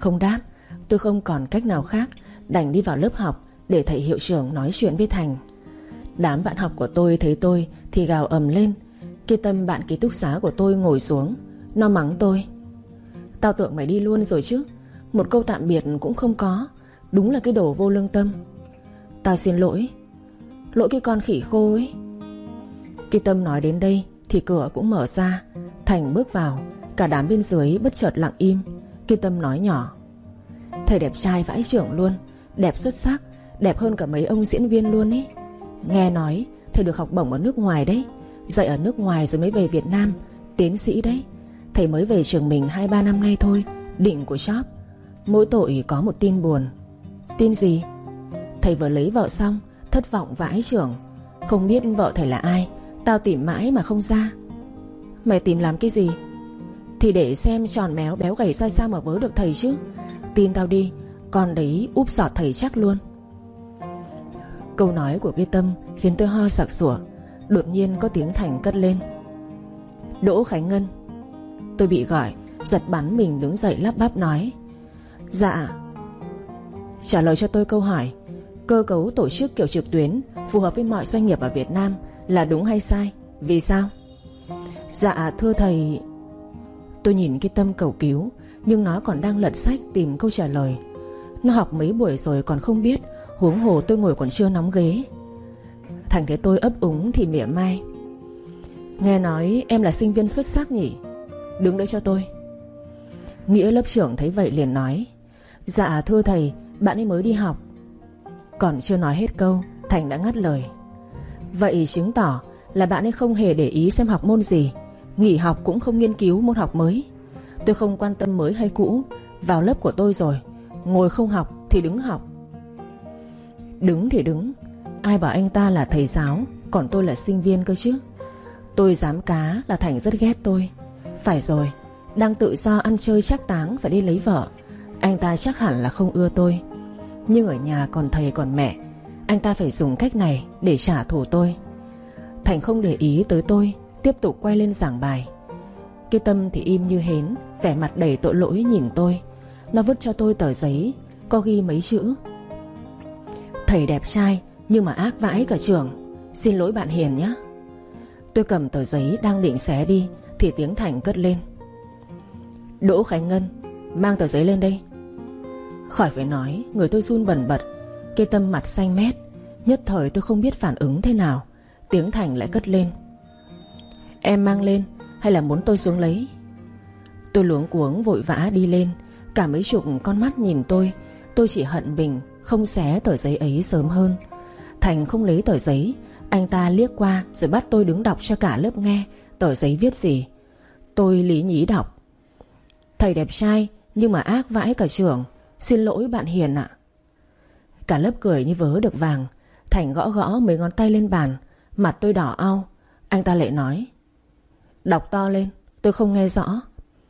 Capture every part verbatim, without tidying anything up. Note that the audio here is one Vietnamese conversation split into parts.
không đáp. Tôi không còn cách nào khác, đành đi vào lớp học để thầy hiệu trưởng nói chuyện với Thành. Đám bạn học của tôi thấy tôi thì gào ầm lên. Cái Tâm, bạn ký túc xá của tôi, ngồi xuống. Nó mắng tôi: "Tao tưởng mày đi luôn rồi chứ, một câu tạm biệt cũng không có. Đúng là cái đồ vô lương tâm." "Tao xin lỗi." "Lỗi cái con khỉ khô ấy." Cái Tâm nói đến đây thì cửa cũng mở ra. Thành bước vào. Cả đám bên dưới bất chợt lặng im. Cái Tâm nói nhỏ: "Thầy đẹp trai vãi chưởng luôn. Đẹp xuất sắc, đẹp hơn cả mấy ông diễn viên luôn ý. Nghe nói thầy được học bổng ở nước ngoài đấy, dạy ở nước ngoài rồi mới về Việt Nam, tiến sĩ đấy. Thầy mới về trường mình hai ba năm nay thôi, đỉnh của shop. Mỗi tội có một tin buồn." "Tin gì?" "Thầy vừa lấy vợ xong, thất vọng vãi chưởng. Không biết vợ thầy là ai, tao tìm mãi mà không ra." "Mày tìm làm cái gì?" "Thì để xem tròn méo béo gầy sao sao mà vớ được thầy chứ. Tin tao đi, con đấy úp sọt thầy chắc luôn." Câu nói của cái Tâm khiến tôi ho sặc sủa. Đột nhiên có tiếng Thành cất lên: "Đỗ Khánh Ngân." Tôi bị gọi, giật bắn mình đứng dậy lắp bắp nói: "Dạ." "Trả lời cho tôi câu hỏi, cơ cấu tổ chức kiểu trực tuyến phù hợp với mọi doanh nghiệp ở Việt Nam là đúng hay sai? Vì sao?" "Dạ thưa thầy." Tôi nhìn cái Tâm cầu cứu, nhưng nó còn đang lật sách tìm câu trả lời. Nó học mấy buổi rồi còn không biết, huống hồ tôi ngồi còn chưa nóng ghế. Thành thấy tôi ấp úng thì mỉa mai: "Nghe nói em là sinh viên xuất sắc nhỉ? Đứng đây cho tôi." Nghĩa lớp trưởng thấy vậy liền nói: "Dạ thưa thầy, bạn ấy mới đi học." Còn chưa nói hết câu, Thành đã ngắt lời: "Vậy chứng tỏ là bạn ấy không hề để ý xem học môn gì, nghỉ học cũng không nghiên cứu môn học mới. Tôi không quan tâm mới hay cũ, vào lớp của tôi rồi, ngồi không học thì đứng học." Đứng thì đứng, ai bảo anh ta là thầy giáo, còn tôi là sinh viên cơ chứ. Tôi dám cá là Thành rất ghét tôi. Phải rồi, đang tự do ăn chơi trác táng phải đi lấy vợ, anh ta chắc hẳn là không ưa tôi. Nhưng ở nhà còn thầy còn mẹ, anh ta phải dùng cách này để trả thù tôi. Thành không để ý tới tôi, tiếp tục quay lên giảng bài. Cái Tâm thì im như hến, vẻ mặt đầy tội lỗi nhìn tôi. Nó vứt cho tôi tờ giấy, có ghi mấy chữ: "Thầy đẹp trai nhưng mà ác vãi cả trường. Xin lỗi bạn Hiền nhé." Tôi cầm tờ giấy đang định xé đi thì tiếng Thành cất lên: "Đỗ Khánh Ngân, mang tờ giấy lên đây." Khỏi phải nói, người tôi run bần bật. Cái Tâm mặt xanh mét. Nhất thời tôi không biết phản ứng thế nào. Tiếng Thành lại cất lên: "Em mang lên hay là muốn tôi xuống lấy?" Tôi luống cuống vội vã đi lên. Cả mấy chục con mắt nhìn tôi. Tôi chỉ hận mình không xé tờ giấy ấy sớm hơn. Thành không lấy tờ giấy. Anh ta liếc qua rồi bắt tôi đứng đọc cho cả lớp nghe tờ giấy viết gì. Tôi lý nhí đọc: "Thầy đẹp trai nhưng mà ác vãi cả trường. Xin lỗi bạn Hiền ạ." Cả lớp cười như vớ được vàng. Thành gõ gõ mấy ngón tay lên bàn. Mặt tôi đỏ au. Anh ta lại nói: "Đọc to lên, tôi không nghe rõ."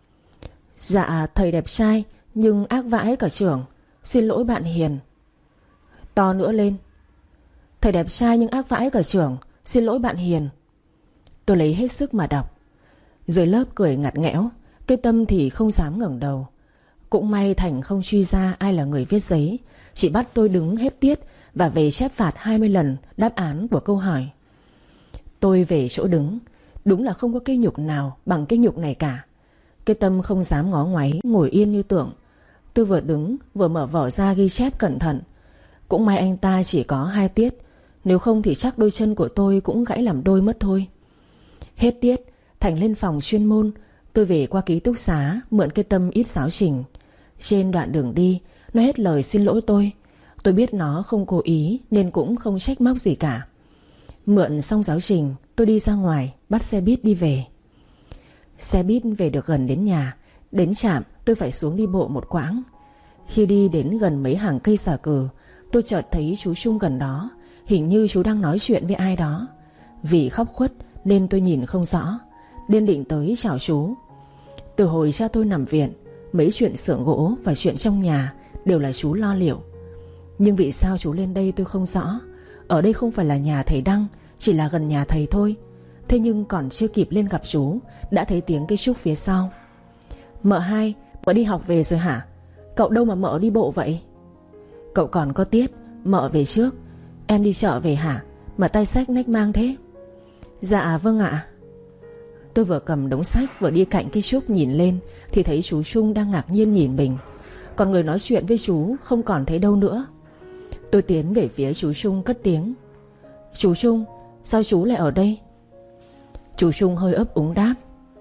"Dạ thầy đẹp trai nhưng ác vãi cả trường. Xin lỗi bạn Hiền." "To nữa lên." "Thầy đẹp trai nhưng ác vãi cả trường. Xin lỗi bạn Hiền." Tôi lấy hết sức mà đọc. Dưới lớp cười ngặt nghẽo. Cái Tâm thì không dám ngẩng đầu. Cũng may Thành không truy ra ai là người viết giấy, chỉ bắt tôi đứng hết tiết và về chép phạt hai mươi lần đáp án của câu hỏi. Tôi về chỗ đứng. Đúng là không có cái nhục nào bằng cái nhục này cả. Cái Tâm không dám ngó ngoáy, ngồi yên như tượng. Tôi vừa đứng vừa mở vở ra ghi chép cẩn thận. Cũng may anh ta chỉ có hai tiết, nếu không thì chắc đôi chân của tôi cũng gãy làm đôi mất thôi. Hết tiết, Thành lên phòng chuyên môn. Tôi về qua ký túc xá mượn cái Tâm ít giáo trình. Trên đoạn đường đi, nó hết lời xin lỗi tôi. Tôi biết nó không cố ý nên cũng không trách móc gì cả. Mượn xong giáo trình, tôi đi ra ngoài bắt xe buýt đi về. Xe buýt về được gần đến nhà. Đến trạm tôi phải xuống đi bộ một quãng. Khi đi đến gần mấy hàng cây xà cừ, tôi chợt thấy chú Trung gần đó. Hình như chú đang nói chuyện với ai đó. Vì khóc khuất nên tôi nhìn không rõ, nên định tới chào chú. Từ hồi cha tôi nằm viện, mấy chuyện xưởng gỗ và chuyện trong nhà đều là chú lo liệu. Nhưng vì sao chú lên đây tôi không rõ. Ở đây không phải là nhà thầy Đăng, chỉ là gần nhà thầy thôi. Thế nhưng còn chưa kịp lên gặp chú đã thấy tiếng cây trúc phía sau. "Mợ hai, mợ đi học về rồi hả? Cậu đâu mà mợ đi bộ vậy? Cậu còn có tiết, mợ về trước. Em đi chợ về hả mà tay xách nách mang thế? Dạ vâng ạ. Tôi vừa cầm đống sách vừa đi cạnh cái Trúc nhìn lên thì thấy chú Trung đang ngạc nhiên nhìn mình. Còn người nói chuyện với chú không còn thấy đâu nữa. Tôi tiến về phía chú Trung cất tiếng: Chú Trung, sao chú lại ở đây? Chú Trung hơi ấp úng đáp: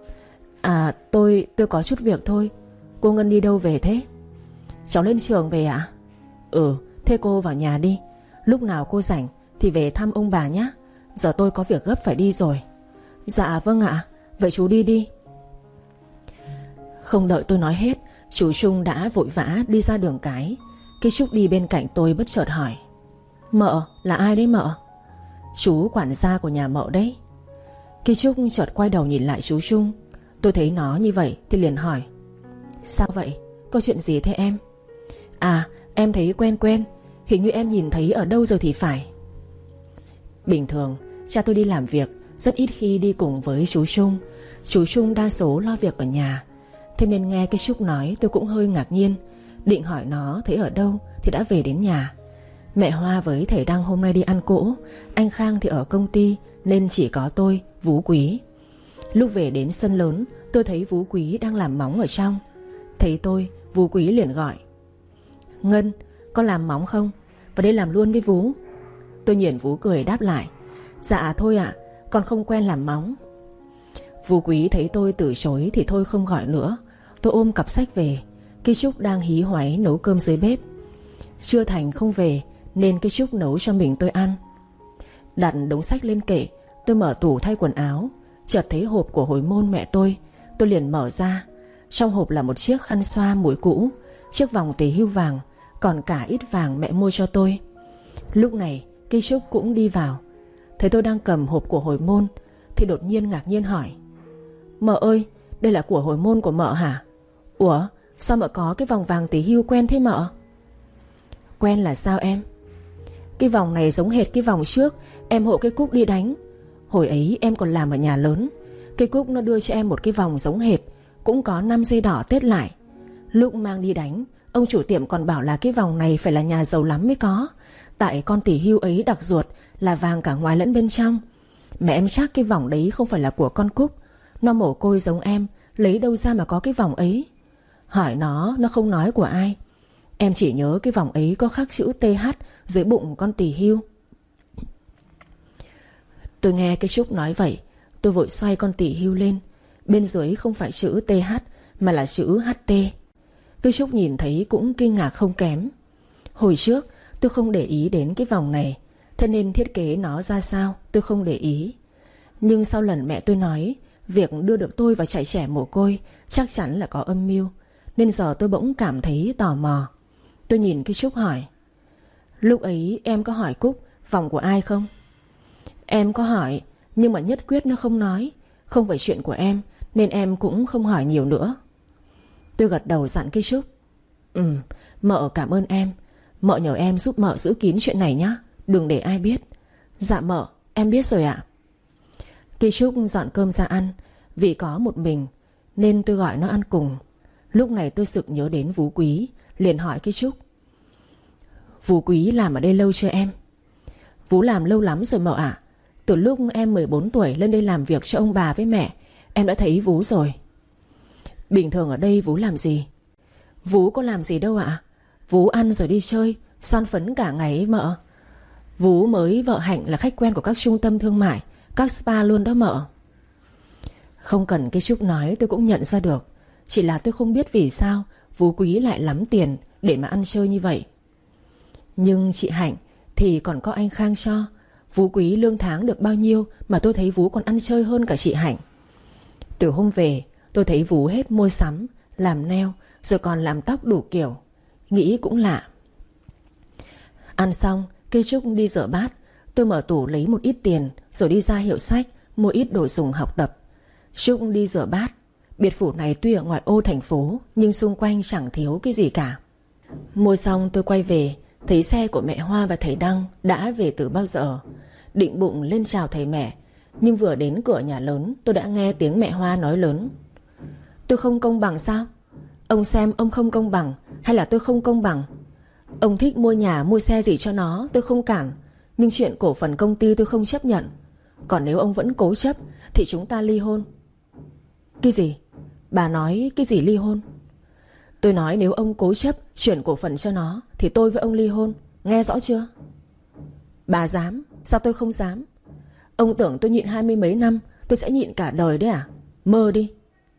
À tôi tôi có chút việc thôi. Cô Ngân đi đâu về thế? Cháu lên trường về ạ? Ừ, thế cô vào nhà đi. Lúc nào cô rảnh thì về thăm ông bà nhé. Giờ tôi có việc gấp phải đi rồi. Dạ vâng ạ. Vậy chú đi đi. Không đợi tôi nói hết, chú Trung đã vội vã đi ra đường cái. Cái Trúc đi bên cạnh tôi bất chợt hỏi: Mợ, là ai đấy mợ? Chú quản gia của nhà mợ đấy. Cái Trúc chợt quay đầu nhìn lại chú Trung. Tôi thấy nó như vậy thì liền hỏi: Sao vậy? Có chuyện gì thế em? À, em thấy quen quen. Hình như em nhìn thấy ở đâu rồi thì phải. Bình thường cha tôi đi làm việc rất ít khi đi cùng với chú Trung. Chú Trung đa số lo việc ở nhà. Thế nên nghe cái Trúc nói tôi cũng hơi ngạc nhiên. Định hỏi nó thấy ở đâu thì đã về đến nhà. Mẹ Hoa với thầy Đăng hôm nay đi ăn cỗ. Anh Khang thì ở công ty nên chỉ có tôi, Vú Quý. Lúc về đến sân lớn, tôi thấy Vú Quý đang làm móng ở trong. Thấy tôi, Vú Quý liền gọi: Ngân, con làm móng không? Vào đây làm luôn với Vú. Tôi nhìn Vú cười đáp lại: Dạ thôi ạ, con không quen làm móng. Vú Quý thấy tôi từ chối thì thôi không gọi nữa. Tôi ôm cặp sách về. Cái Trúc đang hí hoáy nấu cơm dưới bếp. Trưa Thành không về nên cái Trúc nấu cho mình tôi ăn. Đặt đống sách lên kệ, tôi mở tủ thay quần áo. Chợt thấy hộp của hồi môn mẹ tôi. Tôi liền mở ra. Trong hộp là một chiếc khăn xoa mũi cũ, chiếc vòng tỉ hưu vàng, còn cả ít vàng mẹ mua cho tôi. Lúc này cái Trúc cũng đi vào. Thấy tôi đang cầm hộp của hồi môn thì đột nhiên ngạc nhiên hỏi: Mợ ơi, đây là của hồi môn của mợ hả? Ủa, sao mợ có cái vòng vàng tỉ hưu quen thế mợ? Quen là sao em? Cái vòng này giống hệt cái vòng trước em hộ cái Cúc đi đánh. Hồi ấy em còn làm ở nhà lớn. Cái Cúc nó đưa cho em một cái vòng giống hệt, cũng có năm dây đỏ tết lại. Lúc mang đi đánh, ông chủ tiệm còn bảo là cái vòng này phải là nhà giàu lắm mới có. Tại con tỉ hưu ấy đặc ruột là vàng cả ngoài lẫn bên trong. Mẹ em chắc cái vòng đấy không phải là của con Cúc. Nó mồ côi giống em, lấy đâu ra mà có cái vòng ấy. Hỏi nó, nó không nói của ai. Em chỉ nhớ cái vòng ấy có khắc chữ tê hát dưới bụng con tỉ hưu. Tôi nghe cái Trúc nói vậy, tôi vội xoay con tỉ hưu lên. Bên dưới không phải chữ tê hát mà là chữ hát tê. Cái Trúc nhìn thấy cũng kinh ngạc không kém. Hồi trước tôi không để ý đến cái vòng này, thế nên thiết kế nó ra sao tôi không để ý. Nhưng sau lần mẹ tôi nói việc đưa được tôi vào trại trẻ mồ côi chắc chắn là có âm mưu, nên giờ tôi bỗng cảm thấy tò mò. Tôi nhìn cái Trúc hỏi: Lúc ấy em có hỏi Cúc vòng của ai không? Em có hỏi, nhưng mà nhất quyết nó không nói. Không phải chuyện của em nên em cũng không hỏi nhiều nữa. Tôi gật đầu dặn cái Trúc: Ừ, mợ cảm ơn em. Mợ nhờ em giúp mợ giữ kín chuyện này nhé, đừng để ai biết. Dạ mợ, em biết rồi ạ. Cái Trúc dọn cơm ra ăn. Vì có một mình nên tôi gọi nó ăn cùng. Lúc này tôi sực nhớ đến Vú Quý, liền hỏi cái Trúc: Vú Quý làm ở đây lâu chưa em? Vú làm lâu lắm rồi mợ ạ. Từ lúc em mười bốn tuổi lên đây làm việc cho ông bà với mẹ, em đã thấy Vú rồi. Bình thường ở đây Vú làm gì? Vú có làm gì đâu ạ. Vú ăn rồi đi chơi, son phấn cả ngày ấy mợ. Vú mới vợ Hạnh là khách quen của các trung tâm thương mại, các spa luôn đó mợ. Không cần cái Trúc nói tôi cũng nhận ra được. Chỉ là tôi không biết vì sao Vú Quý lại lắm tiền để mà ăn chơi như vậy. Nhưng chị Hạnh thì còn có anh Khang cho. Vú Quý lương tháng được bao nhiêu mà tôi thấy Vú còn ăn chơi hơn cả chị Hạnh. Từ hôm về tôi thấy Vú hết mua sắm, làm nail, rồi còn làm tóc đủ kiểu. Nghĩ cũng lạ. Ăn xong cây Trúc đi rửa bát. Tôi mở tủ lấy một ít tiền, rồi đi ra hiệu sách mua ít đồ dùng học tập. Trúc đi rửa bát. Biệt phủ này tuy ở ngoại ô thành phố, nhưng xung quanh chẳng thiếu cái gì cả. Mua xong tôi quay về, thấy xe của mẹ Hoa và thầy Đăng đã về từ bao giờ. Định bụng lên chào thầy mẹ, nhưng vừa đến cửa nhà lớn tôi đã nghe tiếng mẹ Hoa nói lớn: Tôi không công bằng sao? Ông xem ông không công bằng. Hay là tôi không công bằng? Ông thích mua nhà mua xe gì cho nó tôi không cản, nhưng chuyện cổ phần công ty tôi không chấp nhận. Còn nếu ông vẫn cố chấp thì chúng ta ly hôn. Cái gì? Bà nói cái gì ly hôn? Tôi nói nếu ông cố chấp chuyển cổ phần cho nó thì tôi với ông ly hôn. Nghe rõ chưa? Bà dám? Sao tôi không dám? Ông tưởng tôi nhịn hai mươi mấy năm tôi sẽ nhịn cả đời đấy à? Mơ đi.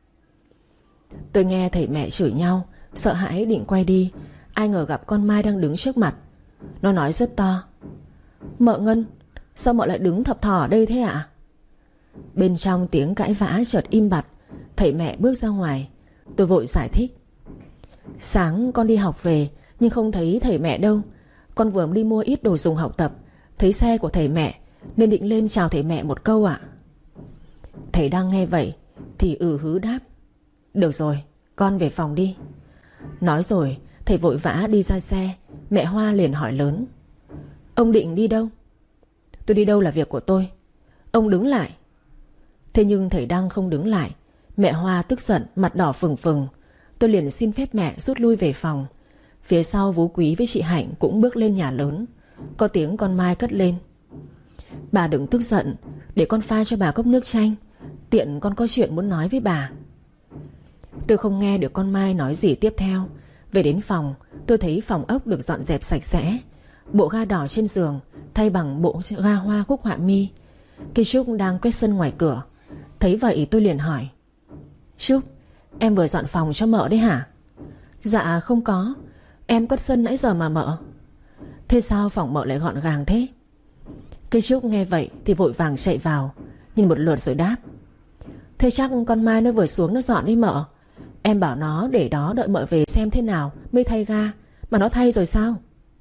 Tôi nghe thầy mẹ chửi nhau, sợ hãi định quay đi. Ai ngờ gặp con Mai đang đứng trước mặt. Nó nói rất to: Mợ Ngân, sao mợ lại đứng thập thò ở đây thế ạ? Bên trong tiếng cãi vã chợt im bặt. Thầy mẹ bước ra ngoài. Tôi vội giải thích: Sáng con đi học về nhưng không thấy thầy mẹ đâu. Con vừa đi mua ít đồ dùng học tập, thấy xe của thầy mẹ nên định lên chào thầy mẹ một câu ạ. Thầy đang nghe vậy thì ừ hứ đáp: Được rồi, con về phòng đi. Nói rồi thầy vội vã đi ra xe. Mẹ Hoa liền hỏi lớn: Ông định đi đâu? Tôi đi đâu là việc của tôi. Ông đứng lại. Thế nhưng thầy Đăng không đứng lại. Mẹ Hoa tức giận, mặt đỏ phừng phừng. Tôi liền xin phép mẹ rút lui về phòng. Phía sau Vú Quý với chị Hạnh cũng bước lên nhà lớn. Có tiếng con Mai cất lên: Bà đừng tức giận, để con pha cho bà cốc nước chanh. Tiện con có chuyện muốn nói với bà. Tôi không nghe được con Mai nói gì tiếp theo. Về đến phòng, tôi thấy phòng ốc được dọn dẹp sạch sẽ. Bộ ga đỏ trên giường thay bằng bộ ga hoa cúc họa mi. Cây Trúc đang quét sân ngoài cửa. Thấy vậy tôi liền hỏi: Trúc, em vừa dọn phòng cho mợ đấy hả? Dạ không có, em quét sân nãy giờ mà mợ. Thế sao phòng mợ lại gọn gàng thế? Cây Trúc nghe vậy thì vội vàng chạy vào, nhìn một lượt rồi đáp: Thế chắc con Mai nó vừa xuống nó dọn đi mợ. Em bảo nó để đó đợi mợ về xem thế nào mới thay ga, mà nó thay rồi sao?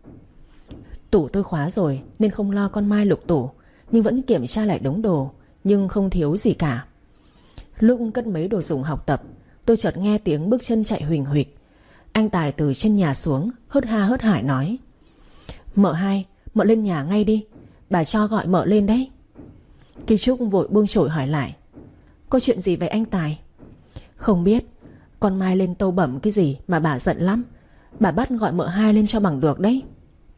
Tủ tôi khóa rồi nên không lo con Mai lục tủ, nhưng vẫn kiểm tra lại đống đồ, nhưng không thiếu gì cả. Lúc cất mấy đồ dùng học tập, tôi chợt nghe tiếng bước chân chạy huỳnh huỵch. Anh Tài từ trên nhà xuống, hớt ha hớt hải nói: Mợ Hai, mợ lên nhà ngay đi, bà cho gọi mợ lên đấy. Kỳ Trúc vội buông chổi hỏi lại: Có chuyện gì vậy anh Tài? Không biết, con Mai lên tâu bẩm cái gì mà bà giận lắm. Bà bắt gọi mợ Hai lên cho bằng được đấy.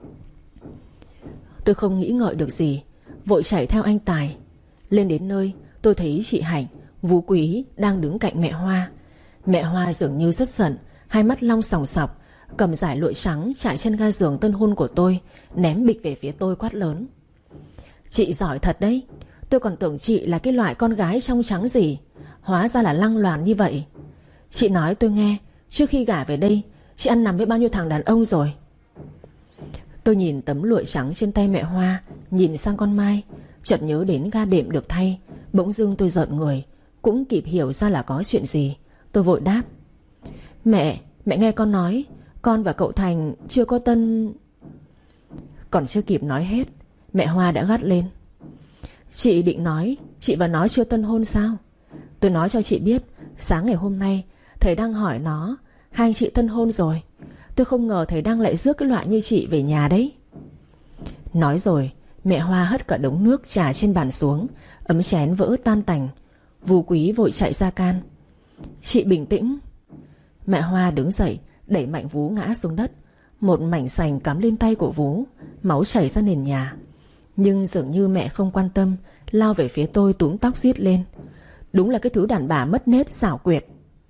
Tôi không nghĩ ngợi được gì, vội chạy theo anh Tài. Lên đến nơi, tôi thấy chị Hạnh, Vú Quý đang đứng cạnh mẹ Hoa. Mẹ Hoa dường như rất giận, hai mắt long sòng sọc, cầm dải lụa trắng trải trên ga giường tân hôn của tôi, ném bịch về phía tôi quát lớn: Chị giỏi thật đấy. Tôi còn tưởng chị là cái loại con gái trong trắng gì, hóa ra là lăng loàn như vậy. Chị nói tôi nghe, trước khi gả về đây chị ăn nằm với bao nhiêu thằng đàn ông rồi. Tôi nhìn tấm lụa trắng trên tay mẹ Hoa, nhìn sang con Mai, chợt nhớ đến ga đệm được thay. Bỗng dưng tôi giận người, cũng kịp hiểu ra là có chuyện gì. Tôi vội đáp: Mẹ, mẹ nghe con nói con và cậu Thành chưa có tân... Còn chưa kịp nói hết, mẹ Hoa đã gắt lên: Chị định nói chị và nó chưa tân hôn sao? Tôi nói cho chị biết, sáng ngày hôm nay thầy đang hỏi nó hai anh chị tân hôn rồi. Tôi không ngờ thầy đang lại rước cái loại như chị về nhà đấy. Nói rồi mẹ Hoa hất cả đống nước trà trên bàn xuống, ấm chén vỡ tan tành. Vú Quý vội chạy ra can: Chị bình tĩnh. Mẹ Hoa đứng dậy, đẩy mạnh Vú ngã xuống đất. Một mảnh sành cắm lên tay của Vú, máu chảy ra nền nhà. Nhưng dường như mẹ không quan tâm, lao về phía tôi túm tóc rít lên: Đúng là cái thứ đàn bà mất nết xảo quyệt.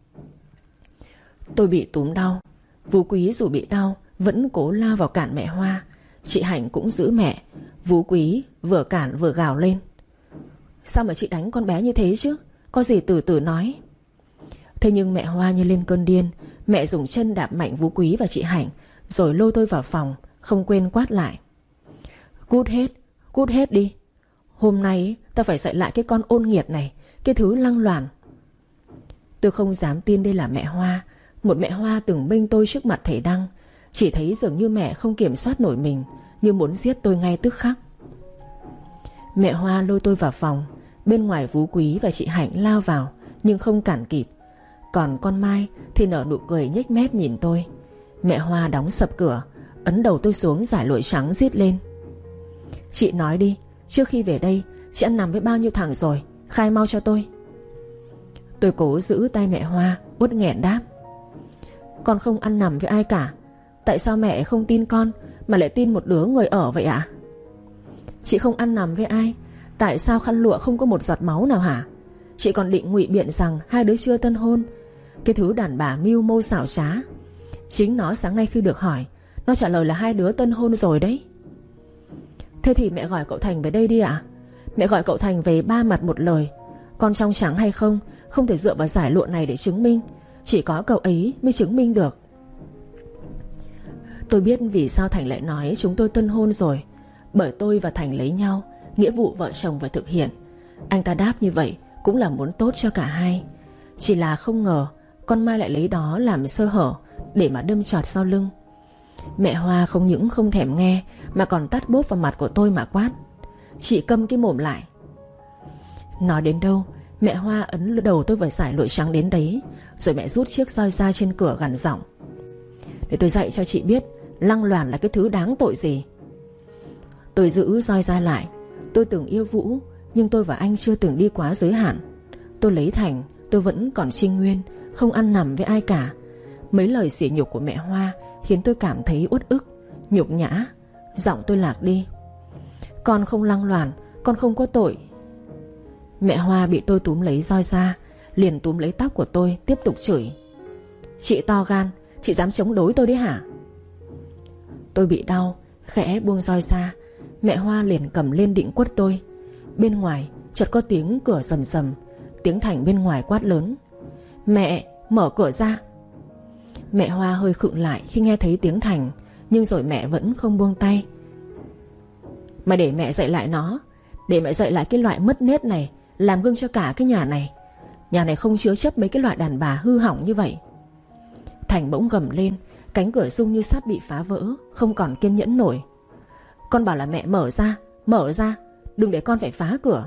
Tôi bị túm đau. Vú Quý dù bị đau vẫn cố lao vào cản mẹ Hoa. Chị Hạnh cũng giữ mẹ. Vú Quý vừa cản vừa gào lên: Sao mà chị đánh con bé như thế chứ? Có gì từ từ nói. Thế nhưng mẹ Hoa như lên cơn điên. Mẹ dùng chân đạp mạnh Vú Quý và chị Hạnh, rồi lôi tôi vào phòng, không quên quát lại: Cút hết, cút hết đi. Hôm nay ta phải dạy lại cái con ôn nghiệt này, cái thứ lăng loàn. Tôi không dám tin đây là mẹ Hoa, một mẹ Hoa từng bênh tôi trước mặt thầy Đăng. Chỉ thấy dường như mẹ không kiểm soát nổi mình, như muốn giết tôi ngay tức khắc. Mẹ Hoa lôi tôi vào phòng. Bên ngoài Vú Quý và chị Hạnh lao vào, nhưng không cản kịp. Còn con Mai thì nở nụ cười nhếch mép nhìn tôi. Mẹ Hoa đóng sập cửa, ấn đầu tôi xuống dải lụa trắng rít lên: Chị nói đi, trước khi về đây chị ăn nằm với bao nhiêu thằng rồi? Khai mau cho tôi. Tôi cố giữ tay mẹ Hoa, uất nghẹn đáp: Con không ăn nằm với ai cả. Tại sao mẹ không tin con mà lại tin một đứa người ở vậy ạ? Chị không ăn nằm với ai, tại sao khăn lụa không có một giọt máu nào hả? Chị còn định ngụy biện rằng hai đứa chưa tân hôn. Cái thứ đàn bà mưu mô xảo trá. Chính nó sáng nay khi được hỏi, nó trả lời là hai đứa tân hôn rồi đấy. Thế thì mẹ gọi cậu Thành về đây đi ạ. Mẹ gọi cậu Thành về ba mặt một lời. Con trong trắng hay không không thể dựa vào giải lụa này để chứng minh. Chỉ có cậu ấy mới chứng minh được. Tôi biết vì sao Thành lại nói chúng tôi tân hôn rồi. Bởi tôi và Thành lấy nhau, nghĩa vụ vợ chồng phải thực hiện. Anh ta đáp như vậy cũng là muốn tốt cho cả hai. Chỉ là không ngờ con Mai lại lấy đó làm sơ hở để mà đâm chọt sau lưng. Mẹ Hoa không những không thèm nghe mà còn tát bốp vào mặt của tôi mà quát: chị câm cái mồm lại. Nói đến đâu mẹ Hoa ấn đầu tôi vào giải lụa trắng đến đấy. Rồi mẹ rút chiếc roi ra trên cửa gằn giọng: để tôi dạy cho chị biết lăng loàn là cái thứ đáng tội gì. Tôi giữ roi ra lại. Tôi từng yêu Vũ, nhưng tôi và anh chưa từng đi quá giới hạn. Tôi lấy Thành, tôi vẫn còn trinh nguyên, không ăn nằm với ai cả. Mấy lời sỉ nhục của mẹ Hoa khiến tôi cảm thấy uất ức, nhục nhã. Giọng tôi lạc đi: con không lăng loàn, con không có tội. Mẹ Hoa bị tôi túm lấy roi ra, liền túm lấy tóc của tôi tiếp tục chửi: chị to gan, chị dám chống đối tôi đấy hả? Tôi bị đau, khẽ buông roi ra. Mẹ Hoa liền cầm lên định quất tôi. Bên ngoài chợt có tiếng cửa rầm rầm. Tiếng Thành bên ngoài quát lớn: mẹ, mở cửa ra. Mẹ Hoa hơi khựng lại khi nghe thấy tiếng Thành, nhưng rồi mẹ vẫn không buông tay. Mà để mẹ dạy lại nó, để mẹ dạy lại cái loại mất nết này, làm gương cho cả cái nhà này. Nhà này không chứa chấp mấy cái loại đàn bà hư hỏng như vậy. Thành bỗng gầm lên, cánh cửa rung như sắp bị phá vỡ, không còn kiên nhẫn nổi. Con bảo là mẹ mở ra, mở ra, đừng để con phải phá cửa.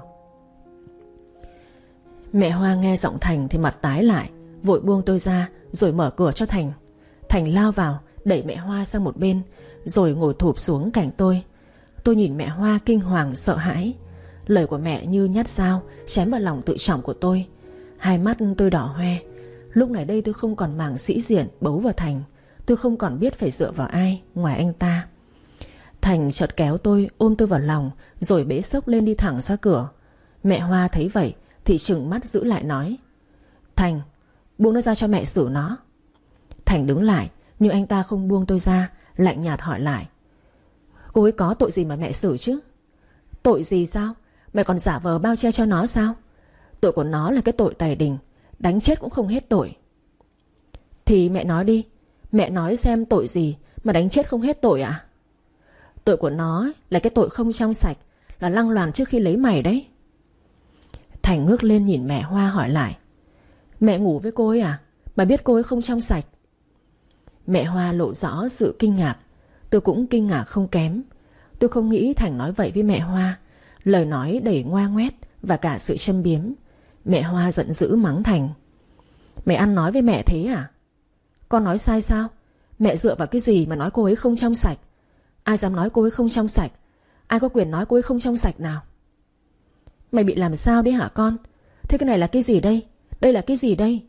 Mẹ Hoa nghe giọng Thành thì mặt tái lại, vội buông tôi ra rồi mở cửa cho Thành. Thành lao vào đẩy mẹ Hoa sang một bên, rồi ngồi thụp xuống cạnh tôi. Tôi nhìn mẹ Hoa kinh hoàng sợ hãi. Lời của mẹ như nhát dao chém vào lòng tự trọng của tôi. Hai mắt tôi đỏ hoe. Lúc này đây tôi không còn màng sĩ diện bấu vào Thành. Tôi không còn biết phải dựa vào ai ngoài anh ta. Thành chợt kéo tôi, ôm tôi vào lòng, rồi bế xốc lên đi thẳng ra cửa. Mẹ Hoa thấy vậy thì trừng mắt giữ lại nói: Thành, buông nó ra cho mẹ xử nó. Thành đứng lại, nhưng anh ta không buông tôi ra, lạnh nhạt hỏi lại: cô ấy có tội gì mà mẹ xử chứ? Tội gì sao? Mẹ còn giả vờ bao che cho nó sao? Tội của nó là cái tội tày đình, đánh chết cũng không hết tội. Thì mẹ nói đi, mẹ nói xem tội gì mà đánh chết không hết tội ạ? À? Tội của nó là cái tội không trong sạch, là lăng loàn trước khi lấy mày đấy. Thành ngước lên nhìn mẹ Hoa hỏi lại: mẹ ngủ với cô ấy à, mà biết cô ấy không trong sạch? Mẹ Hoa lộ rõ sự kinh ngạc. Tôi cũng kinh ngạc không kém. Tôi không nghĩ Thành nói vậy với mẹ Hoa. Lời nói đầy ngoa ngoét và cả sự châm biếm. Mẹ Hoa giận dữ mắng Thành: mày ăn nói với mẹ thế à? Con nói sai sao? Mẹ dựa vào cái gì mà nói cô ấy không trong sạch? Ai dám nói cô ấy không trong sạch? Ai có quyền nói cô ấy không trong sạch nào? Mày bị làm sao đấy hả con? Thế cái này là cái gì đây? Đây là cái gì đây?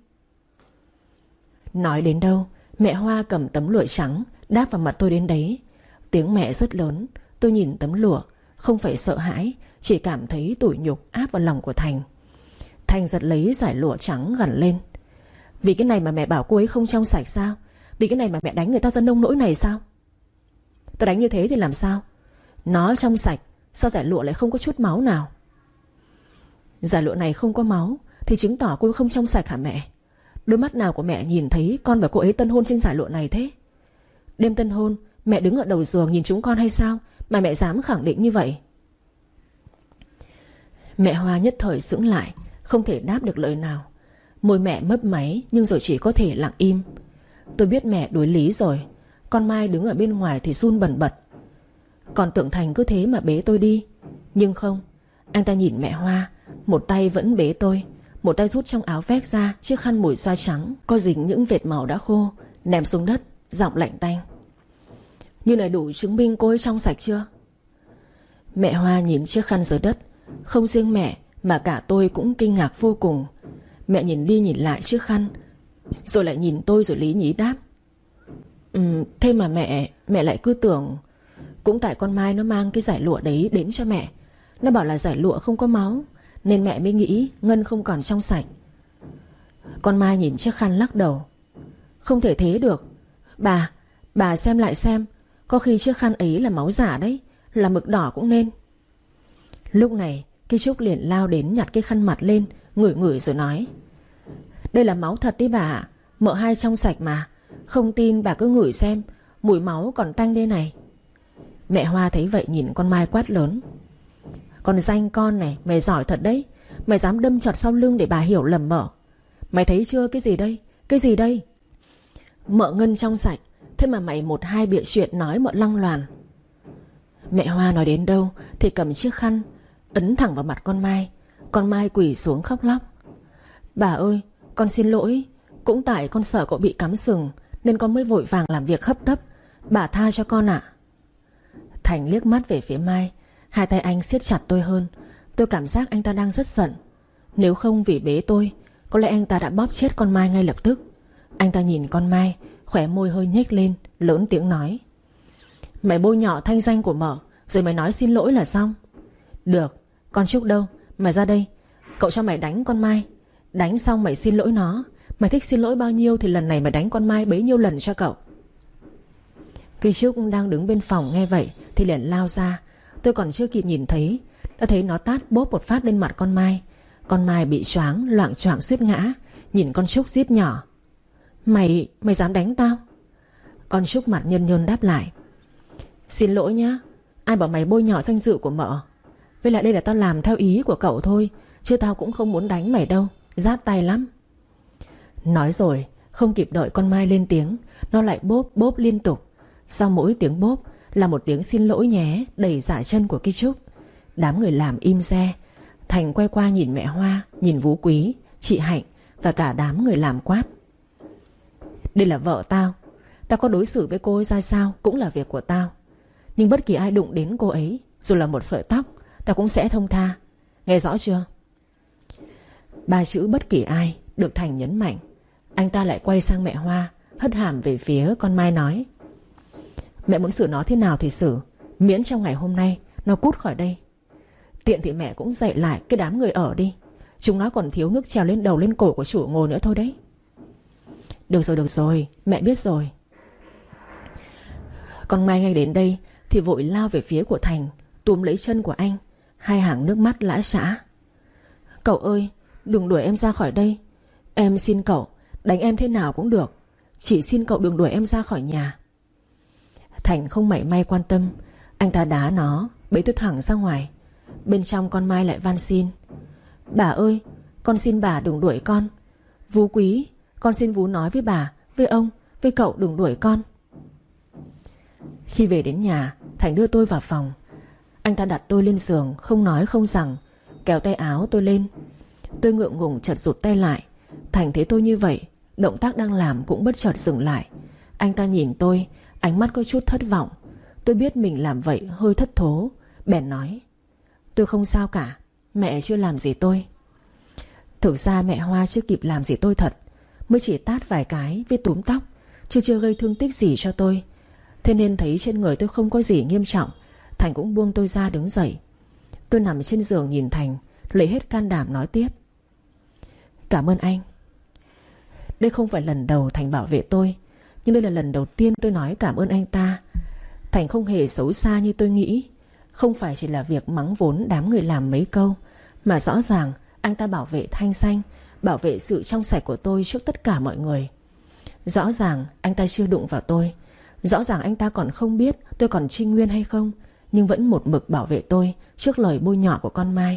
Nói đến đâu mẹ Hoa cầm tấm lụa trắng đáp vào mặt tôi đến đấy. Tiếng mẹ rất lớn. Tôi nhìn tấm lụa, không phải sợ hãi, chỉ cảm thấy tủi nhục áp vào lòng của Thành. Thành giật lấy giải lụa trắng gằn lên: vì cái này mà mẹ bảo cô ấy không trong sạch sao? Vì cái này mà mẹ đánh người ta ra nông nỗi này sao? Tôi đánh như thế thì làm sao? Nó trong sạch, sao giải lụa lại không có chút máu nào? Giải lụa này không có máu thì chứng tỏ cô ấy không trong sạch hả mẹ? Đôi mắt nào của mẹ nhìn thấy con và cô ấy tân hôn trên giải lụa này thế? Đêm tân hôn mẹ đứng ở đầu giường nhìn chúng con hay sao mà mẹ dám khẳng định như vậy? Mẹ Hoa nhất thời sững lại, không thể đáp được lời nào. Môi mẹ mấp máy nhưng rồi chỉ có thể lặng im. Tôi biết mẹ đối lý rồi. Con Mai đứng ở bên ngoài thì run bần bật. Còn tưởng Thành cứ thế mà bế tôi đi. Nhưng không, anh ta nhìn mẹ Hoa, một tay vẫn bế tôi, một tay rút trong áo vest ra chiếc khăn mùi xoa trắng có dính những vệt màu đã khô, ném xuống đất, giọng lạnh tanh: như này đủ chứng minh cô ấy trong sạch chưa? Mẹ Hoa nhìn chiếc khăn dưới đất. Không riêng mẹ mà cả tôi cũng kinh ngạc vô cùng. Mẹ nhìn đi nhìn lại chiếc khăn, rồi lại nhìn tôi rồi lý nhí đáp: Ừ, thế mà mẹ Mẹ lại cứ tưởng. Cũng tại con Mai nó mang cái giải lụa đấy đến cho mẹ. Nó bảo là giải lụa không có máu, nên mẹ mới nghĩ Ngân không còn trong sạch. Con Mai nhìn chiếc khăn lắc đầu. Không thể thế được. Bà Bà xem lại xem. Có khi chiếc khăn ấy là máu giả đấy, là mực đỏ cũng nên. Lúc này Cây Trúc liền lao đến nhặt cái khăn mặt lên, ngửi ngửi rồi nói: Đây là máu thật đấy bà ạ. Mợ hai trong sạch mà. Không tin bà cứ ngửi xem, mùi máu còn tanh đây này. Mẹ Hoa thấy vậy nhìn con Mai quát lớn: Con danh con này, mày giỏi thật đấy. Mày dám đâm chọt sau lưng để bà hiểu lầm mợ. Mày thấy chưa, cái gì đây? Cái gì đây? Mợ Ngân trong sạch, thế mà mày một hai bịa chuyện nói mợ lăng loàn. Mẹ Hoa nói đến đâu thì cầm chiếc khăn ấn thẳng vào mặt con Mai. Con Mai quỳ xuống khóc lóc: Bà ơi, con xin lỗi. Cũng tại con sợ cậu bị cắm sừng nên con mới vội vàng làm việc hấp tấp. Bà tha cho con ạ. Thành liếc mắt về phía Mai. Hai tay anh siết chặt tôi hơn. Tôi cảm giác anh ta đang rất giận. Nếu không vì bế tôi, có lẽ anh ta đã bóp chết con Mai ngay lập tức. Anh ta nhìn con Mai, khóe môi hơi nhếch lên, lớn tiếng nói: Mày bôi nhọ thanh danh của mợ, rồi mày nói xin lỗi là xong. Được, con Trúc đâu? Mày ra đây. Cậu cho mày đánh con Mai. Đánh xong mày xin lỗi nó. Mày thích xin lỗi bao nhiêu thì lần này mày đánh con Mai bấy nhiêu lần cho cậu. Cây Trúc đang đứng bên phòng nghe vậy thì liền lao ra. Tôi còn chưa kịp nhìn thấy đã thấy nó tát bốp một phát lên mặt con Mai. Con Mai bị choáng loạng choạng suýt ngã. Nhìn con Trúc rít nhỏ: Mày, mày dám đánh tao? Con Trúc mặt nhơn nhơn đáp lại: Xin lỗi nhá. Ai bảo mày bôi nhọ danh dự của mợ. Với lại đây là tao làm theo ý của cậu thôi, chứ tao cũng không muốn đánh mày đâu. Rát tay lắm. Nói rồi không kịp đợi con Mai lên tiếng, nó lại bốp bốp liên tục. Sau mỗi tiếng bốp là một tiếng xin lỗi nhé đầy dả chân của Cây Trúc. Đám người làm im re. Thành quay qua nhìn mẹ Hoa, nhìn Vú Quý, chị Hạnh và cả đám người làm quát: Đây là vợ tao. Tao có đối xử với cô ấy ra sao cũng là việc của tao. Nhưng bất kỳ ai đụng đến cô ấy, dù là một sợi tóc, tao cũng sẽ thông tha. Nghe rõ chưa? Ba chữ bất kỳ ai được Thành nhấn mạnh. Anh ta lại quay sang mẹ Hoa, hất hàm về phía con Mai nói: Mẹ muốn xử nó thế nào thì xử, miễn trong ngày hôm nay nó cút khỏi đây. Tiện thì mẹ cũng dạy lại cái đám người ở đi. Chúng nó còn thiếu nước trèo lên đầu lên cổ của chủ ngồi nữa thôi đấy. Được rồi được rồi, mẹ biết rồi. Con Mai ngay đến đây thì vội lao về phía của Thành, túm lấy chân của anh. Hai hàng nước mắt lã chã: Cậu ơi, đừng đuổi em ra khỏi đây. Em xin cậu, đánh em thế nào cũng được, chỉ xin cậu đừng đuổi em ra khỏi nhà. Thành không mảy may quan tâm. Anh ta đá nó, bế tôi thẳng ra ngoài. Bên trong con Mai lại van xin: Bà ơi, con xin bà đừng đuổi con. Vú Quý, con xin Vú nói với bà, với ông, với cậu đừng đuổi con. Khi về đến nhà, Thành đưa tôi vào phòng. Anh ta đặt tôi lên giường, không nói không rằng, kéo tay áo tôi lên. Tôi ngượng ngùng chợt rụt tay lại. Thành thấy tôi như vậy, động tác đang làm cũng bất chợt dừng lại. Anh ta nhìn tôi, ánh mắt có chút thất vọng. Tôi biết mình làm vậy hơi thất thố, bèn nói: Tôi không sao cả, mẹ chưa làm gì tôi. Thực ra mẹ Hoa chưa kịp làm gì tôi thật, mới chỉ tát vài cái với túm tóc, chứ chưa gây thương tích gì cho tôi. Thế nên thấy trên người tôi không có gì nghiêm trọng, Thành cũng buông tôi ra đứng dậy. Tôi nằm trên giường nhìn Thành, lấy hết can đảm nói tiếp: Cảm ơn anh. Đây không phải lần đầu Thành bảo vệ tôi, nhưng đây là lần đầu tiên tôi nói cảm ơn anh ta. Thành không hề xấu xa như tôi nghĩ. Không phải chỉ là việc mắng vốn đám người làm mấy câu, mà rõ ràng anh ta bảo vệ thanh danh, bảo vệ sự trong sạch của tôi trước tất cả mọi người. Rõ ràng anh ta chưa đụng vào tôi. Rõ ràng anh ta còn không biết tôi còn trinh nguyên hay không, nhưng vẫn một mực bảo vệ tôi trước lời bôi nhọ của con Mai.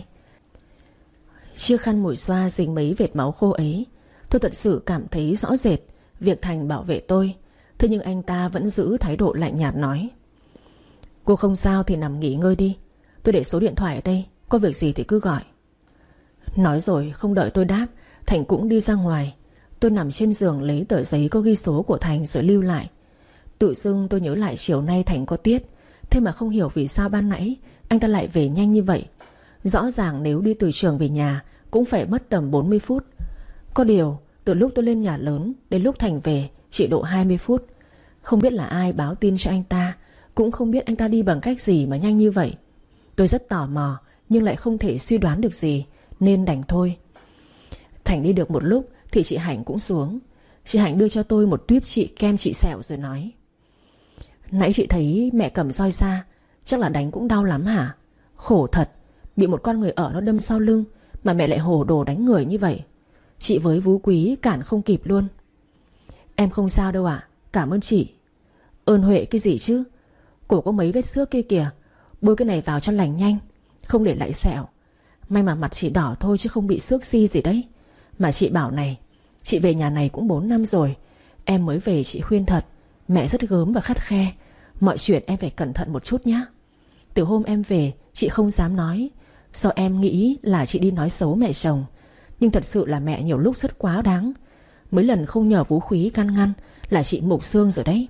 Chiếc khăn mùi xoa dính mấy vệt máu khô ấy, tôi thật sự cảm thấy rõ rệt việc Thành bảo vệ tôi. Thế nhưng anh ta vẫn giữ thái độ lạnh nhạt nói: Cô không sao thì nằm nghỉ ngơi đi, tôi để số điện thoại ở đây, có việc gì thì cứ gọi. Nói rồi không đợi tôi đáp, Thành cũng đi ra ngoài. Tôi nằm trên giường lấy tờ giấy có ghi số của Thành rồi lưu lại. Tự dưng tôi nhớ lại chiều nay Thành có tiết, thế mà không hiểu vì sao ban nãy anh ta lại về nhanh như vậy. Rõ ràng nếu đi từ trường về nhà cũng phải mất tầm bốn mươi phút. Có điều từ lúc tôi lên nhà lớn đến lúc Thành về chỉ độ hai mươi phút. Không biết là ai báo tin cho anh ta, cũng không biết anh ta đi bằng cách gì mà nhanh như vậy. Tôi rất tò mò, nhưng lại không thể suy đoán được gì, nên đành thôi. Thành đi được một lúc thì chị Hạnh cũng xuống. Chị Hạnh đưa cho tôi một tuýp chị kem chị sẹo rồi nói: Nãy chị thấy mẹ cầm roi ra, chắc là đánh cũng đau lắm hả? Khổ thật, bị một con người ở nó đâm sau lưng mà mẹ lại hồ đồ đánh người như vậy. Chị với Vú Quý cản không kịp luôn. Em không sao đâu ạ, cảm ơn chị. Ơn Huệ cái gì chứ, cổ có mấy vết xước kia kìa, bôi cái này vào cho lành nhanh, không để lại sẹo. May mà mặt chị đỏ thôi chứ không bị xước xi gì đấy. Mà chị bảo này, chị về nhà này cũng bốn năm rồi. Em mới về chị khuyên thật, mẹ rất gớm và khắt khe. Mọi chuyện em phải cẩn thận một chút nhé. Từ hôm em về chị không dám nói, do em nghĩ là chị đi nói xấu mẹ chồng. Nhưng thật sự là mẹ nhiều lúc rất quá đáng. Mấy lần không nhờ Vú Quý can ngăn là chị mục xương rồi đấy.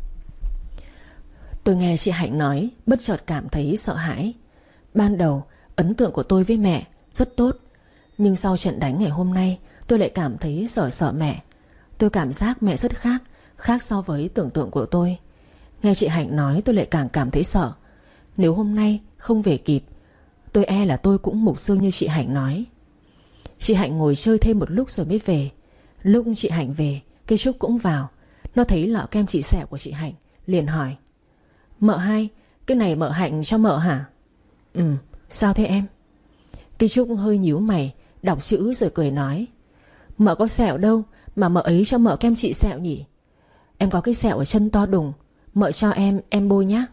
Tôi nghe chị Hạnh nói, bất chợt cảm thấy sợ hãi. Ban đầu ấn tượng của tôi với mẹ rất tốt, nhưng sau trận đánh ngày hôm nay, tôi lại cảm thấy sợ sợ mẹ. Tôi cảm giác mẹ rất khác, khác so với tưởng tượng của tôi. Nghe chị Hạnh nói tôi lại càng cảm thấy sợ. Nếu hôm nay không về kịp, tôi e là tôi cũng mục xương như chị Hạnh nói. Chị Hạnh ngồi chơi thêm một lúc rồi mới về. Lúc chị Hạnh về, cây Trúc cũng vào. Nó thấy lọ kem chị sẹo của chị Hạnh, liền hỏi: Mợ hai, cái này mợ Hạnh cho mợ hả? Ừ, sao thế em? Cây Trúc hơi nhíu mày, đọc chữ rồi cười nói: Mợ có sẹo đâu mà mợ ấy cho mợ kem chị sẹo nhỉ? Em có cái sẹo ở chân to đùng, mợ cho em, em bôi nhá.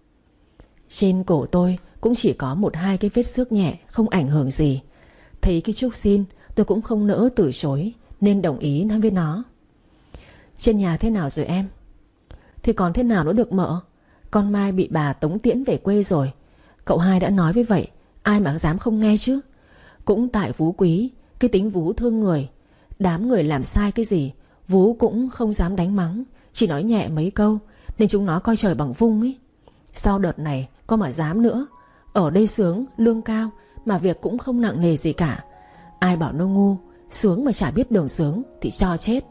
Trên cổ tôi cũng chỉ có một hai cái vết xước nhẹ, không ảnh hưởng gì. Thấy cái Trúc xin, tôi cũng không nỡ từ chối, nên đồng ý nói với nó: Trên nhà thế nào rồi em? Thì còn thế nào nữa được mợ. Con Mai bị bà tống tiễn về quê rồi. Cậu hai đã nói với vậy, ai mà dám không nghe chứ. Cũng tại Vú Quý, cái tính Vú thương người. Đám người làm sai cái gì Vú cũng không dám đánh mắng, chỉ nói nhẹ mấy câu, nên chúng nó coi trời bằng vung ấy. Sau đợt này có mà dám nữa. Ở đây sướng, lương cao, mà việc cũng không nặng nề gì cả. Ai bảo nó ngu, sướng mà chả biết đường sướng thì cho chết.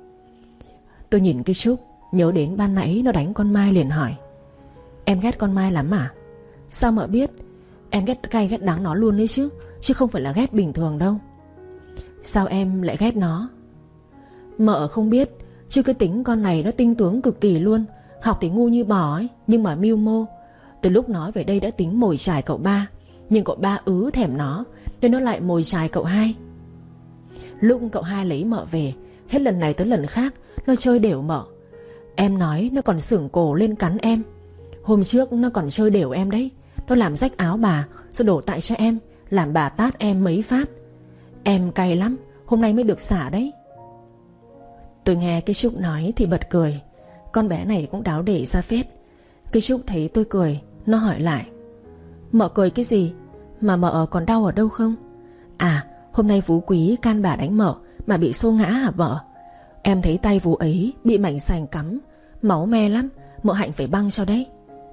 Tôi nhìn cái Trúc, nhớ đến ban nãy nó đánh con Mai, liền hỏi: Em ghét con Mai lắm à? Sao mợ biết? Em ghét cay ghét đắng nó luôn đấy chứ, chứ không phải là ghét bình thường đâu. Sao em lại ghét nó? Mợ không biết, chứ cái tính con này nó tinh tướng cực kỳ luôn. Học thì ngu như bò ấy, nhưng mà mưu mô. Từ lúc nó về đây đã tính mồi chài cậu ba, nhưng cậu ba ứ thèm nó, nên nó lại mồi chài cậu hai. Lúc cậu hai lấy mợ về, hết lần này tới lần khác nó chơi đều mợ. Em nói nó còn sửng cổ lên cắn em. Hôm trước nó còn chơi đều em đấy. Nó làm rách áo bà rồi đổ tại cho em, làm bà tát em mấy phát. Em cay lắm, hôm nay mới được xả đấy. Tôi nghe cái Trúc nói thì bật cười. Con bé này cũng đáo để ra phết. Cái Trúc thấy tôi cười, nó hỏi lại: Mợ cười cái gì? Mà mợ còn đau ở đâu không? À, hôm nay Vú Quý can bà đánh mợ mà bị xô ngã hả mợ? Em thấy tay Vú ấy bị mảnh sành cắm, máu me lắm, mợ Hạnh phải băng cho đấy.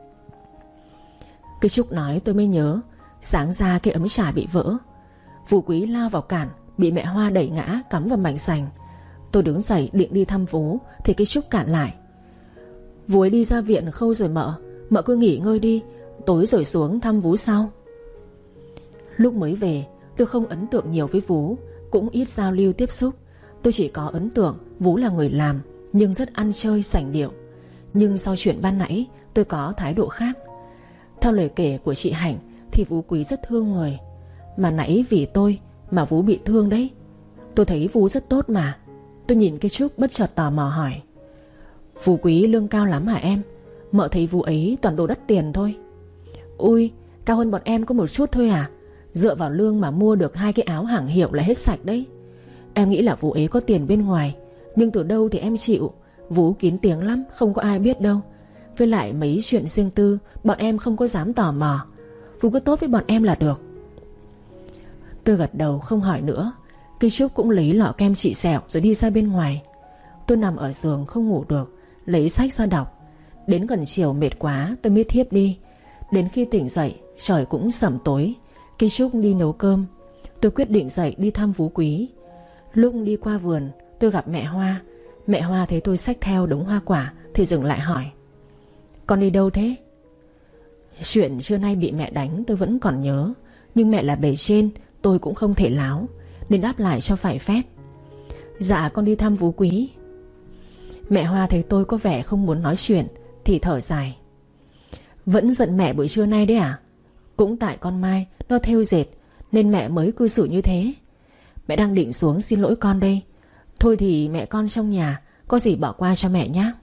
Cái Trúc nói tôi mới nhớ, sáng ra cái ấm trà bị vỡ. Vú Quý lao vào cản, bị mẹ Hoa đẩy ngã, cắm vào mảnh sành. Tôi đứng dậy định đi thăm Vú thì cái Trúc cản lại: Vú ấy đi ra viện khâu rồi mợ, mợ cứ nghỉ ngơi đi, tối rồi xuống thăm Vú sau. Lúc mới về tôi không ấn tượng nhiều với Vú, cũng ít giao lưu tiếp xúc. Tôi chỉ có ấn tượng Vú là người làm, nhưng rất ăn chơi sành điệu. Nhưng sau chuyện ban nãy tôi có thái độ khác. Theo lời kể của chị Hạnh thì Vú Quý rất thương người. Mà nãy vì tôi mà Vú bị thương đấy. Tôi thấy Vú rất tốt mà. Tôi nhìn cái Trúc bất chợt tò mò hỏi: Vú Quý lương cao lắm hả em? Mợ thấy Vú ấy toàn đồ đắt tiền thôi. Ui, cao hơn bọn em có một chút thôi à? Dựa vào lương mà mua được hai cái áo hàng hiệu là hết sạch đấy. Em nghĩ là Vú ấy có tiền bên ngoài, nhưng từ đâu thì em chịu. Vú kín tiếng lắm, không có ai biết đâu. Với lại mấy chuyện riêng tư bọn em không có dám tò mò. Vú cứ tốt với bọn em là được. Tôi gật đầu không hỏi nữa. Cây Trúc cũng lấy lọ kem trị sẹo rồi đi ra bên ngoài. Tôi nằm ở giường không ngủ được, lấy sách ra đọc. Đến gần chiều mệt quá tôi mới thiếp đi. Đến khi tỉnh dậy trời cũng sẩm tối. Cây Trúc đi nấu cơm. Tôi quyết định dậy đi thăm Vú Quý. Lúc đi qua vườn tôi gặp mẹ Hoa. Mẹ Hoa thấy tôi xách theo đống hoa quả thì dừng lại hỏi: Con đi đâu thế? Chuyện trưa nay bị mẹ đánh tôi vẫn còn nhớ, nhưng mẹ là bề trên, tôi cũng không thể láo, nên đáp lại cho phải phép: Dạ con đi thăm Vú Quý. Mẹ Hoa thấy tôi có vẻ không muốn nói chuyện thì thở dài: Vẫn giận mẹ buổi trưa nay đấy à? Cũng tại con Mai nó thêu dệt nên mẹ mới cư xử như thế. Mẹ đang định xuống xin lỗi con đây. Thôi thì mẹ con trong nhà, có gì bỏ qua cho mẹ nhé.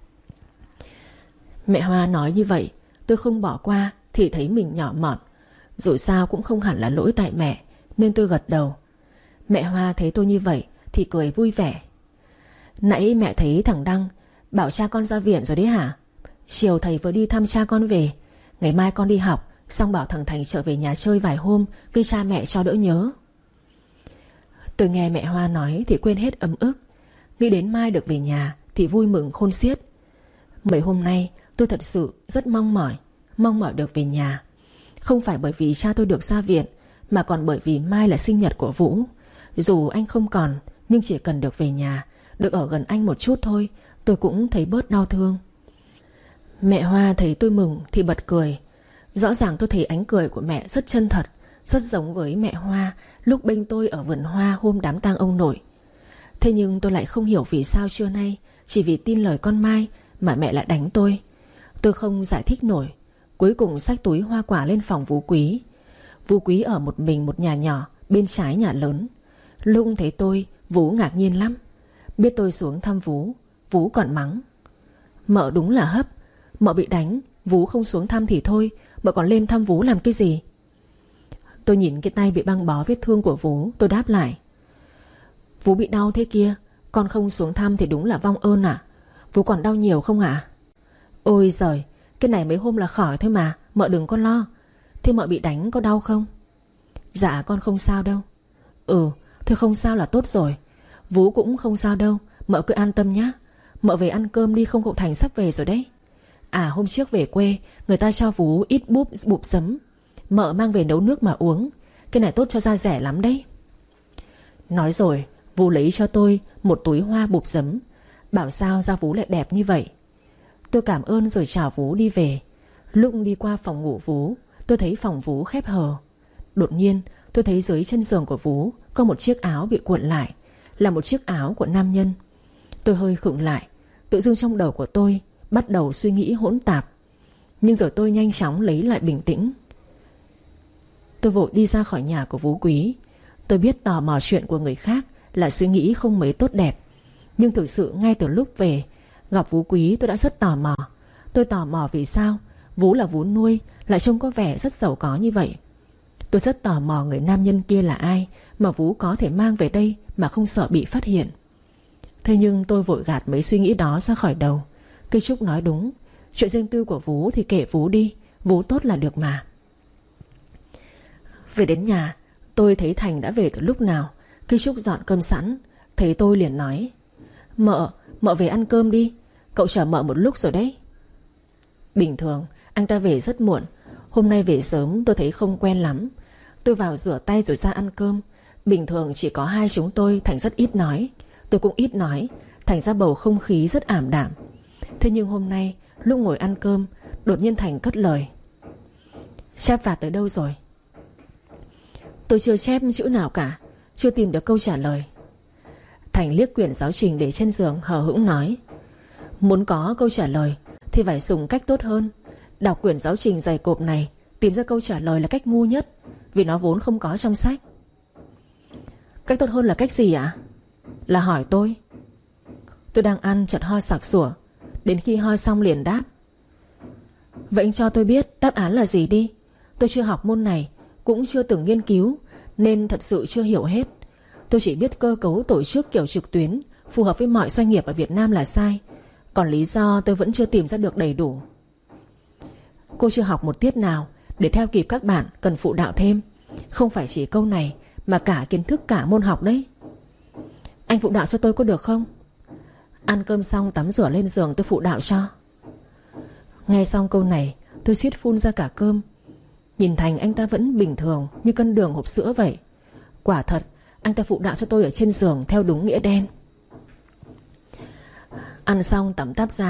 Mẹ Hoa nói như vậy, tôi không bỏ qua thì thấy mình nhỏ mọn. Dù sao cũng không hẳn là lỗi tại mẹ, nên tôi gật đầu. Mẹ Hoa thấy tôi như vậy thì cười vui vẻ: Nãy mẹ thấy thằng Đăng bảo cha con ra viện rồi đấy hả? Chiều thầy vừa đi thăm cha con về. Ngày mai con đi học xong bảo thằng Thành trở về nhà chơi vài hôm với cha mẹ cho đỡ nhớ. Tôi nghe mẹ Hoa nói thì quên hết ấm ức. Nghĩ đến mai được về nhà thì vui mừng khôn xiết. Mấy hôm nay tôi thật sự rất mong mỏi Mong mỏi được về nhà. Không phải bởi vì cha tôi được ra viện, mà còn bởi vì mai là sinh nhật của Vũ. Dù anh không còn, nhưng chỉ cần được về nhà, được ở gần anh một chút thôi, tôi cũng thấy bớt đau thương. Mẹ Hoa thấy tôi mừng thì bật cười. Rõ ràng tôi thấy ánh cười của mẹ rất chân thật, rất giống với mẹ Hoa lúc bênh tôi ở vườn hoa hôm đám tang ông nội. Thế nhưng tôi lại không hiểu vì sao trưa nay, chỉ vì tin lời con Mai mà mẹ lại đánh tôi. Tôi không giải thích nổi. Cuối cùng xách túi hoa quả lên phòng Vú Quý. Vú Quý ở một mình một nhà nhỏ bên trái nhà lớn. Lúc thấy tôi, Vú ngạc nhiên lắm. Biết tôi xuống thăm Vú, Vú còn mắng: Mợ đúng là hấp. Mợ bị đánh, Vú không xuống thăm thì thôi, mợ còn lên thăm Vú làm cái gì? Tôi nhìn cái tay bị băng bó vết thương của Vú, tôi đáp lại: Vú bị đau thế kia, con không xuống thăm thì đúng là vong ơn à? Vú còn đau nhiều không ạ? Ôi giời, cái này mấy hôm là khỏi thôi mà, mợ đừng có lo. Thế mợ bị đánh có đau không? Dạ con không sao đâu. Ừ, thôi không sao là tốt rồi. Vú cũng không sao đâu, mợ cứ an tâm nhá. Mợ về ăn cơm đi, không cậu Thành sắp về rồi đấy. À hôm trước về quê, người ta cho Vú ít búp bụp giấm. Mợ mang về nấu nước mà uống. Cái này tốt cho da rẻ lắm đấy. Nói rồi, Vú lấy cho tôi một túi hoa bụp giấm. Bảo sao da Vú lại đẹp như vậy. Tôi cảm ơn rồi chào Vú đi về. Lúc đi qua phòng ngủ Vú, tôi thấy phòng Vú khép hờ. Đột nhiên tôi thấy dưới chân giường của Vú có một chiếc áo bị cuộn lại, là một chiếc áo của nam nhân. Tôi hơi khựng lại. Tự dưng trong đầu của tôi bắt đầu suy nghĩ hỗn tạp. Nhưng rồi tôi nhanh chóng lấy lại bình tĩnh. Tôi vội đi ra khỏi nhà của Vú Quý. Tôi biết tò mò chuyện của người khác là suy nghĩ không mấy tốt đẹp. Nhưng thực sự ngay từ lúc về gặp Vú Quý tôi đã rất tò mò. Tôi tò mò vì sao Vú là Vú nuôi lại trông có vẻ rất giàu có như vậy. Tôi rất tò mò người nam nhân kia là ai mà Vú có thể mang về đây mà không sợ bị phát hiện. Thế nhưng tôi vội gạt mấy suy nghĩ đó ra khỏi đầu. Cây Trúc nói đúng, chuyện riêng tư của Vú thì kệ Vú đi, Vú tốt là được mà. Về đến nhà, tôi thấy Thành đã về từ lúc nào. Cây Trúc dọn cơm sẵn. Thấy tôi liền nói: Mợ, mợ về ăn cơm đi, cậu chờ mợ một lúc rồi đấy. Bình thường anh ta về rất muộn. Hôm nay về sớm tôi thấy không quen lắm. Tôi vào rửa tay rồi ra ăn cơm. Bình thường chỉ có hai chúng tôi, Thành rất ít nói. Tôi cũng ít nói, thành ra bầu không khí rất ảm đạm. Thế nhưng hôm nay lúc ngồi ăn cơm, đột nhiên Thành cất lời: Chép vạt tới đâu rồi? Tôi chưa chép chữ nào cả, chưa tìm được câu trả lời. Thành liếc quyển giáo trình để trên giường, hờ hững nói: Muốn có câu trả lời thì phải dùng cách tốt hơn. Đọc quyển giáo trình dày cộp này, tìm ra câu trả lời là cách ngu nhất, vì nó vốn không có trong sách. Cách tốt hơn là cách gì ạ? Là hỏi tôi. Tôi đang ăn chợt ho sặc sủa. Đến khi ho xong liền đáp: Vậy anh cho tôi biết đáp án là gì đi. Tôi chưa học môn này, cũng chưa từng nghiên cứu, nên thật sự chưa hiểu hết. Tôi chỉ biết cơ cấu tổ chức kiểu trực tuyến phù hợp với mọi doanh nghiệp ở Việt Nam là sai. Còn lý do tôi vẫn chưa tìm ra được đầy đủ. Cô chưa học một tiết nào. Để theo kịp các bạn cần phụ đạo thêm. Không phải chỉ câu này, mà cả kiến thức cả môn học đấy. Anh phụ đạo cho tôi có được không? Ăn cơm xong tắm rửa lên giường tôi phụ đạo cho. Nghe xong câu này tôi suýt phun ra cả cơm. Nhìn Thành anh ta vẫn bình thường như cân đường hộp sữa vậy. Quả thật anh ta phụ đạo cho tôi ở trên giường theo đúng nghĩa đen. Ăn xong tắm táp ra,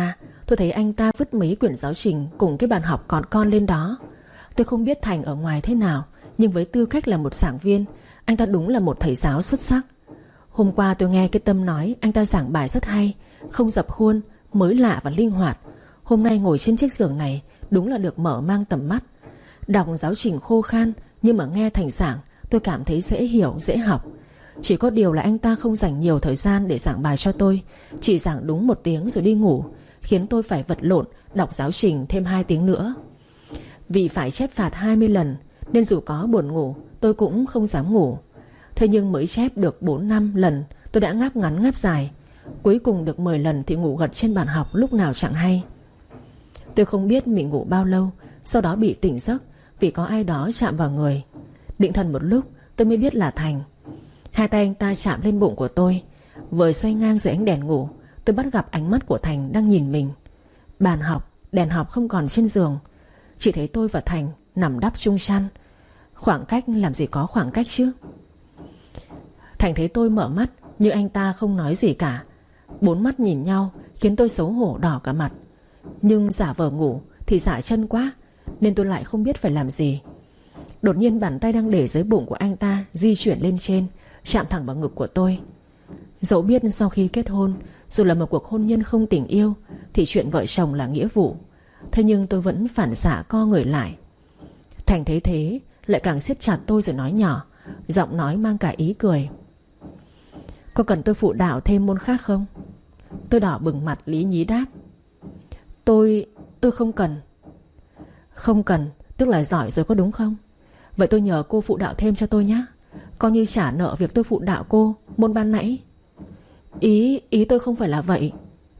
tôi thấy anh ta vứt mấy quyển giáo trình cùng cái bàn học còn con lên đó. Tôi không biết Thành ở ngoài thế nào, nhưng với tư cách là một giảng viên, anh ta đúng là một thầy giáo xuất sắc. Hôm qua tôi nghe cái Tâm nói anh ta giảng bài rất hay, không dập khuôn, mới lạ và linh hoạt. Hôm nay ngồi trên chiếc giường này đúng là được mở mang tầm mắt. Đọc giáo trình khô khan, nhưng mà nghe Thành giảng tôi cảm thấy dễ hiểu, dễ học. Chỉ có điều là anh ta không dành nhiều thời gian để giảng bài cho tôi, chỉ giảng đúng một tiếng rồi đi ngủ, khiến tôi phải vật lộn đọc giáo trình thêm hai tiếng nữa. Vì phải chép phạt hai mươi lần nên dù có buồn ngủ tôi cũng không dám ngủ. Thế nhưng mới chép được bốn năm lần tôi đã ngáp ngắn ngáp dài. Cuối cùng được mười lần thì ngủ gật trên bàn học lúc nào chẳng hay. Tôi không biết mình ngủ bao lâu, sau đó bị tỉnh giấc vì có ai đó chạm vào người. Định thần một lúc tôi mới biết là Thành. Hai tay anh ta chạm lên bụng của tôi. Vừa xoay ngang dưới ánh đèn ngủ, tôi bắt gặp ánh mắt của Thành đang nhìn mình. Bàn học, đèn học không còn trên giường, chỉ thấy tôi và Thành nằm đắp chung chăn. Khoảng cách làm gì có khoảng cách chứ. Thành thấy tôi mở mắt, nhưng anh ta không nói gì cả. Bốn mắt nhìn nhau khiến tôi xấu hổ đỏ cả mặt. Nhưng giả vờ ngủ thì dại chân quá, nên tôi lại không biết phải làm gì. Đột nhiên bàn tay đang để dưới bụng của anh ta di chuyển lên trên, chạm thẳng vào ngực của tôi. Dẫu biết sau khi kết hôn, dù là một cuộc hôn nhân không tình yêu, thì chuyện vợ chồng là nghĩa vụ, thế nhưng tôi vẫn phản xạ co người lại. Thành thấy thế lại càng siết chặt tôi rồi nói nhỏ, giọng nói mang cả ý cười: "Có cần tôi phụ đạo thêm môn khác không?" Tôi đỏ bừng mặt lý nhí đáp: Tôi... tôi không cần." "Không cần tức là giỏi rồi có đúng không? Vậy tôi nhờ cô phụ đạo thêm cho tôi nhé, coi như trả nợ việc tôi phụ đạo cô môn ban nãy." Ý... ý tôi không phải là vậy."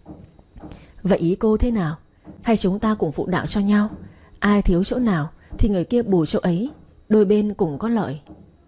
"Vậy ý cô thế nào? Hay chúng ta cùng phụ đạo cho nhau, ai thiếu chỗ nào thì người kia bù chỗ ấy, đôi bên cùng có lợi."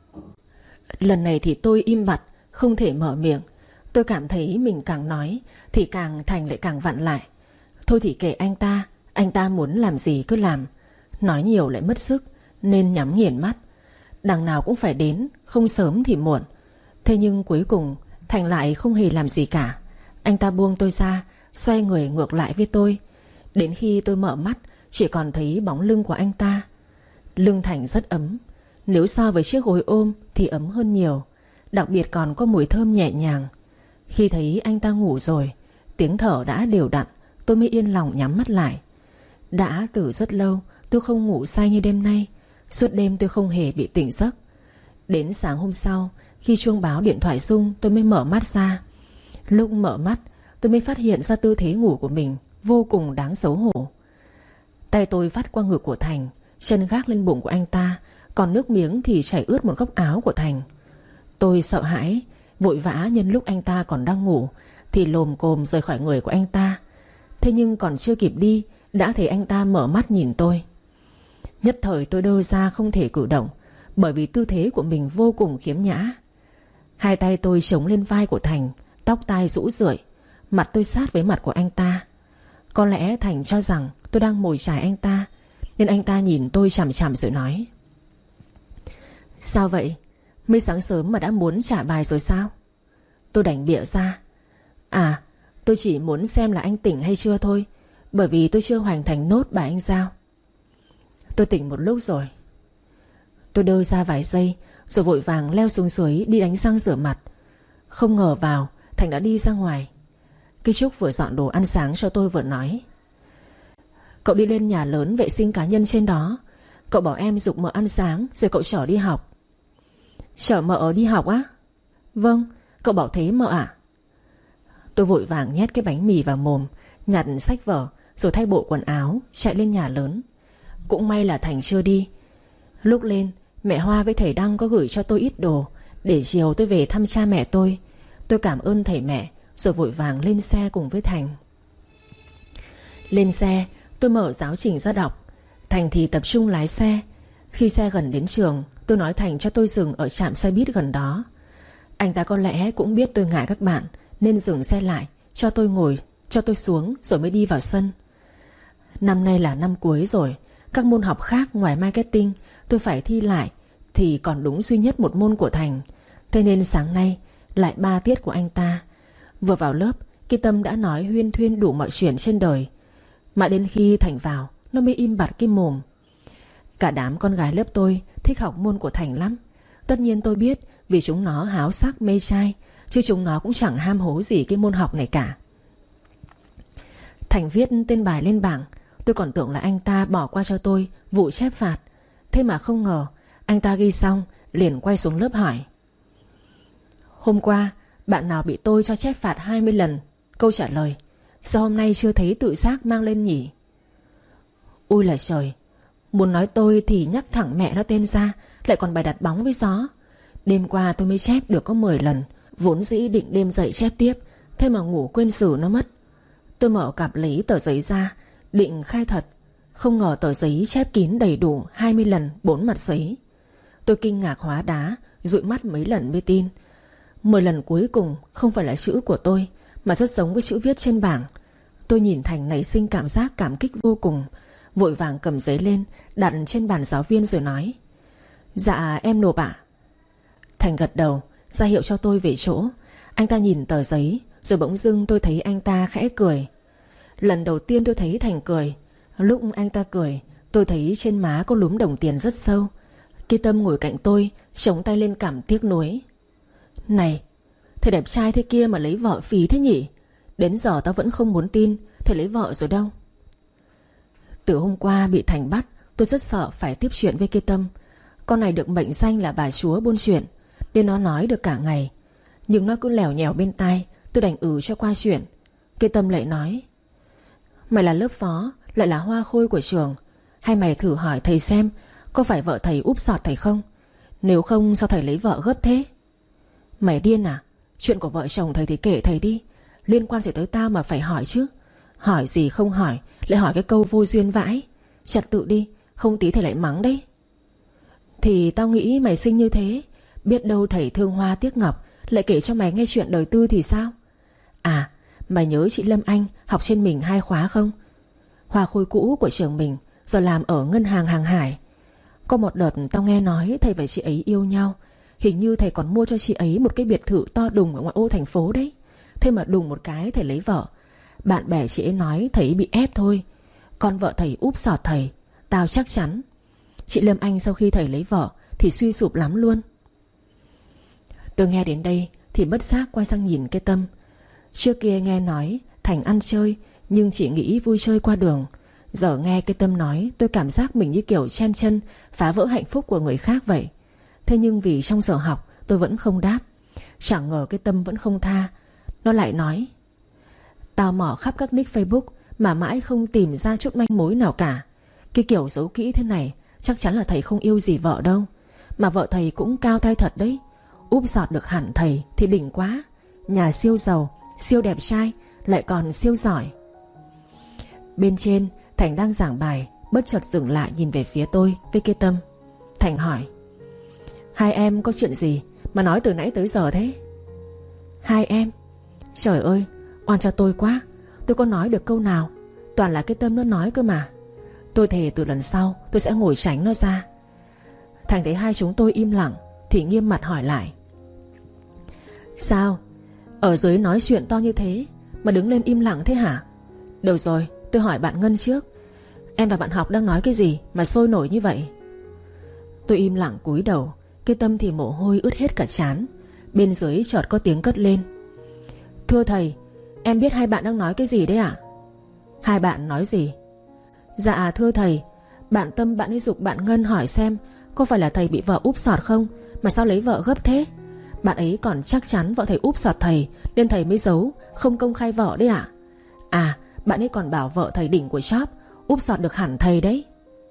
Lần này thì tôi im bặt, không thể mở miệng. Tôi cảm thấy mình càng nói thì càng Thành lại càng vặn lại. Thôi thì kệ anh ta, anh ta muốn làm gì cứ làm. Nói nhiều lại mất sức, nên nhắm nghiền mắt. Đằng nào cũng phải đến, không sớm thì muộn. Thế nhưng cuối cùng Thành lại không hề làm gì cả. Anh ta buông tôi ra, xoay người ngược lại với tôi. Đến khi tôi mở mắt, chỉ còn thấy bóng lưng của anh ta. Lưng Thành rất ấm, nếu so với chiếc gối ôm thì ấm hơn nhiều. Đặc biệt còn có mùi thơm nhẹ nhàng. Khi thấy anh ta ngủ rồi, tiếng thở đã đều đặn, tôi mới yên lòng nhắm mắt lại. Đã từ rất lâu tôi không ngủ say như đêm nay. Suốt đêm tôi không hề bị tỉnh giấc. Đến sáng hôm sau, khi chuông báo điện thoại rung, tôi mới mở mắt ra. Lúc mở mắt tôi mới phát hiện ra tư thế ngủ của mình vô cùng đáng xấu hổ. Tay tôi vắt qua ngực của Thành, chân gác lên bụng của anh ta, còn nước miếng thì chảy ướt một góc áo của Thành. Tôi sợ hãi, vội vã nhân lúc anh ta còn đang ngủ thì lồm cồm rời khỏi người của anh ta. Thế nhưng còn chưa kịp đi, đã thấy anh ta mở mắt nhìn tôi. Nhất thời tôi đơ ra không thể cử động, bởi vì tư thế của mình vô cùng khiếm nhã. Hai tay tôi chống lên vai của Thành, tóc tai rũ rượi, mặt tôi sát với mặt của anh ta. Có lẽ Thành cho rằng tôi đang mồi chài anh ta, nên anh ta nhìn tôi chằm chằm rồi nói: "Sao vậy? Mới sáng sớm mà đã muốn trả bài rồi sao?" Tôi đành bịa ra: "À, tôi chỉ muốn xem là anh tỉnh hay chưa thôi, bởi vì tôi chưa hoàn thành nốt bài anh giao." "Tôi tỉnh một lúc rồi." Tôi đơ ra vài giây rồi vội vàng leo xuống dưới đi đánh răng rửa mặt. Không ngờ vào Thành đã đi ra ngoài. Cái Trúc vừa dọn đồ ăn sáng cho tôi vừa nói: "Cậu đi lên nhà lớn vệ sinh cá nhân trên đó. Cậu bảo em giục mợ ăn sáng rồi cậu chở đi học." "Chở mợ đi học á?" "Vâng, cậu bảo thế mợ ạ." Tôi vội vàng nhét cái bánh mì vào mồm, nhặt sách vở rồi thay bộ quần áo chạy lên nhà lớn. Cũng may là Thành chưa đi. Lúc lên, mẹ Hoa với thầy Đăng có gửi cho tôi ít đồ để chiều tôi về thăm cha mẹ tôi. Tôi cảm ơn thầy mẹ rồi vội vàng lên xe cùng với Thành. Lên xe, tôi mở giáo trình ra đọc. Thành thì tập trung lái xe. Khi xe gần đến trường, tôi nói Thành cho tôi dừng ở trạm xe buýt gần đó. Anh ta có lẽ cũng biết tôi ngại các bạn nên dừng xe lại, cho tôi ngồi, cho tôi xuống rồi mới đi vào sân. Năm nay là năm cuối rồi. Các môn học khác ngoài marketing tôi phải thi lại thì còn đúng duy nhất một môn của Thành. Thế nên sáng nay lại ba tiết của anh ta. Vừa vào lớp, cái Tâm đã nói huyên thuyên đủ mọi chuyện trên đời. Mãi đến khi Thành vào, nó mới im bặt cái mồm. Cả đám con gái lớp tôi thích học môn của Thành lắm. Tất nhiên tôi biết, vì chúng nó háo sắc mê trai, chứ chúng nó cũng chẳng ham hố gì cái môn học này cả. Thành viết tên bài lên bảng. Tôi còn tưởng là anh ta bỏ qua cho tôi vụ chép phạt. Thế mà không ngờ anh ta ghi xong liền quay xuống lớp hỏi: Hôm qua bạn nào bị tôi cho chép phạt hai mươi lần? Câu trả lời: Sao hôm nay chưa thấy tự giác mang lên nhỉ? Ui là trời, muốn nói tôi thì nhắc thẳng mẹ nó tên ra, lại còn bài đặt bóng với gió. Đêm qua tôi mới chép được có mười lần. Vốn dĩ định đêm dậy chép tiếp, thế mà ngủ quên xử nó mất. Tôi mở cặp lấy tờ giấy ra, định khai thật. Không ngờ tờ giấy chép kín đầy đủ hai mươi lần bốn mặt giấy. Tôi kinh ngạc hóa đá, dụi mắt mấy lần mới tin. Mười lần cuối cùng không phải là chữ của tôi, mà rất giống với chữ viết trên bảng. Tôi nhìn Thành nảy sinh cảm giác cảm kích vô cùng, vội vàng cầm giấy lên đặt trên bàn giáo viên rồi nói: Dạ em nộp ạ. Thành gật đầu, ra hiệu cho tôi về chỗ. Anh ta nhìn tờ giấy, rồi bỗng dưng tôi thấy anh ta khẽ cười. Lần đầu tiên tôi thấy Thành cười. Lúc anh ta cười, tôi thấy trên má có lúm đồng tiền rất sâu. Cái Tâm ngồi cạnh tôi, chống tay lên cảm tiếc nuối: Này, thầy đẹp trai thế kia mà lấy vợ phí thế nhỉ? Đến giờ tao vẫn không muốn tin thầy lấy vợ rồi đâu. Từ hôm qua bị Thành bắt, tôi rất sợ phải tiếp chuyện với cái Tâm. Con này được mệnh danh là bà chúa buôn chuyện, nên nó nói được cả ngày. Nhưng nó cứ lèo nhèo bên tai, tôi đành ừ cho qua chuyện. Cái Tâm lại nói: Mày là lớp phó, lại là hoa khôi của trường, hay mày thử hỏi thầy xem có phải vợ thầy úp sọt thầy không? Nếu không sao thầy lấy vợ gấp thế? Mày điên à? Chuyện của vợ chồng thầy thì kệ thầy đi, liên quan gì tới tao mà phải hỏi chứ? Hỏi gì không hỏi, lại hỏi cái câu vô duyên vãi. Trật tự đi, không tí thầy lại mắng đấy. Thì tao nghĩ mày xinh như thế, biết đâu thầy thương hoa tiếc ngọc lại kể cho mày nghe chuyện đời tư thì sao? À, mày nhớ chị Lâm Anh học trên mình hai khóa không? Hoa khôi cũ của trường mình, giờ làm ở ngân hàng hàng hải. Có một đợt tao nghe nói thầy và chị ấy yêu nhau. Hình như thầy còn mua cho chị ấy một cái biệt thự to đùng ở ngoại ô thành phố đấy. Thế mà đùng một cái thầy lấy vợ. Bạn bè chị ấy nói thầy bị ép thôi. Con vợ thầy úp sọt thầy, tao chắc chắn. Chị Lâm Anh sau khi thầy lấy vợ thì suy sụp lắm luôn. Tôi nghe đến đây thì bất giác quay sang nhìn cái Tâm. Trước kia nghe nói Thành ăn chơi, nhưng chỉ nghĩ vui chơi qua đường. Giờ nghe cái Tâm nói, tôi cảm giác mình như kiểu chen chân phá vỡ hạnh phúc của người khác vậy. Thế nhưng vì trong giờ học tôi vẫn không đáp. Chẳng ngờ cái Tâm vẫn không tha. Nó lại nói: Tao mò khắp các nick Facebook mà mãi không tìm ra chút manh mối nào cả. Cái kiểu giấu kỹ thế này chắc chắn là thầy không yêu gì vợ đâu. Mà vợ thầy cũng cao tay thật đấy. Úp sọt được hẳn thầy thì đỉnh quá. Nhà siêu giàu, siêu đẹp trai, lại còn siêu giỏi. Bên trên Thành đang giảng bài, bất chợt dừng lại nhìn về phía tôi với cái Tâm. Thành hỏi: Hai em có chuyện gì mà nói từ nãy tới giờ thế? Hai em? Trời ơi, oan cho tôi quá. Tôi có nói được câu nào, toàn là cái Tâm nó nói cơ mà. Tôi thề từ lần sau tôi sẽ ngồi tránh nó ra. Thành thấy hai chúng tôi im lặng thì nghiêm mặt hỏi lại: Sao? Ở dưới nói chuyện to như thế mà đứng lên im lặng thế hả? Được rồi, tôi hỏi bạn Ngân trước. Em và bạn học đang nói cái gì mà sôi nổi như vậy? Tôi im lặng cúi đầu. Cái Tâm thì mồ hôi ướt hết cả trán. Bên dưới chợt có tiếng cất lên: Thưa thầy, em biết hai bạn đang nói cái gì đấy ạ? Hai bạn nói gì? Dạ thưa thầy, bạn Tâm bạn ấy giục bạn Ngân hỏi xem có phải là thầy bị vợ úp sọt không, mà sao lấy vợ gấp thế. Bạn ấy còn chắc chắn vợ thầy úp sọt thầy, nên thầy mới giấu, không công khai vợ đấy ạ. À, bạn ấy còn bảo vợ thầy đỉnh của shop, úp sọt được hẳn thầy đấy.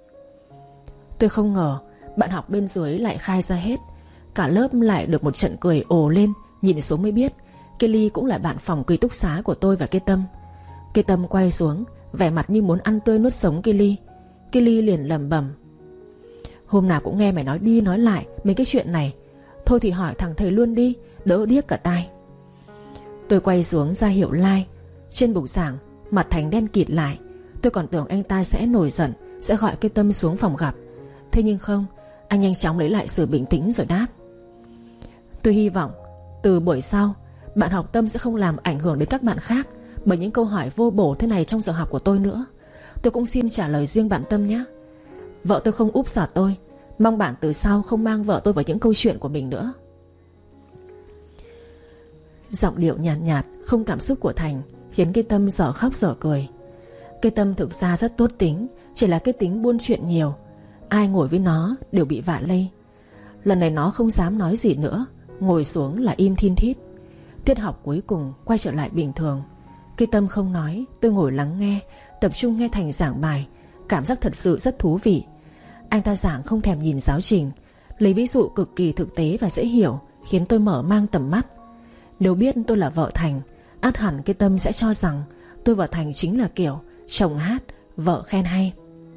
Tôi không ngờ bạn học bên dưới lại khai ra hết. Cả lớp lại được một trận cười ồ lên. Nhìn xuống mới biết cái Ly cũng là bạn phòng ký túc xá của tôi và cái Tâm. Cái Tâm quay xuống, vẻ mặt như muốn ăn tươi nuốt sống cái Ly. Cái Ly liền lẩm bẩm: Hôm nào cũng nghe mày nói đi nói lại mấy cái chuyện này. Thôi thì hỏi thằng thầy luôn đi, đỡ điếc cả tai. Tôi quay xuống ra hiệu like. Trên bục giảng mặt Thành đen kịt lại. Tôi còn tưởng anh ta sẽ nổi giận, sẽ gọi cái Tâm xuống phòng gặp. Thế nhưng không, anh nhanh chóng lấy lại sự bình tĩnh rồi đáp: Tôi hy vọng từ buổi sau bạn học Tâm sẽ không làm ảnh hưởng đến các bạn khác bởi những câu hỏi vô bổ thế này trong giờ học của tôi nữa. tôi cũng xin trả lời riêng bạn Tâm nhé. Vợ tôi không úp sọt tôi, mong bạn từ sau không mang vợ tôi vào những câu chuyện của mình nữa. Giọng điệu nhàn nhạt, nhạt không cảm xúc của Thành khiến cái Tâm dở khóc dở cười. Cái Tâm thực ra rất tốt tính, chỉ là cái tính buôn chuyện nhiều. Ai ngồi với nó đều bị vạ lây. Lần này nó không dám nói gì nữa, ngồi xuống là im thin thít. Tiết học cuối cùng quay trở lại bình thường. Cái Tâm không nói, tôi ngồi lắng nghe, tập trung nghe Thành giảng bài. Cảm giác thật sự rất thú vị. Anh ta giảng không thèm nhìn giáo trình, lấy ví dụ cực kỳ thực tế và dễ hiểu, khiến tôi mở mang tầm mắt. Nếu biết tôi là vợ Thành, ắt hẳn cái Tâm sẽ cho rằng tôi và Thành chính là kiểu chồng hát, vợ khen hay.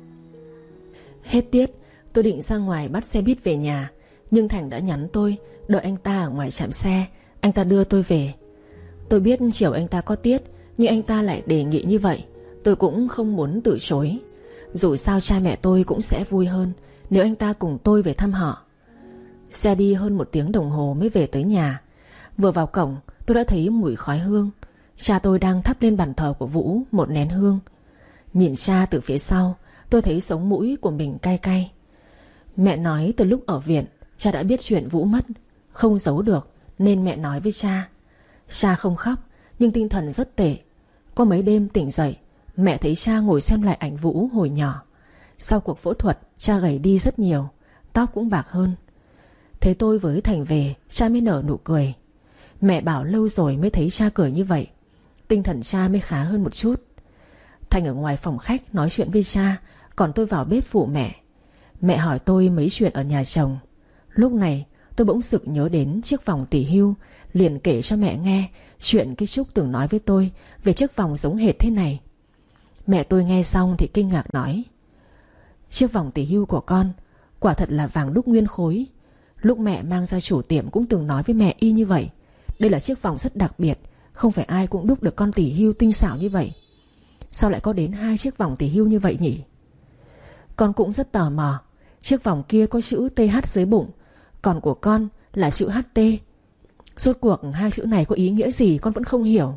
Hết tiết, tôi định ra ngoài bắt xe buýt về nhà, nhưng Thành đã nhắn tôi đợi anh ta ở ngoài trạm xe, anh ta đưa tôi về. Tôi biết chiều anh ta có tiết, nhưng anh ta lại đề nghị như vậy, tôi cũng không muốn từ chối. Dù sao cha mẹ tôi cũng sẽ vui hơn nếu anh ta cùng tôi về thăm họ. Xe đi hơn một tiếng đồng hồ mới về tới nhà. Vừa vào cổng tôi đã thấy mùi khói hương. Cha tôi đang thắp lên bàn thờ của Vũ một nén hương. Nhìn cha từ phía sau, tôi thấy sống mũi của mình cay cay. Mẹ nói từ lúc ở viện cha đã biết chuyện Vũ mất, không giấu được nên mẹ nói với cha. Cha không khóc nhưng tinh thần rất tệ. Có mấy đêm tỉnh dậy, mẹ thấy cha ngồi xem lại ảnh Vũ hồi nhỏ. Sau cuộc phẫu thuật, cha gầy đi rất nhiều, tóc cũng bạc hơn. Thế tôi với Thành về, cha mới nở nụ cười. Mẹ bảo lâu rồi mới thấy cha cười như vậy, tinh thần cha mới khá hơn một chút. Thành ở ngoài phòng khách nói chuyện với cha, còn tôi vào bếp phụ mẹ. Mẹ hỏi tôi mấy chuyện ở nhà chồng. Lúc này tôi bỗng sực nhớ đến chiếc vòng tỷ hưu, liền kể cho mẹ nghe chuyện cái Trúc từng nói với tôi về chiếc vòng giống hệt thế này. Mẹ tôi nghe xong thì kinh ngạc nói: chiếc vòng tỷ hưu của con quả thật là vàng đúc nguyên khối. Lúc mẹ mang ra chủ tiệm cũng từng nói với mẹ y như vậy. Đây là chiếc vòng rất đặc biệt, không phải ai cũng đúc được con tỷ hưu tinh xảo như vậy. Sao lại có đến hai chiếc vòng tỷ hưu như vậy nhỉ? Con cũng rất tò mò. Chiếc vòng kia có chữ tê hát dưới bụng, còn của con là chữ hát tê. Rốt cuộc hai chữ này có ý nghĩa gì con vẫn không hiểu.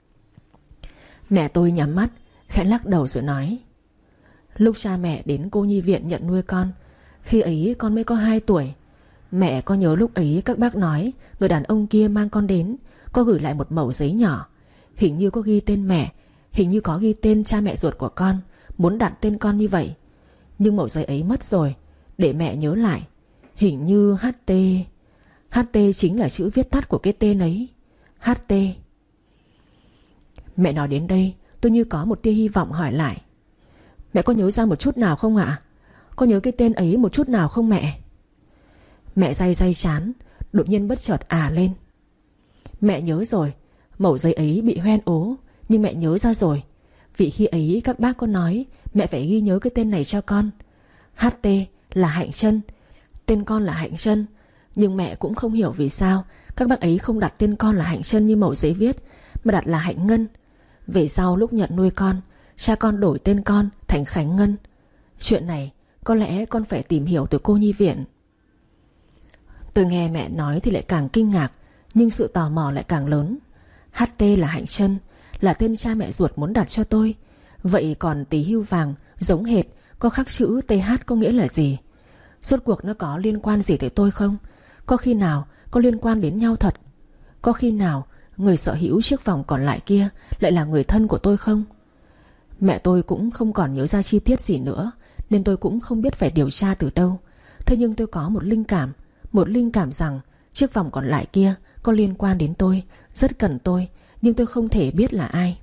Mẹ tôi nhắm mắt, khẽ lắc đầu rồi nói: lúc cha mẹ đến cô nhi viện nhận nuôi con, khi ấy con mới có hai tuổi. Mẹ có nhớ lúc ấy các bác nói người đàn ông kia mang con đến có gửi lại một mẩu giấy nhỏ, hình như có ghi tên mẹ, hình như có ghi tên cha mẹ ruột của con, muốn đặt tên con như vậy. Nhưng mẩu giấy ấy mất rồi, để mẹ nhớ lại. Hình như hát tê. hát tê chính là chữ viết tắt của cái tên ấy, hát tê. Mẹ nói đến đây, tôi như có một tia hy vọng hỏi lại: mẹ có nhớ ra một chút nào không ạ? Có nhớ cái tên ấy một chút nào không mẹ? Mẹ day day chán, đột nhiên bất chợt à lên: mẹ nhớ rồi, mẩu giấy ấy bị hoen ố, nhưng mẹ nhớ ra rồi. Vì khi ấy các bác có nói mẹ phải ghi nhớ cái tên này cho con. hát tê là Hạnh Trân, tên con là Hạnh Trân. Nhưng mẹ cũng không hiểu vì sao các bác ấy không đặt tên con là Hạnh Trân như mẩu giấy viết, mà đặt là Hạnh Ngân. Về sau lúc nhận nuôi con, cha con đổi tên con thành Khánh Ngân. Chuyện này có lẽ con phải tìm hiểu từ cô nhi viện. Tôi nghe mẹ nói thì lại càng kinh ngạc, nhưng sự tò mò lại càng lớn. hát tê là Hạnh Trân, là tên cha mẹ ruột muốn đặt cho tôi. Vậy còn tí hưu vàng giống hệt, có khắc chữ tê hát có nghĩa là gì? Rốt cuộc nó có liên quan gì tới tôi không? Có khi nào có liên quan đến nhau thật? Có khi nào người sở hữu chiếc vòng còn lại kia lại là người thân của tôi không? Mẹ tôi cũng không còn nhớ ra chi tiết gì nữa, nên tôi cũng không biết phải điều tra từ đâu. Thế nhưng tôi có một linh cảm, một linh cảm rằng chiếc vòng còn lại kia có liên quan đến tôi, rất cần tôi, nhưng tôi không thể biết là ai.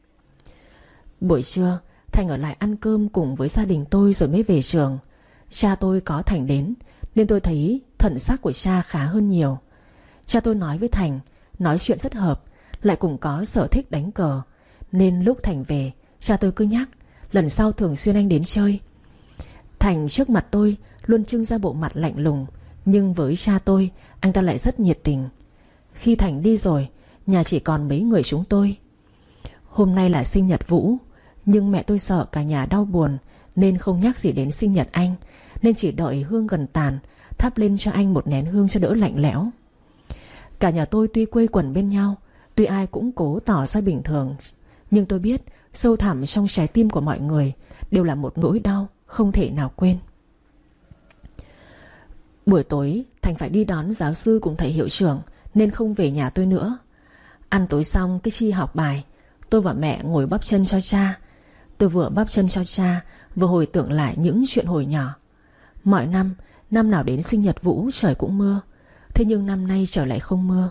Buổi trưa Thành ở lại ăn cơm cùng với gia đình tôi rồi mới về trường. Cha tôi có Thành đến, nên tôi thấy thần sắc của cha khá hơn nhiều. Cha tôi nói với Thành, nói chuyện rất hợp, lại cùng có sở thích đánh cờ, nên lúc Thành về, cha tôi cứ nhắc lần sau thường xuyên anh đến chơi. Thành trước mặt tôi luôn trưng ra bộ mặt lạnh lùng, nhưng với cha tôi anh ta lại rất nhiệt tình. Khi Thành đi rồi, nhà chỉ còn mấy người chúng tôi. Hôm nay là sinh nhật Vũ, nhưng mẹ tôi sợ cả nhà đau buồn nên không nhắc gì đến sinh nhật anh, nên chỉ đợi hương gần tàn thắp lên cho anh một nén hương cho đỡ lạnh lẽo. Cả nhà tôi tuy quây quần bên nhau, tuy ai cũng cố tỏ ra bình thường, nhưng tôi biết sâu thẳm trong trái tim của mọi người đều là một nỗi đau không thể nào quên. Buổi tối Thành phải đi đón giáo sư cùng thầy hiệu trưởng, nên không về nhà tôi nữa. Ăn tối xong cái Chi học bài, tôi và mẹ ngồi bắp chân cho cha. Tôi vừa bắp chân cho cha, vừa hồi tưởng lại những chuyện hồi nhỏ. Mọi năm, năm nào đến sinh nhật Vũ trời cũng mưa. Thế nhưng năm nay trời lại không mưa.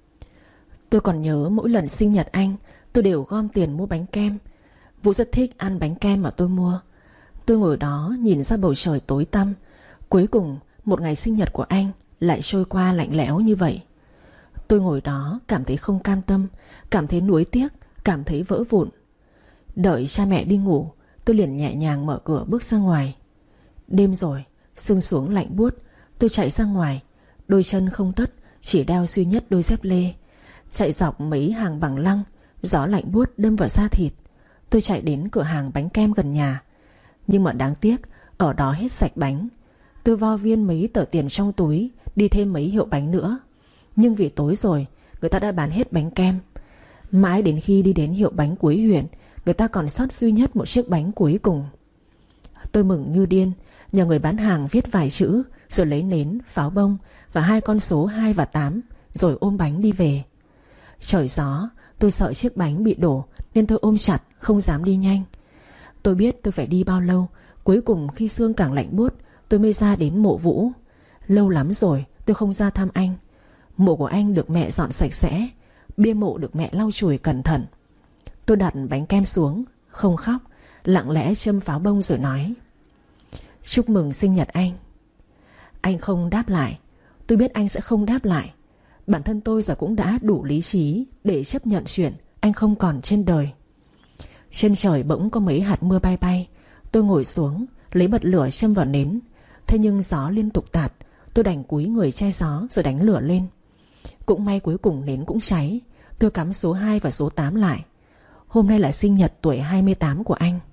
Tôi còn nhớ mỗi lần sinh nhật anh, tôi đều gom tiền mua bánh kem. Vũ rất thích ăn bánh kem mà tôi mua. Tôi ngồi đó nhìn ra bầu trời tối tăm. Cuối cùng một ngày sinh nhật của anh lại trôi qua lạnh lẽo như vậy. Tôi ngồi đó cảm thấy không cam tâm, cảm thấy nuối tiếc, cảm thấy vỡ vụn. Đợi cha mẹ đi ngủ, tôi liền nhẹ nhàng mở cửa bước ra ngoài. Đêm rồi, sương xuống lạnh buốt. Tôi chạy ra ngoài, đôi chân không tất, chỉ đeo duy nhất đôi dép lê. Chạy dọc mấy hàng bằng lăng, gió lạnh buốt đâm vào da thịt. Tôi chạy đến cửa hàng bánh kem gần nhà. Nhưng mà đáng tiếc, ở đó hết sạch bánh. Tôi vo viên mấy tờ tiền trong túi, đi thêm mấy hiệu bánh nữa. Nhưng vì tối rồi, người ta đã bán hết bánh kem. Mãi đến khi đi đến hiệu bánh cuối huyện, người ta còn sót duy nhất một chiếc bánh cuối cùng. Tôi mừng như điên, nhờ người bán hàng viết vài chữ, rồi lấy nến, pháo bông và hai con số hai và tám, rồi ôm bánh đi về. Trời gió, tôi sợ chiếc bánh bị đổ nên tôi ôm chặt, không dám đi nhanh. Tôi biết tôi phải đi bao lâu. Cuối cùng khi sương càng lạnh buốt, tôi mới ra đến mộ Vũ. Lâu lắm rồi tôi không ra thăm anh. Mộ của anh được mẹ dọn sạch sẽ, bia mộ được mẹ lau chùi cẩn thận. Tôi đặt bánh kem xuống, không khóc, lặng lẽ châm pháo bông rồi nói: chúc mừng sinh nhật anh. Anh không đáp lại. Tôi biết anh sẽ không đáp lại. Bản thân tôi giờ cũng đã đủ lý trí để chấp nhận chuyện anh không còn trên đời. Trên trời bỗng có mấy hạt mưa bay bay. Tôi ngồi xuống, lấy bật lửa châm vào nến. Thế nhưng gió liên tục tạt. Tôi đành cúi người che gió rồi đánh lửa lên. Cũng may cuối cùng nến cũng cháy. Tôi cắm số hai và số tám lại. Hôm nay là sinh nhật tuổi hai mươi tám của anh.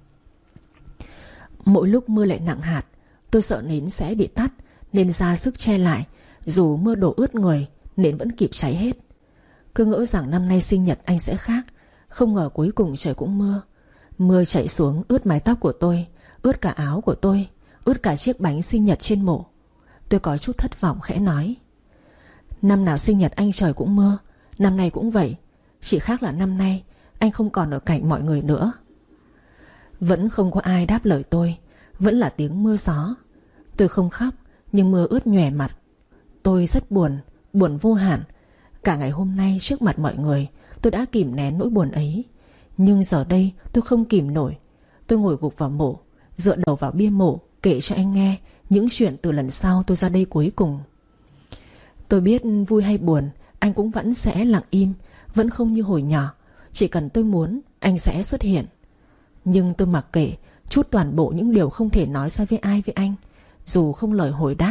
Mỗi lúc mưa lại nặng hạt, tôi sợ nến sẽ bị tắt nên ra sức che lại. Dù mưa đổ ướt người, nến vẫn kịp cháy hết. Cứ ngỡ rằng năm nay sinh nhật anh sẽ khác. Không ngờ cuối cùng trời cũng mưa. Mưa chảy xuống ướt mái tóc của tôi, ướt cả áo của tôi, ướt cả chiếc bánh sinh nhật trên mộ. Tôi có chút thất vọng khẽ nói: năm nào sinh nhật anh trời cũng mưa, năm nay cũng vậy. Chỉ khác là năm nay anh không còn ở cạnh mọi người nữa. Vẫn không có ai đáp lời tôi. Vẫn là tiếng mưa gió. Tôi không khóc, nhưng mưa ướt nhòe mặt. Tôi rất buồn, buồn vô hạn. Cả ngày hôm nay trước mặt mọi người, tôi đã kìm nén nỗi buồn ấy. Nhưng giờ đây tôi không kìm nổi. Tôi ngồi gục vào mộ, dựa đầu vào bia mộ, kể cho anh nghe những chuyện từ lần sau tôi ra đây cuối cùng. Tôi biết vui hay buồn, anh cũng vẫn sẽ lặng im, vẫn không như hồi nhỏ. Chỉ cần tôi muốn, anh sẽ xuất hiện. Nhưng tôi mặc kệ, trút toàn bộ những điều không thể nói ra với ai với anh, dù không lời hồi đáp.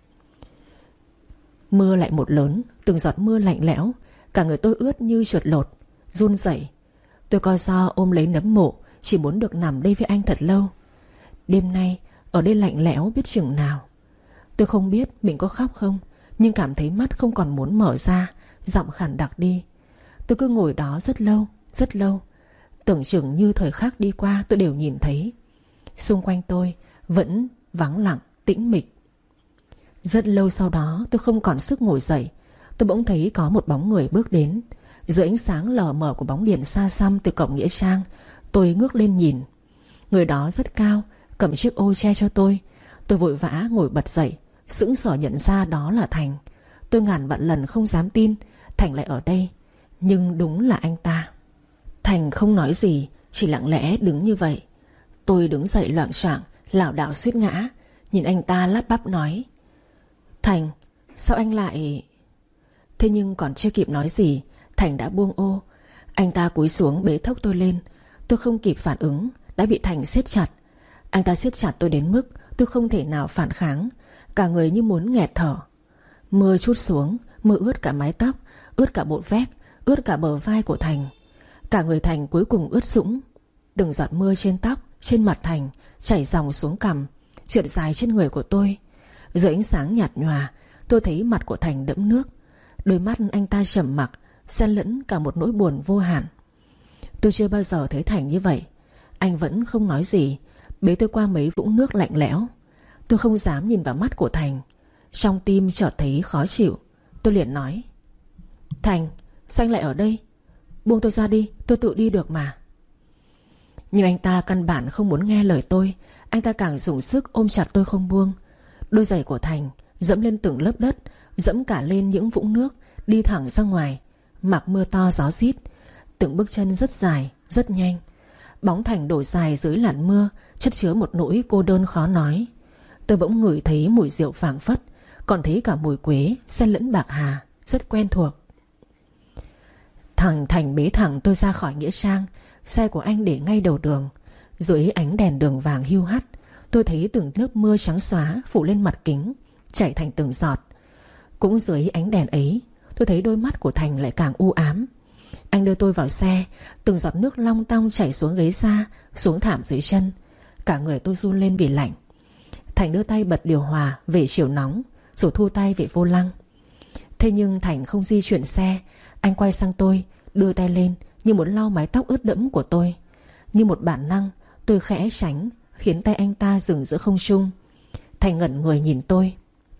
Mưa lại một lớn, từng giọt mưa lạnh lẽo. Cả người tôi ướt như chuột lột, run rẩy. Tôi coi so ôm lấy nấm mộ, chỉ muốn được nằm đây với anh thật lâu. Đêm nay ở đây lạnh lẽo biết chừng nào. Tôi không biết mình có khóc không, nhưng cảm thấy mắt không còn muốn mở ra, giọng khàn đặc đi. Tôi cứ ngồi đó rất lâu, rất lâu. Tưởng chừng như thời khắc đi qua tôi đều nhìn thấy. Xung quanh tôi vẫn vắng lặng, tĩnh mịch. Rất lâu sau đó tôi không còn sức ngồi dậy. Tôi bỗng thấy có một bóng người bước đến. Dưới ánh sáng lờ mờ của bóng đèn xa xăm từ cổng nghĩa trang, tôi ngước lên nhìn. Người đó rất cao, cầm chiếc ô che cho tôi. Tôi vội vã ngồi bật dậy, sững sờ nhận ra đó là Thành. Tôi ngàn vạn lần không dám tin Thành lại ở đây. Nhưng đúng là anh ta. Thành không nói gì, chỉ lặng lẽ đứng như vậy. Tôi đứng dậy loạng choạng, lảo đảo suýt ngã. Nhìn anh ta lắp bắp nói: Thành, sao anh lại... Thế nhưng còn chưa kịp nói gì, Thành đã buông ô. Anh ta cúi xuống bế thốc tôi lên. Tôi không kịp phản ứng, đã bị Thành siết chặt. Anh ta siết chặt tôi đến mức tôi không thể nào phản kháng. Cả người như muốn nghẹt thở. Mưa trút xuống, mưa ướt cả mái tóc, ướt cả bộ vest, ướt cả bờ vai của Thành. Cả người Thành cuối cùng ướt sũng. Từng giọt mưa trên tóc, trên mặt Thành chảy dòng xuống cằm, trượt dài trên người của tôi. Dưới ánh sáng nhạt nhòa, tôi thấy mặt của Thành đẫm nước. Đôi mắt anh ta trầm mặc, xen lẫn cả một nỗi buồn vô hạn. Tôi chưa bao giờ thấy Thành như vậy. Anh vẫn không nói gì, bế tôi qua mấy vũng nước lạnh lẽo. Tôi không dám nhìn vào mắt của Thành. Trong tim chợt thấy khó chịu. Tôi liền nói: Thành, sao anh lại ở đây? Buông tôi ra đi, tôi tự đi được mà. Nhưng anh ta căn bản không muốn nghe lời tôi. Anh ta càng dùng sức ôm chặt tôi không buông. Đôi giày của Thành dẫm lên từng lớp đất, dẫm cả lên những vũng nước, đi thẳng ra ngoài. Mặc mưa to gió rít. Từng bước chân rất dài, rất nhanh. Bóng Thành đổ dài dưới làn mưa, chất chứa một nỗi cô đơn khó nói. Tôi bỗng ngửi thấy mùi rượu phảng phất, còn thấy cả mùi quế xen lẫn bạc hà, rất quen thuộc. Thằng Thành bế thẳng tôi ra khỏi nghĩa trang. Xe của anh để ngay đầu đường. Dưới ánh đèn đường vàng hiu hắt, tôi thấy từng lớp mưa trắng xóa phủ lên mặt kính, chảy thành từng giọt. Cũng dưới ánh đèn ấy, tôi thấy đôi mắt của Thành lại càng u ám. Anh đưa tôi vào xe. Từng giọt nước long tong chảy xuống ghế da, xuống thảm dưới chân. Cả người tôi run lên vì lạnh. Thành đưa tay bật điều hòa về chiều nóng, rồi thu tay về vô lăng. Thế nhưng Thành không di chuyển xe. Anh quay sang tôi, đưa tay lên như muốn lau mái tóc ướt đẫm của tôi. Như một bản năng, tôi khẽ tránh, khiến tay anh ta dừng giữa không trung. Thành ngẩn người nhìn tôi.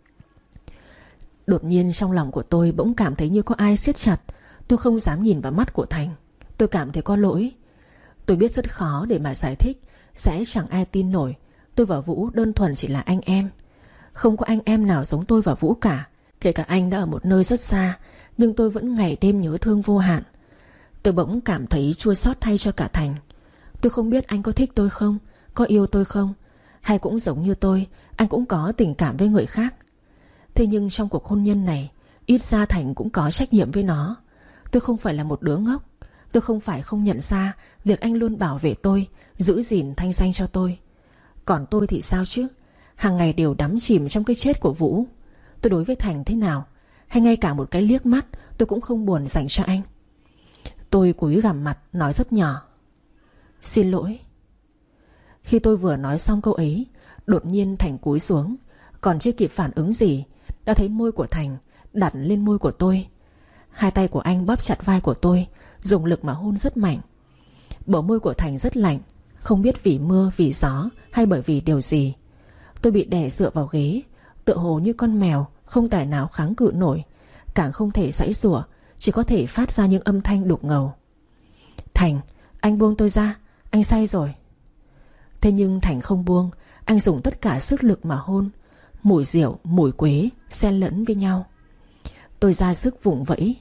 Đột nhiên trong lòng của tôi bỗng cảm thấy như có ai siết chặt. Tôi không dám nhìn vào mắt của Thành. Tôi cảm thấy có lỗi. Tôi biết rất khó để mà giải thích, sẽ chẳng ai tin nổi. Tôi và Vũ đơn thuần chỉ là anh em. Không có anh em nào giống tôi và Vũ cả. Kể cả anh đã ở một nơi rất xa, nhưng tôi vẫn ngày đêm nhớ thương vô hạn. Tôi bỗng cảm thấy chua xót thay cho cả Thành. Tôi không biết anh có thích tôi không, có yêu tôi không, hay cũng giống như tôi, anh cũng có tình cảm với người khác. Thế nhưng trong cuộc hôn nhân này, ít ra Thành cũng có trách nhiệm với nó. Tôi không phải là một đứa ngốc. Tôi không phải không nhận ra việc anh luôn bảo vệ tôi, giữ gìn thanh danh cho tôi. Còn tôi thì sao chứ? Hàng ngày đều đắm chìm trong cái chết của Vũ. Tôi đối với Thành thế nào, hay ngay cả một cái liếc mắt tôi cũng không buồn dành cho anh. Tôi cúi gằm mặt nói rất nhỏ: Xin lỗi. Khi tôi vừa nói xong câu ấy, đột nhiên Thành cúi xuống. Còn chưa kịp phản ứng gì, đã thấy môi của Thành đặt lên môi của tôi. Hai tay của anh bóp chặt vai của tôi, dùng lực mà hôn rất mạnh. Bờ môi của Thành rất lạnh. Không biết vì mưa, vì gió, hay bởi vì điều gì, tôi bị đè dựa vào ghế, tựa hồ như con mèo, không tài nào kháng cự nổi, càng không thể giãy giụa, chỉ có thể phát ra những âm thanh đục ngầu. Thành, anh buông tôi ra, anh say rồi. Thế nhưng Thành không buông. Anh dùng tất cả sức lực mà hôn. Mùi rượu, mùi quế xen lẫn với nhau. Tôi ra sức vùng vẫy.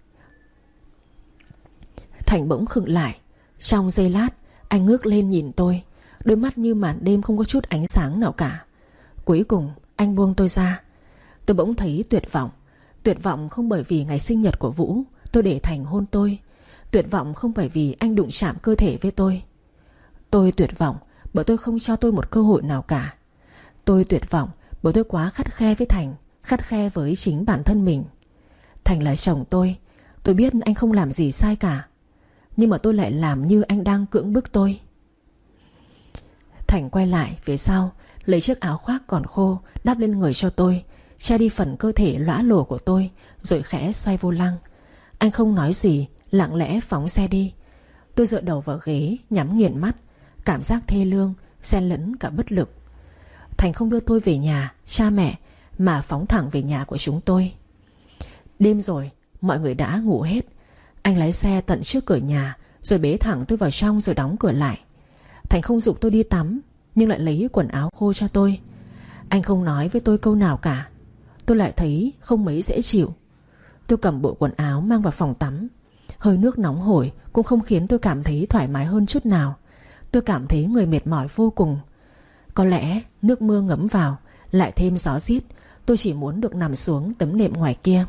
Thành bỗng khựng lại. Trong giây lát, anh ngước lên nhìn tôi, đôi mắt như màn đêm không có chút ánh sáng nào cả. Cuối cùng anh buông tôi ra. Tôi bỗng thấy tuyệt vọng. Tuyệt vọng không bởi vì ngày sinh nhật của Vũ tôi để Thành hôn tôi. Tuyệt vọng không bởi vì anh đụng chạm cơ thể với tôi. Tôi tuyệt vọng bởi tôi không cho tôi một cơ hội nào cả. Tôi tuyệt vọng bởi tôi quá khắt khe với Thành, khắt khe với chính bản thân mình. Thành là chồng tôi. Tôi biết anh không làm gì sai cả, nhưng mà tôi lại làm như anh đang cưỡng bức tôi. Thành quay lại phía sau, lấy chiếc áo khoác còn khô đắp lên người cho tôi, che đi phần cơ thể lõa lồ của tôi, rồi khẽ xoay vô lăng. Anh không nói gì, lặng lẽ phóng xe đi. Tôi dựa đầu vào ghế, nhắm nghiền mắt. Cảm giác thê lương xen lẫn cả bất lực. Thành không đưa tôi về nhà cha mẹ, mà phóng thẳng về nhà của chúng tôi. Đêm rồi, mọi người đã ngủ hết. Anh lái xe tận trước cửa nhà, rồi bế thẳng tôi vào trong, rồi đóng cửa lại. Thành không giục tôi đi tắm, nhưng lại lấy quần áo khô cho tôi. Anh không nói với tôi câu nào cả. Tôi lại thấy không mấy dễ chịu. Tôi cầm bộ quần áo mang vào phòng tắm. Hơi nước nóng hổi cũng không khiến tôi cảm thấy thoải mái hơn chút nào. Tôi cảm thấy người mệt mỏi vô cùng. Có lẽ nước mưa ngấm vào, lại thêm gió rít, tôi chỉ muốn được nằm xuống tấm nệm ngoài kia.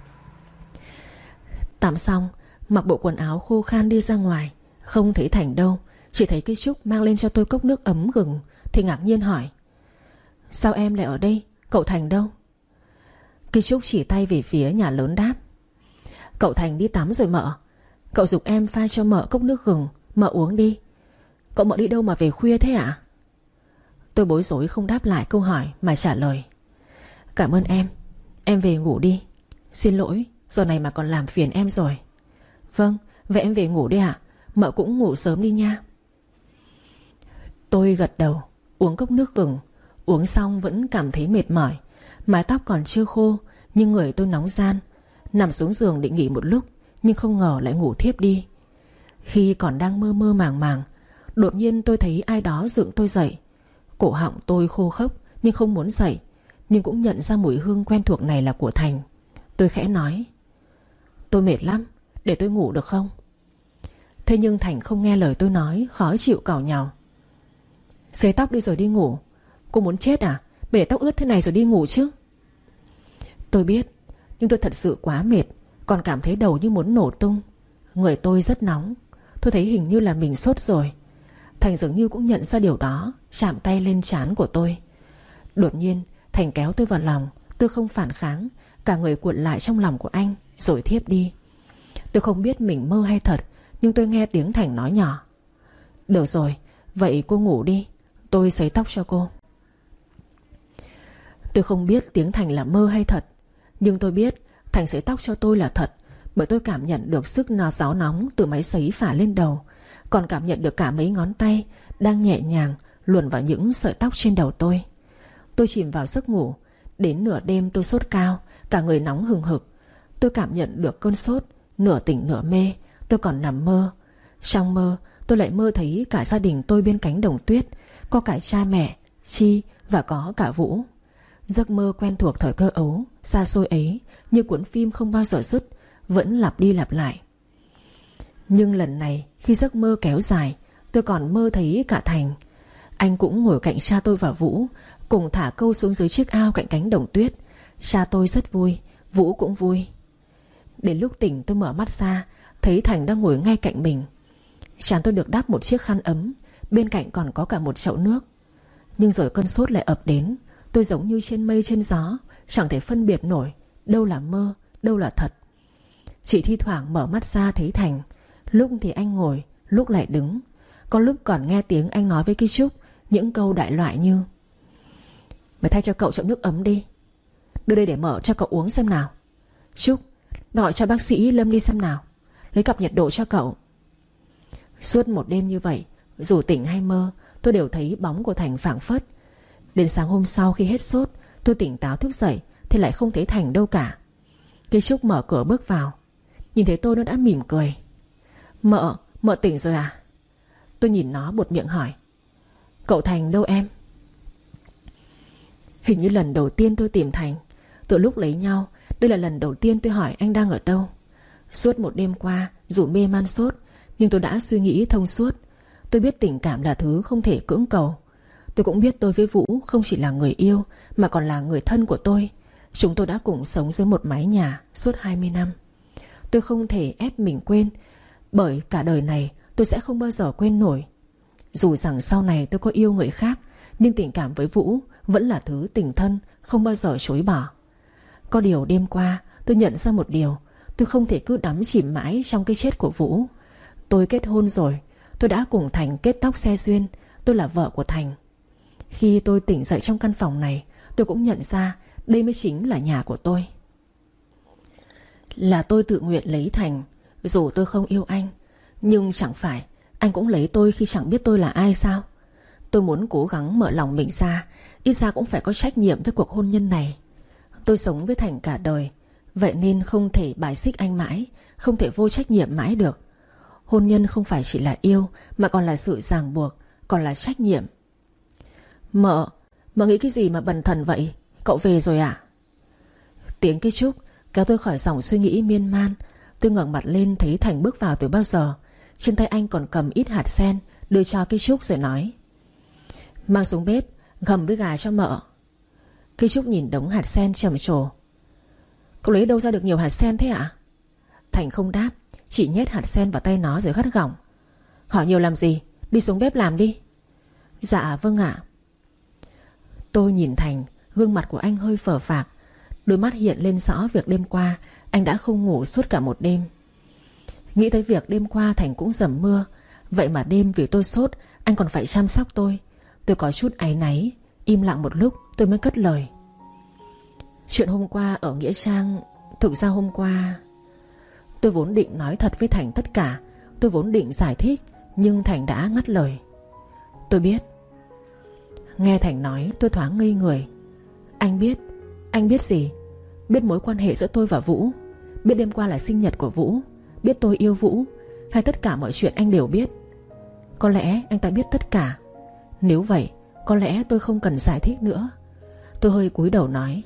Tắm xong, mặc bộ quần áo khô khan đi ra ngoài. Không thấy Thành đâu, chỉ thấy cái Trúc mang lên cho tôi cốc nước ấm gừng, thì ngạc nhiên hỏi: Sao em lại ở đây, cậu Thành đâu? Cái Trúc chỉ tay về phía nhà lớn đáp: Cậu Thành đi tắm rồi mợ. Cậu giục em pha cho mợ cốc nước gừng, mợ uống đi. Cậu mợ đi đâu mà về khuya thế ạ? Tôi bối rối không đáp lại câu hỏi mà trả lời: Cảm ơn em, em về ngủ đi. Xin lỗi, giờ này mà còn làm phiền em rồi. Vâng, vậy em về ngủ đi ạ. Mợ cũng ngủ sớm đi nha. Tôi gật đầu, uống cốc nước gừng. Uống xong vẫn cảm thấy mệt mỏi. Mái tóc còn chưa khô, nhưng người tôi nóng ran. Nằm xuống giường định nghỉ một lúc, nhưng không ngờ lại ngủ thiếp đi. Khi còn đang mơ mơ màng màng, đột nhiên tôi thấy ai đó dựng tôi dậy. Cổ họng tôi khô khốc nhưng không muốn dậy, nhưng cũng nhận ra mùi hương quen thuộc này là của Thành. Tôi khẽ nói: tôi mệt lắm, để tôi ngủ được không? Thế nhưng Thành không nghe lời tôi nói, khó chịu càu nhàu: sấy tóc đi rồi đi ngủ. Cô muốn chết à? Để tóc ướt thế này rồi đi ngủ chứ? Tôi biết, nhưng tôi thật sự quá mệt, còn cảm thấy đầu như muốn nổ tung. Người tôi rất nóng. Tôi thấy hình như là mình sốt rồi. Thành dường như cũng nhận ra điều đó, chạm tay lên trán của tôi. Đột nhiên Thành kéo tôi vào lòng. Tôi không phản kháng, cả người cuộn lại trong lòng của anh rồi thiếp đi. Tôi không biết mình mơ hay thật, nhưng tôi nghe tiếng Thành nói nhỏ: được rồi, vậy cô ngủ đi, tôi sấy tóc cho cô. Tôi không biết tiếng Thành là mơ hay thật, nhưng tôi biết Thành sấy tóc cho tôi là thật, bởi tôi cảm nhận được sức nó gió nóng từ máy sấy phả lên đầu, còn cảm nhận được cả mấy ngón tay đang nhẹ nhàng luồn vào những sợi tóc trên đầu tôi. Tôi chìm vào giấc ngủ. Đến nửa đêm tôi sốt cao, cả người nóng hừng hực. Tôi cảm nhận được cơn sốt, nửa tỉnh nửa mê. Tôi còn nằm mơ. Trong mơ tôi lại mơ thấy cả gia đình tôi bên cánh đồng tuyết, có cả cha mẹ, Chi và có cả Vũ. Giấc mơ quen thuộc thời cơ ấu, xa xôi ấy, như cuốn phim không bao giờ dứt, vẫn lặp đi lặp lại. Nhưng lần này khi giấc mơ kéo dài, tôi còn mơ thấy cả Thành. Anh cũng ngồi cạnh cha tôi và Vũ, cùng thả câu xuống dưới chiếc ao cạnh cánh đồng tuyết. Cha tôi rất vui, Vũ cũng vui. Đến lúc tỉnh tôi mở mắt ra, thấy Thành đang ngồi ngay cạnh mình. Trán tôi được đắp một chiếc khăn ấm, bên cạnh còn có cả một chậu nước. Nhưng rồi cơn sốt lại ập đến. Tôi giống như trên mây trên gió, chẳng thể phân biệt nổi đâu là mơ, đâu là thật. Chỉ thi thoảng mở mắt ra thấy Thành. Lúc thì anh ngồi, lúc lại đứng. Có lúc còn nghe tiếng anh nói với Ki Trúc những câu đại loại như: mày thay cho cậu chậu nước ấm đi, đưa đây để mở cho cậu uống xem nào. Trúc, gọi cho bác sĩ Lâm đi xem nào, lấy cặp nhiệt độ cho cậu. Suốt một đêm như vậy, dù tỉnh hay mơ, tôi đều thấy bóng của Thành phảng phất. Đến sáng hôm sau khi hết sốt, tôi tỉnh táo thức dậy thì lại không thấy Thành đâu cả. Ki Trúc mở cửa bước vào, nhìn thấy tôi nó đã mỉm cười: Mợ, mợ tỉnh rồi à? Tôi nhìn nó buột miệng hỏi: cậu Thành đâu em? Hình như lần đầu tiên tôi tìm Thành từ lúc lấy nhau, đây là lần đầu tiên tôi hỏi anh đang ở đâu. Suốt một đêm qua, dù mê man sốt, nhưng tôi đã suy nghĩ thông suốt. Tôi biết tình cảm là thứ không thể cưỡng cầu. Tôi cũng biết tôi với Vũ không chỉ là người yêu, mà còn là người thân của tôi. Chúng tôi đã cùng sống dưới một mái nhà suốt hai mươi năm. Tôi không thể ép mình quên, bởi cả đời này tôi sẽ không bao giờ quên nổi. Dù rằng sau này tôi có yêu người khác, nhưng tình cảm với Vũ vẫn là thứ tình thân không bao giờ chối bỏ. Có điều đêm qua tôi nhận ra một điều: tôi không thể cứ đắm chìm mãi trong cái chết của Vũ. Tôi kết hôn rồi, tôi đã cùng Thành kết tóc xe duyên, tôi là vợ của Thành. Khi tôi tỉnh dậy trong căn phòng này, tôi cũng nhận ra đây mới chính là nhà của tôi. Là tôi tự nguyện lấy Thành. Dù tôi không yêu anh, nhưng chẳng phải anh cũng lấy tôi khi chẳng biết tôi là ai sao? Tôi muốn cố gắng mở lòng mình ra, ít ra cũng phải có trách nhiệm với cuộc hôn nhân này. Tôi sống với Thành cả đời, vậy nên không thể bài xích anh mãi, không thể vô trách nhiệm mãi được. Hôn nhân không phải chỉ là yêu, mà còn là sự ràng buộc, còn là trách nhiệm. Mợ, mợ nghĩ cái gì mà bần thần vậy? Cậu về rồi à? Tiếng Ki Trúc kéo tôi khỏi dòng suy nghĩ miên man. Tôi ngẩng mặt lên thấy Thành bước vào từ bao giờ. Trên tay anh còn cầm ít hạt sen, đưa cho Ki Trúc rồi nói: mang xuống bếp gầm với gà cho mợ. Ki Trúc nhìn đống hạt sen trầm trồ: cậu lấy đâu ra được nhiều hạt sen thế ạ? Thành không đáp, chỉ nhét hạt sen vào tay nó rồi gắt gỏng: hỏi nhiều làm gì, đi xuống bếp làm đi. Dạ vâng ạ. Tôi nhìn Thành, gương mặt của anh hơi phờ phạc, đôi mắt hiện lên rõ việc đêm qua anh đã không ngủ suốt cả một đêm. Nghĩ tới việc đêm qua Thành cũng dầm mưa, vậy mà đêm vì tôi sốt anh còn phải chăm sóc tôi. Tôi có chút áy náy. Im lặng một lúc tôi mới cất lời: chuyện hôm qua ở Nghĩa Trang, thực ra hôm qua... Tôi vốn định nói thật với Thành tất cả. Tôi vốn định giải thích, nhưng Thành đã ngắt lời: tôi biết, Nghe Thành nói tôi thoáng ngây người. Anh biết? Anh biết gì? Biết mối quan hệ giữa tôi và Vũ? Biết đêm qua là sinh nhật của Vũ? Biết tôi yêu Vũ? Hay tất cả mọi chuyện anh đều biết? Có lẽ anh ta biết tất cả. Nếu vậy, có lẽ tôi không cần giải thích nữa. Tôi hơi cúi đầu nói: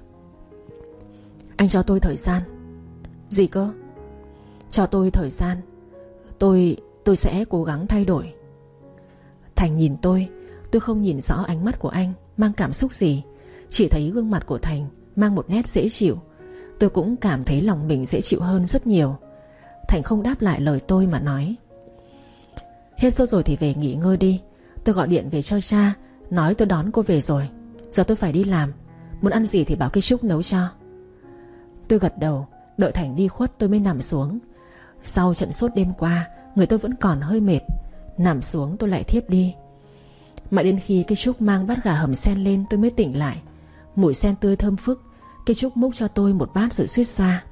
Anh cho tôi thời gian. Gì cơ? Cho tôi thời gian. Tôi... tôi sẽ cố gắng thay đổi. Thành nhìn tôi. Tôi không nhìn rõ ánh mắt của anh mang cảm xúc gì, chỉ thấy gương mặt của Thành mang một nét dễ chịu. Tôi cũng cảm thấy lòng mình dễ chịu hơn rất nhiều. Thành không đáp lại lời tôi mà nói: Hết sốt rồi thì về nghỉ ngơi đi. Tôi gọi điện về cho cha, nói tôi đón cô về rồi. Giờ tôi phải đi làm. Muốn ăn gì thì bảo cái Trúc nấu cho. Tôi gật đầu. Đợi Thành đi khuất tôi mới nằm xuống. Sau trận sốt đêm qua, người tôi vẫn còn hơi mệt. Nằm xuống tôi lại thiếp đi. Mãi đến khi cái Trúc mang bát gà hầm sen lên tôi mới tỉnh lại. Mùi sen tươi thơm phức. Cái Trúc múc cho tôi một bát rồi suýt xoa: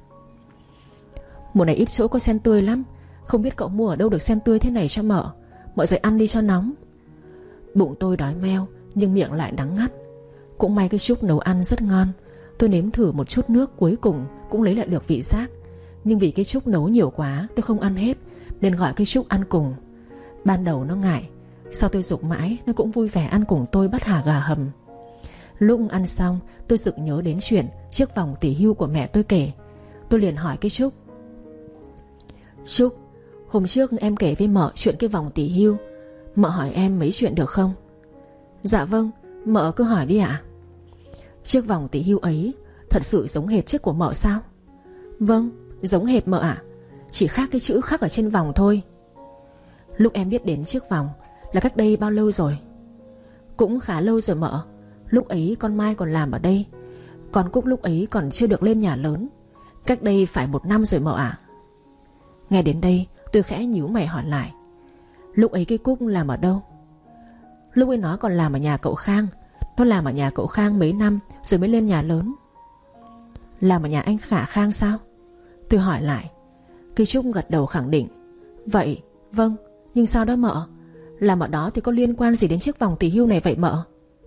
Mùa này ít chỗ có sen tươi lắm. Không biết cậu mua ở đâu được sen tươi thế này cho mợ. Mợ dậy ăn đi cho nóng. Bụng tôi đói meo nhưng miệng lại đắng ngắt. Cũng may cái Trúc nấu ăn rất ngon. Tôi nếm thử một chút nước, cuối cùng cũng lấy lại được vị giác. Nhưng vì cái Trúc nấu nhiều quá tôi không ăn hết, nên gọi cái Trúc ăn cùng. Ban đầu nó ngại, sau tôi giục mãi nó cũng vui vẻ ăn cùng tôi bát hà gà hầm. Lúc ăn xong tôi sực nhớ đến chuyện chiếc vòng tỷ hưu của mẹ tôi kể. Tôi liền hỏi cái Trúc: Trúc, hôm trước em kể với mợ chuyện cái vòng tỷ hưu. Mợ hỏi em mấy chuyện được không? Dạ vâng, mợ cứ hỏi đi ạ. Chiếc vòng tỷ hưu ấy thật sự giống hệt chiếc của mợ sao? Vâng, giống hệt mợ ạ. Chỉ khác cái chữ khắc ở trên vòng thôi. Lúc em biết đến chiếc vòng là cách đây bao lâu rồi? Cũng khá lâu rồi mợ. Lúc ấy con Mai còn làm ở đây. Còn Cúc lúc ấy còn chưa được lên nhà lớn. Cách đây phải một năm rồi mợ ạ. Nghe đến đây tôi khẽ nhíu mày hỏi lại: Lúc ấy cái Cúc làm ở đâu? Lúc ấy nó còn làm ở nhà cậu Khang. Nó làm ở nhà cậu Khang mấy năm rồi mới lên nhà lớn. Làm ở nhà anh Khả Khang sao? Tôi hỏi lại. Cái Trúc gật đầu khẳng định: Vậy, vâng, nhưng sao đó mợ? Làm ở đó thì có liên quan gì đến chiếc vòng tỷ hưu này vậy mợ?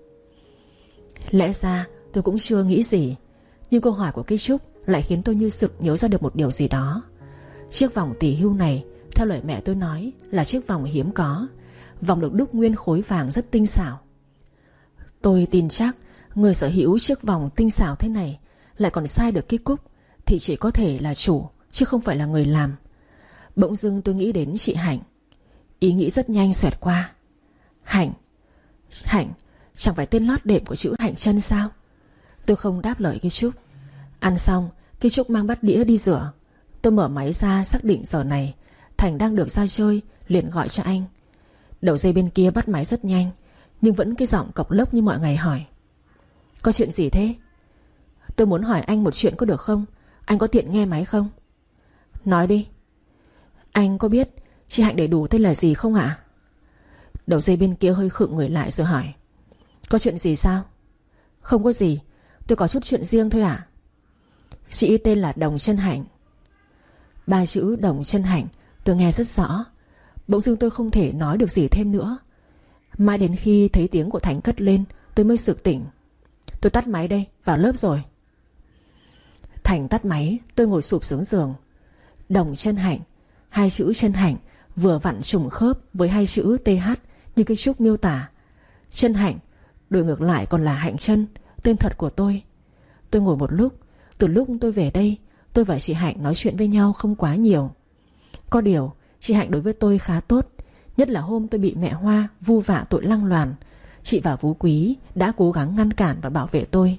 Lẽ ra tôi cũng chưa nghĩ gì, nhưng câu hỏi của cái Trúc lại khiến tôi như sực nhớ ra được một điều gì đó. Chiếc vòng tỷ hưu này, theo lời mẹ tôi nói, là chiếc vòng hiếm có. Vòng được đúc nguyên khối vàng rất tinh xảo. Tôi tin chắc người sở hữu chiếc vòng tinh xảo thế này lại còn sai được cái Cúc thì chỉ có thể là chủ, chứ không phải là người làm. Bỗng dưng tôi nghĩ đến chị Hạnh. Ý nghĩ rất nhanh xoẹt qua. Hạnh? Hạnh chẳng phải tên lót đệm của chữ Hạnh Trân sao? Tôi không đáp lời cái Trúc. Ăn xong, cái Trúc mang bát đĩa đi rửa. Tôi mở máy ra xác định giờ này Thành đang được ra chơi, liền gọi cho anh. Đầu dây bên kia bắt máy rất nhanh, nhưng vẫn cái giọng cộc lốc như mọi ngày hỏi: Có chuyện gì thế? Tôi muốn hỏi anh một chuyện có được không? Anh có tiện nghe máy không? Nói đi. Anh có biết chị Hạnh đầy đủ tên là gì không ạ? Đầu dây bên kia hơi khựng người lại rồi hỏi: Có chuyện gì sao? Không có gì, tôi có chút chuyện riêng thôi ạ. Chị tên là Đồng Trân Hạnh. Ba chữ Đồng Trân Hạnh tôi nghe rất rõ. Bỗng dưng tôi không thể nói được gì thêm nữa. Mãi đến khi thấy tiếng của Thành cất lên tôi mới sực tỉnh. Tôi tắt máy đây, vào lớp rồi. Thành tắt máy, tôi ngồi sụp xuống giường. Đồng Trân Hạnh, hai chữ Trân Hạnh vừa vặn trùng khớp với hai chữ tê hát như cái Trúc miêu tả. Trân Hạnh đổi ngược lại còn là Hạnh Trân, tên thật của tôi. Tôi ngồi một lúc. Từ lúc tôi về đây, tôi và chị Hạnh nói chuyện với nhau không quá nhiều. Có điều chị Hạnh đối với tôi khá tốt. Nhất là hôm tôi bị mẹ Hoa vu vạ tội lăng loàn, chị và Phú Quý đã cố gắng ngăn cản và bảo vệ tôi.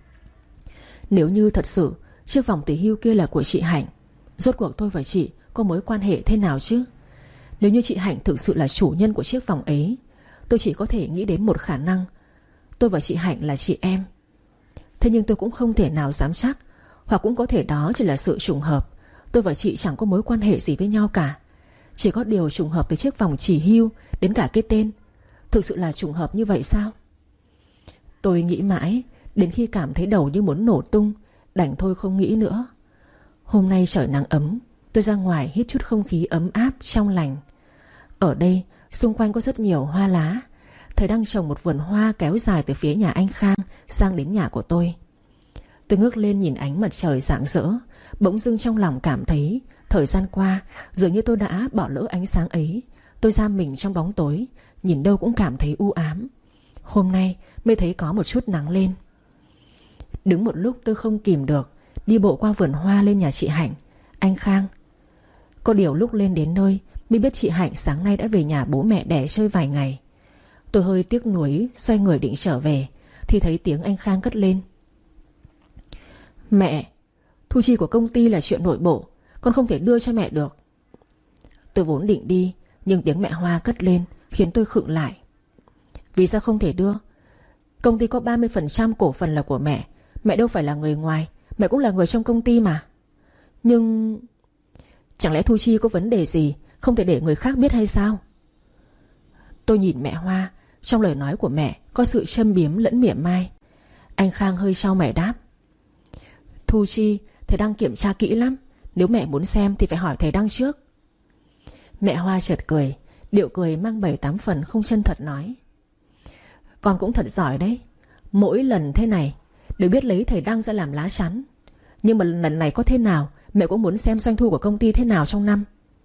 Nếu như thật sự chiếc vòng tỷ hưu kia là của chị Hạnh, rốt cuộc tôi và chị có mối quan hệ thế nào chứ? Nếu như chị Hạnh thực sự là chủ nhân của chiếc vòng ấy, tôi chỉ có thể nghĩ đến một khả năng: tôi và chị Hạnh là chị em. Thế nhưng tôi cũng không thể nào dám chắc. Hoặc cũng có thể đó chỉ là sự trùng hợp. Tôi và chị chẳng có mối quan hệ gì với nhau cả. Chỉ có điều trùng hợp từ chiếc vòng chỉ hưu đến cả cái tên. Thực sự là trùng hợp như vậy sao? Tôi nghĩ mãi, đến khi cảm thấy đầu như muốn nổ tung, đành thôi không nghĩ nữa. Hôm nay trời nắng ấm, tôi ra ngoài hít chút không khí ấm áp trong lành. Ở đây xung quanh có rất nhiều hoa lá. thầy đang trồng một vườn hoa kéo dài từ phía nhà anh Khang sang đến nhà của tôi. Tôi ngước lên nhìn ánh mặt trời rạng rỡ, bỗng dưng trong lòng cảm thấy thời gian qua dường như tôi đã bỏ lỡ ánh sáng ấy. Tôi giam mình trong bóng tối, nhìn đâu cũng cảm thấy u ám. Hôm nay mới thấy có một chút nắng lên. Đứng một lúc tôi không kìm được, đi bộ qua vườn hoa lên nhà chị Hạnh, anh Khang. Có điều lúc lên đến nơi mới biết chị Hạnh sáng nay đã về nhà bố mẹ đẻ chơi vài ngày. Tôi hơi tiếc nuối, xoay người định trở về thì thấy tiếng anh Khang cất lên: "Mẹ, thu chi của công ty là chuyện nội bộ, con không thể đưa cho mẹ được." Tôi vốn định đi, nhưng tiếng mẹ Hoa cất lên khiến tôi khựng lại. "Vì sao không thể đưa? Công ty có ba mươi phần trăm cổ phần là của mẹ. Mẹ đâu phải là người ngoài, mẹ cũng là người trong công ty mà." "Nhưng... chẳng lẽ thu chi có vấn đề gì không thể để người khác biết hay sao?" Tôi nhìn mẹ Hoa, trong lời nói của mẹ có sự châm biếm lẫn mỉa mai. Anh Khang hơi cau mày đáp: "Thu chi thầy đang kiểm tra kỹ lắm, nếu mẹ muốn xem thì phải hỏi thầy Đăng trước." Mẹ Hoa chợt cười, điệu cười mang bảy tám phần không chân thật nói: "Con cũng thật giỏi đấy. Mỗi lần thế này đều biết lấy thầy Đăng ra làm lá chắn. Nhưng mà lần này có thế nào mẹ cũng muốn xem doanh thu của công ty thế nào trong năm."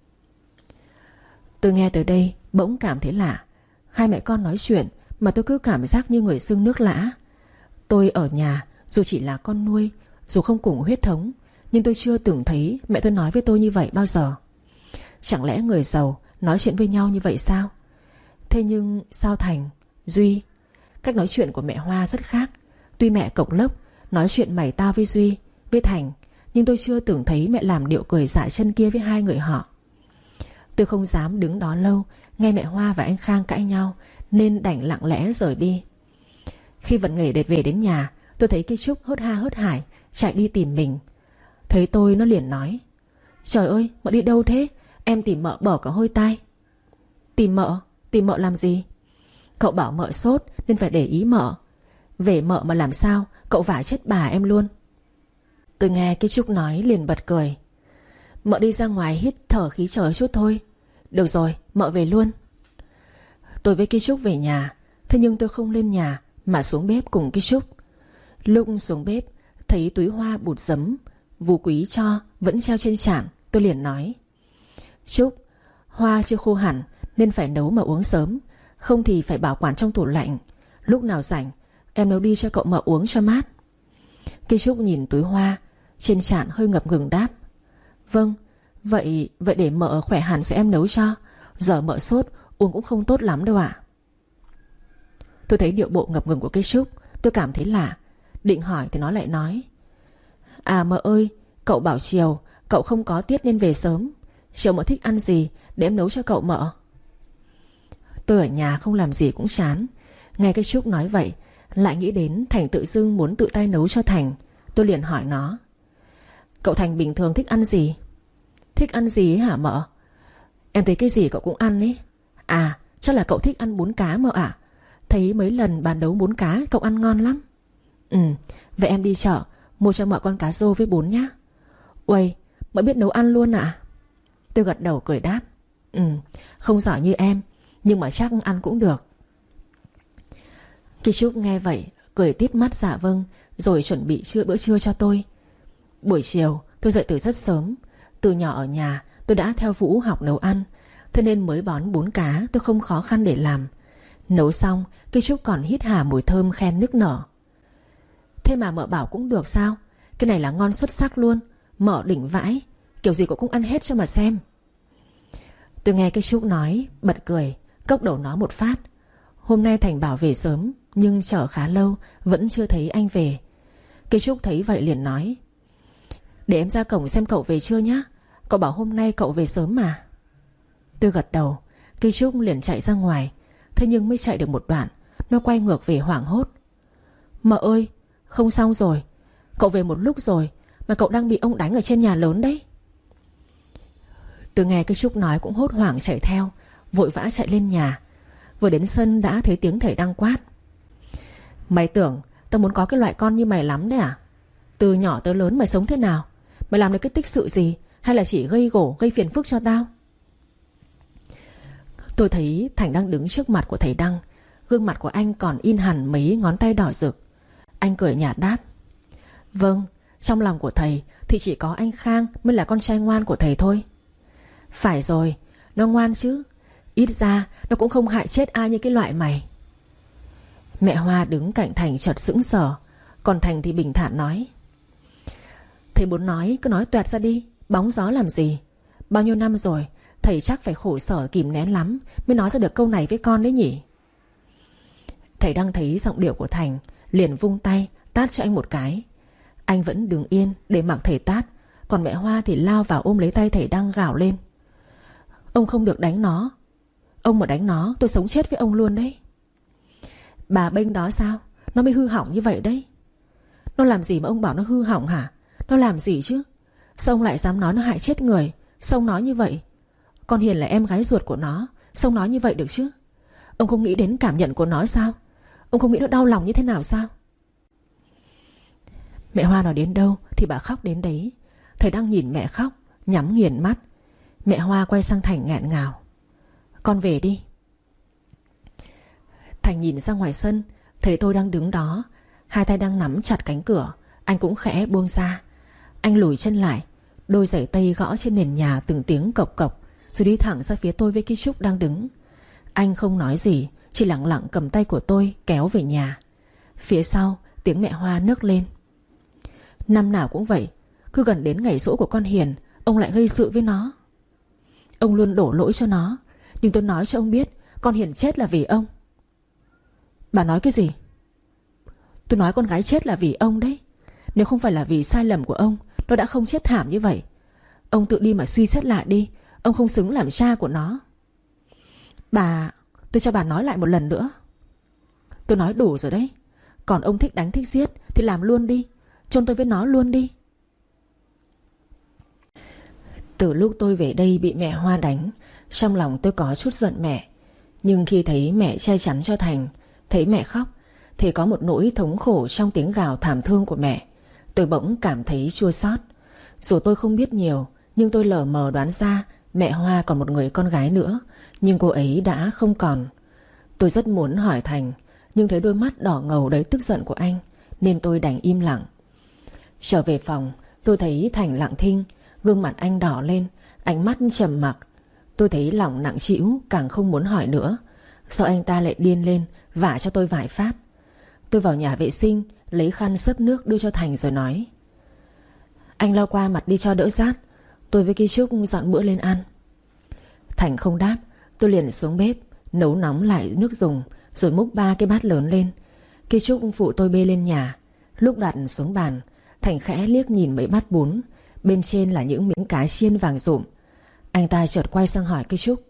Tôi nghe từ đây bỗng cảm thấy lạ. Hai mẹ con nói chuyện mà tôi cứ cảm giác như người xưng nước lã. Tôi ở nhà, dù chỉ là con nuôi, dù không cùng huyết thống, nhưng tôi chưa từng thấy mẹ tôi nói với tôi như vậy bao giờ. Chẳng lẽ người giàu nói chuyện với nhau như vậy sao? Thế nhưng sao Thành, Duy, cách nói chuyện của mẹ Hoa rất khác. Tuy mẹ cộc lốc nói chuyện mày tao với Duy, với Thành, nhưng tôi chưa từng thấy mẹ làm điệu cười dại chân kia với hai người họ. Tôi không dám đứng đó lâu, nghe mẹ Hoa và anh Khang cãi nhau, nên đành lặng lẽ rời đi. Khi vận nghề đệt về đến nhà, tôi thấy cái Trúc hớt ha hớt hải chạy đi tìm mình. Thấy tôi nó liền nói: "Trời ơi, mợ đi đâu thế? Em tìm mợ bở cả hôi tai." "Tìm mợ? Tìm mợ làm gì?" "Cậu bảo mợ sốt nên phải để ý mợ. Về mợ mà làm sao, cậu vả chết bà em luôn." Tôi nghe cái Trúc nói liền bật cười: "Mợ đi ra ngoài hít thở khí trời chút thôi." "Được rồi, mợ về luôn." Tôi với cái Trúc về nhà. Thế nhưng tôi không lên nhà mà xuống bếp cùng cái Trúc. Lúc xuống bếp thấy túi hoa bụt giấm Vú Quý cho vẫn treo trên chản. Tôi liền nói: "Trúc, hoa chưa khô hẳn nên phải nấu mà uống sớm, không thì phải bảo quản trong tủ lạnh. Lúc nào rảnh em nấu đi cho cậu mợ uống cho mát." Cây Trúc nhìn túi hoa trên chản hơi ngập ngừng đáp: "Vâng, vậy vậy để mợ khỏe hẳn sẽ em nấu cho. Giờ mợ sốt uống cũng không tốt lắm đâu ạ." Tôi thấy điệu bộ ngập ngừng của cây Trúc, tôi cảm thấy lạ. Định hỏi thì nó lại nói: "À mợ ơi, cậu bảo chiều cậu không có tiết nên về sớm. Chiều mợ thích ăn gì để em nấu cho cậu mợ." Tôi ở nhà không làm gì cũng chán. Nghe cái Trúc nói vậy lại nghĩ đến Thành tự dưng muốn tự tay nấu cho Thành. Tôi liền hỏi nó: "Cậu Thành bình thường thích ăn gì?" "Thích ăn gì ấy hả mợ?" "Em thấy cái gì cậu cũng ăn ấy." "À, chắc là cậu thích ăn bún cá mợ ạ. Thấy mấy lần bà nấu bún cá cậu ăn ngon lắm." "Ừ, vậy em đi chợ mua cho mợ con cá rô với bún nhá." "Uầy, mợ biết nấu ăn luôn ạ?" Tôi gật đầu cười đáp: "Ừ, không giỏi như em, nhưng mà chắc ăn cũng được." Ki Trúc nghe vậy cười tít mắt dạ vâng, rồi chuẩn bị trưa bữa trưa cho tôi. Buổi chiều tôi dậy từ rất sớm. Từ nhỏ ở nhà tôi đã theo Vũ học nấu ăn, thế nên mới bón bún cá tôi không khó khăn để làm. Nấu xong Ki Trúc còn hít hà mùi thơm khen nức nở: "Thế mà mợ bảo cũng được sao? Cái này là ngon xuất sắc luôn. Mợ đỉnh vãi, kiểu gì cậu cũng ăn hết cho mà xem." Tôi nghe Ki Trúc nói bật cười, cốc đầu nó một phát. Hôm nay Thành bảo về sớm, nhưng chờ khá lâu vẫn chưa thấy anh về. Ki Trúc thấy vậy liền nói: "Để em ra cổng xem cậu về chưa nhá. Cậu bảo hôm nay cậu về sớm mà." Tôi gật đầu. Ki Trúc liền chạy ra ngoài. Thế nhưng mới chạy được một đoạn, nó quay ngược về hoảng hốt: "Mợ ơi, không xong rồi. Cậu về một lúc rồi mà cậu đang bị ông đánh ở trên nhà lớn đấy." Tôi nghe cái Trúc nói cũng hốt hoảng chạy theo, vội vã chạy lên nhà. Vừa đến sân đã thấy tiếng thầy Đăng quát: "Mày tưởng tao muốn có cái loại con như mày lắm đấy à? Từ nhỏ tới lớn mày sống thế nào? Mày làm được cái tích sự gì? Hay là chỉ gây gổ gây phiền phức cho tao?" Tôi thấy Thành đang đứng trước mặt của thầy Đăng. Gương mặt của anh còn in hẳn mấy ngón tay đỏ rực. Anh cười nhạt đáp: Vâng, trong lòng của thầy thì chỉ có anh Khang mới là con trai ngoan của thầy thôi. Phải rồi, nó ngoan chứ. Ít ra nó cũng không hại chết ai như cái loại mày. Mẹ Hoa đứng cạnh Thành chợt sững sờ. Còn Thành thì bình thản nói: Thầy muốn nói cứ nói toẹt ra đi, bóng gió làm gì. Bao nhiêu năm rồi, thầy chắc phải khổ sở kìm nén lắm mới nói ra được câu này với con đấy nhỉ. Thầy đang thấy giọng điệu của Thành, liền vung tay tát cho anh một cái. Anh vẫn đứng yên để mặc thầy tát. Còn mẹ Hoa thì lao vào ôm lấy tay thầy đang gào lên: Ông không được đánh nó. Ông mà đánh nó tôi sống chết với ông luôn đấy. Bà bênh đó sao? Nó mới hư hỏng như vậy đấy. Nó làm gì mà ông bảo nó hư hỏng hả? Nó làm gì chứ? Sao ông lại dám nói nó hại chết người? Sao ông nói như vậy? Con Hiền là em gái ruột của nó, sao ông nói như vậy được chứ? Ông không nghĩ đến cảm nhận của nó sao? Ông không nghĩ nó đau lòng như thế nào sao? Mẹ Hoa nói đến đâu thì bà khóc đến đấy. Thầy đang nhìn mẹ khóc, nhắm nghiền mắt. Mẹ Hoa quay sang Thành nghẹn ngào: Con về đi. Thành nhìn ra ngoài sân, thấy tôi đang đứng đó, hai tay đang nắm chặt cánh cửa. Anh cũng khẽ buông ra. Anh lùi chân lại, đôi giày tây gõ trên nền nhà từng tiếng cộc cộc, rồi đi thẳng ra phía tôi với cái Trúc đang đứng. Anh không nói gì, chỉ lặng lặng cầm tay của tôi kéo về nhà. Phía sau tiếng mẹ Hoa nức lên: Năm nào cũng vậy, cứ gần đến ngày giỗ của con Hiền, ông lại gây sự với nó. Ông luôn đổ lỗi cho nó. Nhưng tôi nói cho ông biết, con Hiền chết là vì ông. Bà nói cái gì? Tôi nói con gái chết là vì ông đấy. Nếu không phải là vì sai lầm của ông, nó đã không chết thảm như vậy. Ông tự đi mà suy xét lại đi. Ông không xứng làm cha của nó. Bà... Tôi cho bà nói lại một lần nữa. Tôi nói đủ rồi đấy. Còn ông thích đánh thích giết thì làm luôn đi, chôn tôi với nó luôn đi. Từ lúc tôi về đây bị mẹ Hoa đánh, trong lòng tôi có chút giận mẹ. Nhưng khi thấy mẹ che chắn cho Thành, thấy mẹ khóc, thì có một nỗi thống khổ trong tiếng gào thảm thương của mẹ. Tôi bỗng cảm thấy chua xót. Dù tôi không biết nhiều, nhưng tôi lờ mờ đoán ra mẹ Hoa còn một người con gái nữa, nhưng cô ấy đã không còn. Tôi rất muốn hỏi Thành, nhưng thấy đôi mắt đỏ ngầu đầy tức giận của anh, nên tôi đành im lặng. Trở về phòng, tôi thấy Thành lặng thinh. Gương mặt anh đỏ lên, ánh mắt trầm mặc. Tôi thấy lòng nặng trĩu, càng không muốn hỏi nữa. Sợ anh ta lại điên lên vả cho tôi vài phát. Tôi vào nhà vệ sinh, lấy khăn xấp nước đưa cho Thành rồi nói: Anh lau qua mặt đi cho đỡ rát. Tôi với Ki Trúc dọn bữa lên ăn. Thành không đáp. Tôi liền xuống bếp nấu nóng lại nước dùng, rồi múc ba cái bát lớn lên. Ki Trúc phụ tôi bê lên nhà. Lúc đặt xuống bàn, Thành khẽ liếc nhìn mấy bát bún, bên trên là những miếng cá chiên vàng rụm. Anh ta chợt quay sang hỏi Ki Trúc: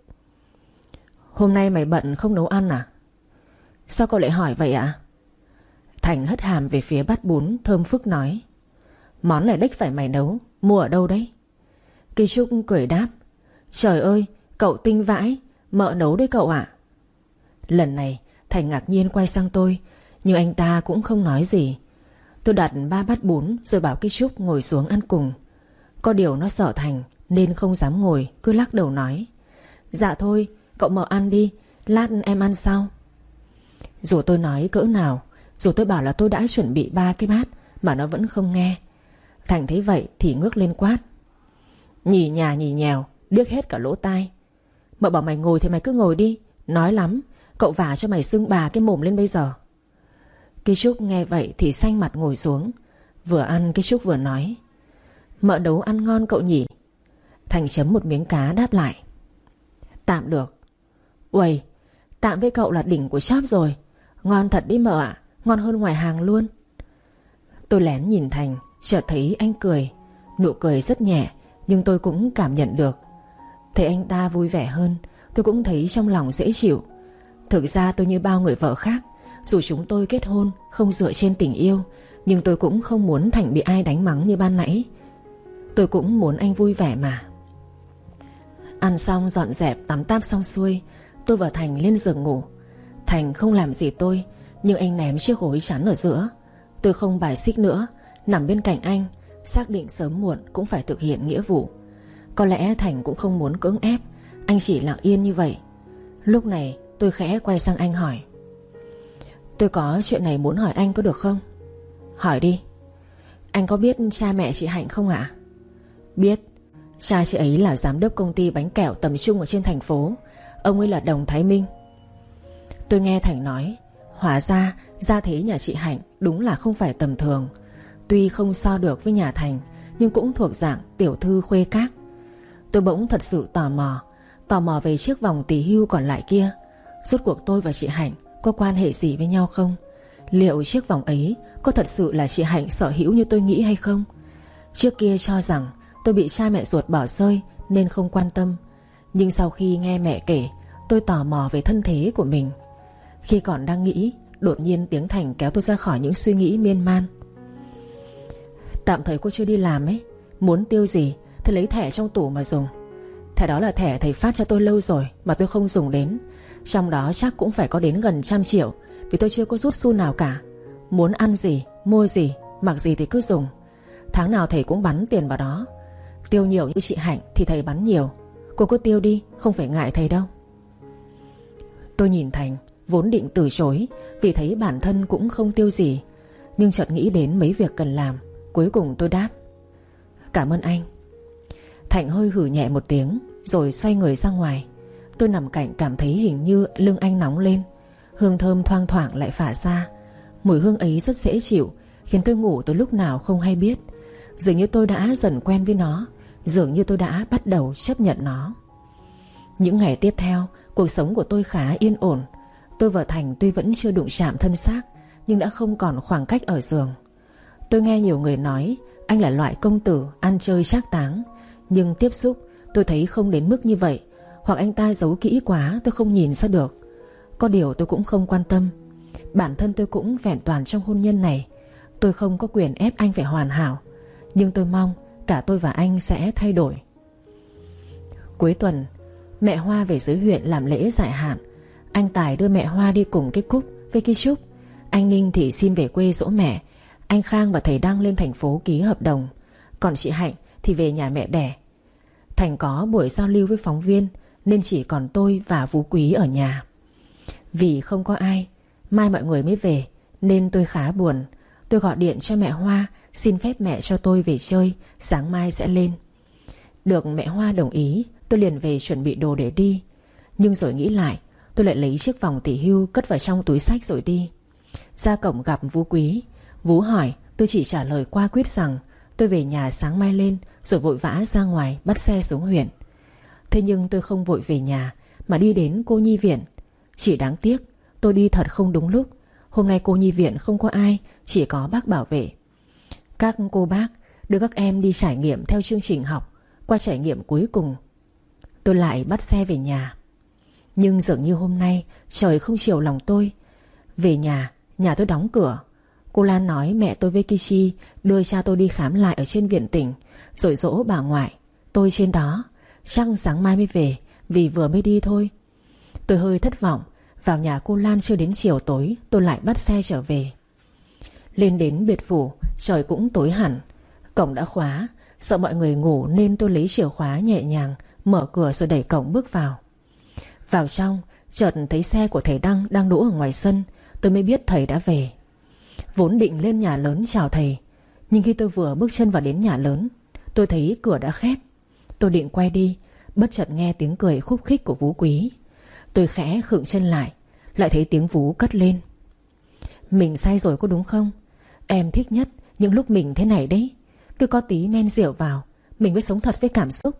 Hôm nay mày bận không nấu ăn à? Sao cậu lại hỏi vậy ạ? Thành hất hàm về phía bát bún thơm phức nói: Món này đếch phải mày nấu, mua ở đâu đấy? Ki Trúc cười đáp: Trời ơi, cậu tinh vãi, mợ nấu đấy cậu ạ. Lần này Thành ngạc nhiên quay sang tôi, nhưng anh ta cũng không nói gì. Tôi đặt ba bát bún rồi bảo Ki Trúc ngồi xuống ăn cùng. Có điều nó sợ Thành nên không dám ngồi, cứ lắc đầu nói: Dạ thôi, cậu mợ ăn đi, lát em ăn sau. Dù tôi nói cỡ nào, dù tôi bảo là tôi đã chuẩn bị ba cái bát, mà nó vẫn không nghe. Thành thấy vậy thì ngước lên quát: Nhì nhà nhì nhèo, điếc hết cả lỗ tai. Mợ bảo mày ngồi thì mày cứ ngồi đi, nói lắm, cậu vả cho mày sưng bà cái mồm lên bây giờ. Ki Trúc nghe vậy thì xanh mặt ngồi xuống. Vừa ăn Ki Trúc vừa nói: Mợ nấu ăn ngon cậu nhỉ? Thành chấm một miếng cá đáp lại: Tạm được. Uầy, tạm với cậu là đỉnh của shop rồi. Ngon thật đi mợ ạ, ngon hơn ngoài hàng luôn. Tôi lén nhìn Thành, chợt thấy anh cười. Nụ cười rất nhẹ, nhưng tôi cũng cảm nhận được. Thấy anh ta vui vẻ hơn, tôi cũng thấy trong lòng dễ chịu. Thực ra tôi như bao người vợ khác, dù chúng tôi kết hôn không dựa trên tình yêu, nhưng tôi cũng không muốn Thành bị ai đánh mắng như ban nãy. Tôi cũng muốn anh vui vẻ mà. Ăn xong dọn dẹp tắm táp xong xuôi, tôi và Thành lên giường ngủ. Thành không làm gì tôi, nhưng anh ném chiếc gối chắn ở giữa. Tôi không bài xích nữa, nằm bên cạnh anh, xác định sớm muộn cũng phải thực hiện nghĩa vụ. Có lẽ Thành cũng không muốn cưỡng ép, anh chỉ lặng yên như vậy. Lúc này tôi khẽ quay sang anh hỏi: Tôi có chuyện này muốn hỏi anh có được không? Hỏi đi. Anh có biết cha mẹ chị Hạnh không ạ? Biết. Cha chị ấy là giám đốc công ty bánh kẹo tầm trung ở trên thành phố. Ông ấy là Đồng Thái Minh. Tôi nghe Thành nói, hóa ra gia thế nhà chị Hạnh đúng là không phải tầm thường. Tuy không so được với nhà Thành, nhưng cũng thuộc dạng tiểu thư khuê các. Tôi bỗng thật sự tò mò. Tò mò về chiếc vòng tỷ hưu còn lại kia. Rốt cuộc tôi và chị Hạnh có quan hệ gì với nhau không? Liệu chiếc vòng ấy có thật sự là chị Hạnh sở hữu như tôi nghĩ hay không? Trước kia cho rằng tôi bị cha mẹ ruột bỏ rơi nên không quan tâm. Nhưng sau khi nghe mẹ kể, tôi tò mò về thân thế của mình. Khi còn đang nghĩ, đột nhiên tiếng Thành kéo tôi ra khỏi những suy nghĩ miên man. Tạm thời cô chưa đi làm ấy, muốn tiêu gì thì lấy thẻ trong tủ mà dùng. Thẻ đó là thẻ thầy phát cho tôi lâu rồi mà tôi không dùng đến. Trong đó chắc cũng phải có đến gần trăm triệu, vì tôi chưa có rút xu nào cả. Muốn ăn gì, mua gì, mặc gì thì cứ dùng. Tháng nào thầy cũng bắn tiền vào đó. Tiêu nhiều như chị Hạnh thì thầy bắn nhiều. Cô cứ tiêu đi, không phải ngại thầy đâu. Tôi nhìn Thành, vốn định từ chối vì thấy bản thân cũng không tiêu gì, nhưng chợt nghĩ đến mấy việc cần làm. Cuối cùng tôi đáp, cảm ơn anh. Thành hơi hử nhẹ một tiếng rồi xoay người ra ngoài. Tôi nằm cạnh cảm thấy hình như lưng anh nóng lên. Hương thơm thoang thoảng lại phả ra. Mùi hương ấy rất dễ chịu, khiến tôi ngủ từ lúc nào không hay biết. Dường như tôi đã dần quen với nó. Dường như tôi đã bắt đầu chấp nhận nó. Những ngày tiếp theo, cuộc sống của tôi khá yên ổn. Tôi và Thành tuy vẫn chưa đụng chạm thân xác, nhưng đã không còn khoảng cách ở giường. Tôi nghe nhiều người nói anh là loại công tử ăn chơi trác táng, nhưng tiếp xúc tôi thấy không đến mức như vậy. Hoặc anh ta giấu kỹ quá tôi không nhìn ra được. Có điều tôi cũng không quan tâm. Bản thân tôi cũng vẹn toàn trong hôn nhân này. Tôi không có quyền ép anh phải hoàn hảo, nhưng tôi mong cả tôi và anh sẽ thay đổi. Cuối tuần, mẹ Hoa về dưới huyện làm lễ giải hạn. Anh Tài đưa mẹ Hoa đi cùng cái Cúc với cái Trúc. Anh Ninh thì xin về quê dỗ mẹ. Anh Khang và thầy Đăng lên thành phố ký hợp đồng. Còn chị Hạnh thì về nhà mẹ đẻ. Thành có buổi giao lưu với phóng viên nên chỉ còn tôi và Phú Quý ở nhà. Vì không có ai, mai mọi người mới về nên tôi khá buồn. Tôi gọi điện cho mẹ Hoa, xin phép mẹ cho tôi về chơi, sáng mai sẽ lên. Được mẹ Hoa đồng ý, tôi liền về chuẩn bị đồ để đi. Nhưng rồi nghĩ lại, tôi lại lấy chiếc vòng tỷ hưu cất vào trong túi xách rồi đi. Ra cổng gặp Phú Quý. Vú hỏi, tôi chỉ trả lời qua quyết rằng tôi về nhà sáng mai lên, rồi vội vã ra ngoài bắt xe xuống huyện. Thế nhưng tôi không vội về nhà mà đi đến cô nhi viện. Chỉ đáng tiếc tôi đi thật không đúng lúc. Hôm nay cô nhi viện không có ai, chỉ có bác bảo vệ. Các cô bác đưa các em đi trải nghiệm theo chương trình học. Qua trải nghiệm cuối cùng, tôi lại bắt xe về nhà. Nhưng dường như hôm nay trời không chiều lòng tôi. Về nhà, nhà tôi đóng cửa. Cô Lan nói mẹ tôi với Kichi đưa cha tôi đi khám lại ở trên viện tỉnh, rồi dỗ bà ngoại. Tôi trên đó, chắc sáng mai mới về, vì vừa mới đi thôi. Tôi hơi thất vọng. Vào nhà cô Lan chưa đến chiều tối, tôi lại bắt xe trở về. Lên đến biệt phủ, trời cũng tối hẳn. Cổng đã khóa. Sợ mọi người ngủ nên tôi lấy chìa khóa nhẹ nhàng, mở cửa rồi đẩy cổng bước vào. Vào trong, chợt thấy xe của thầy Đăng đang đỗ ở ngoài sân. Tôi mới biết thầy đã về. Vốn định lên nhà lớn chào thầy, nhưng khi tôi vừa bước chân vào đến nhà lớn, tôi thấy cửa đã khép. Tôi định quay đi, bất chợt nghe tiếng cười khúc khích của Vú Quý. Tôi khẽ khựng chân lại, lại thấy tiếng Vú cất lên. Mình say rồi có đúng không? Em thích nhất những lúc mình thế này đấy. Cứ có tí men rượu vào, mình mới sống thật với cảm xúc.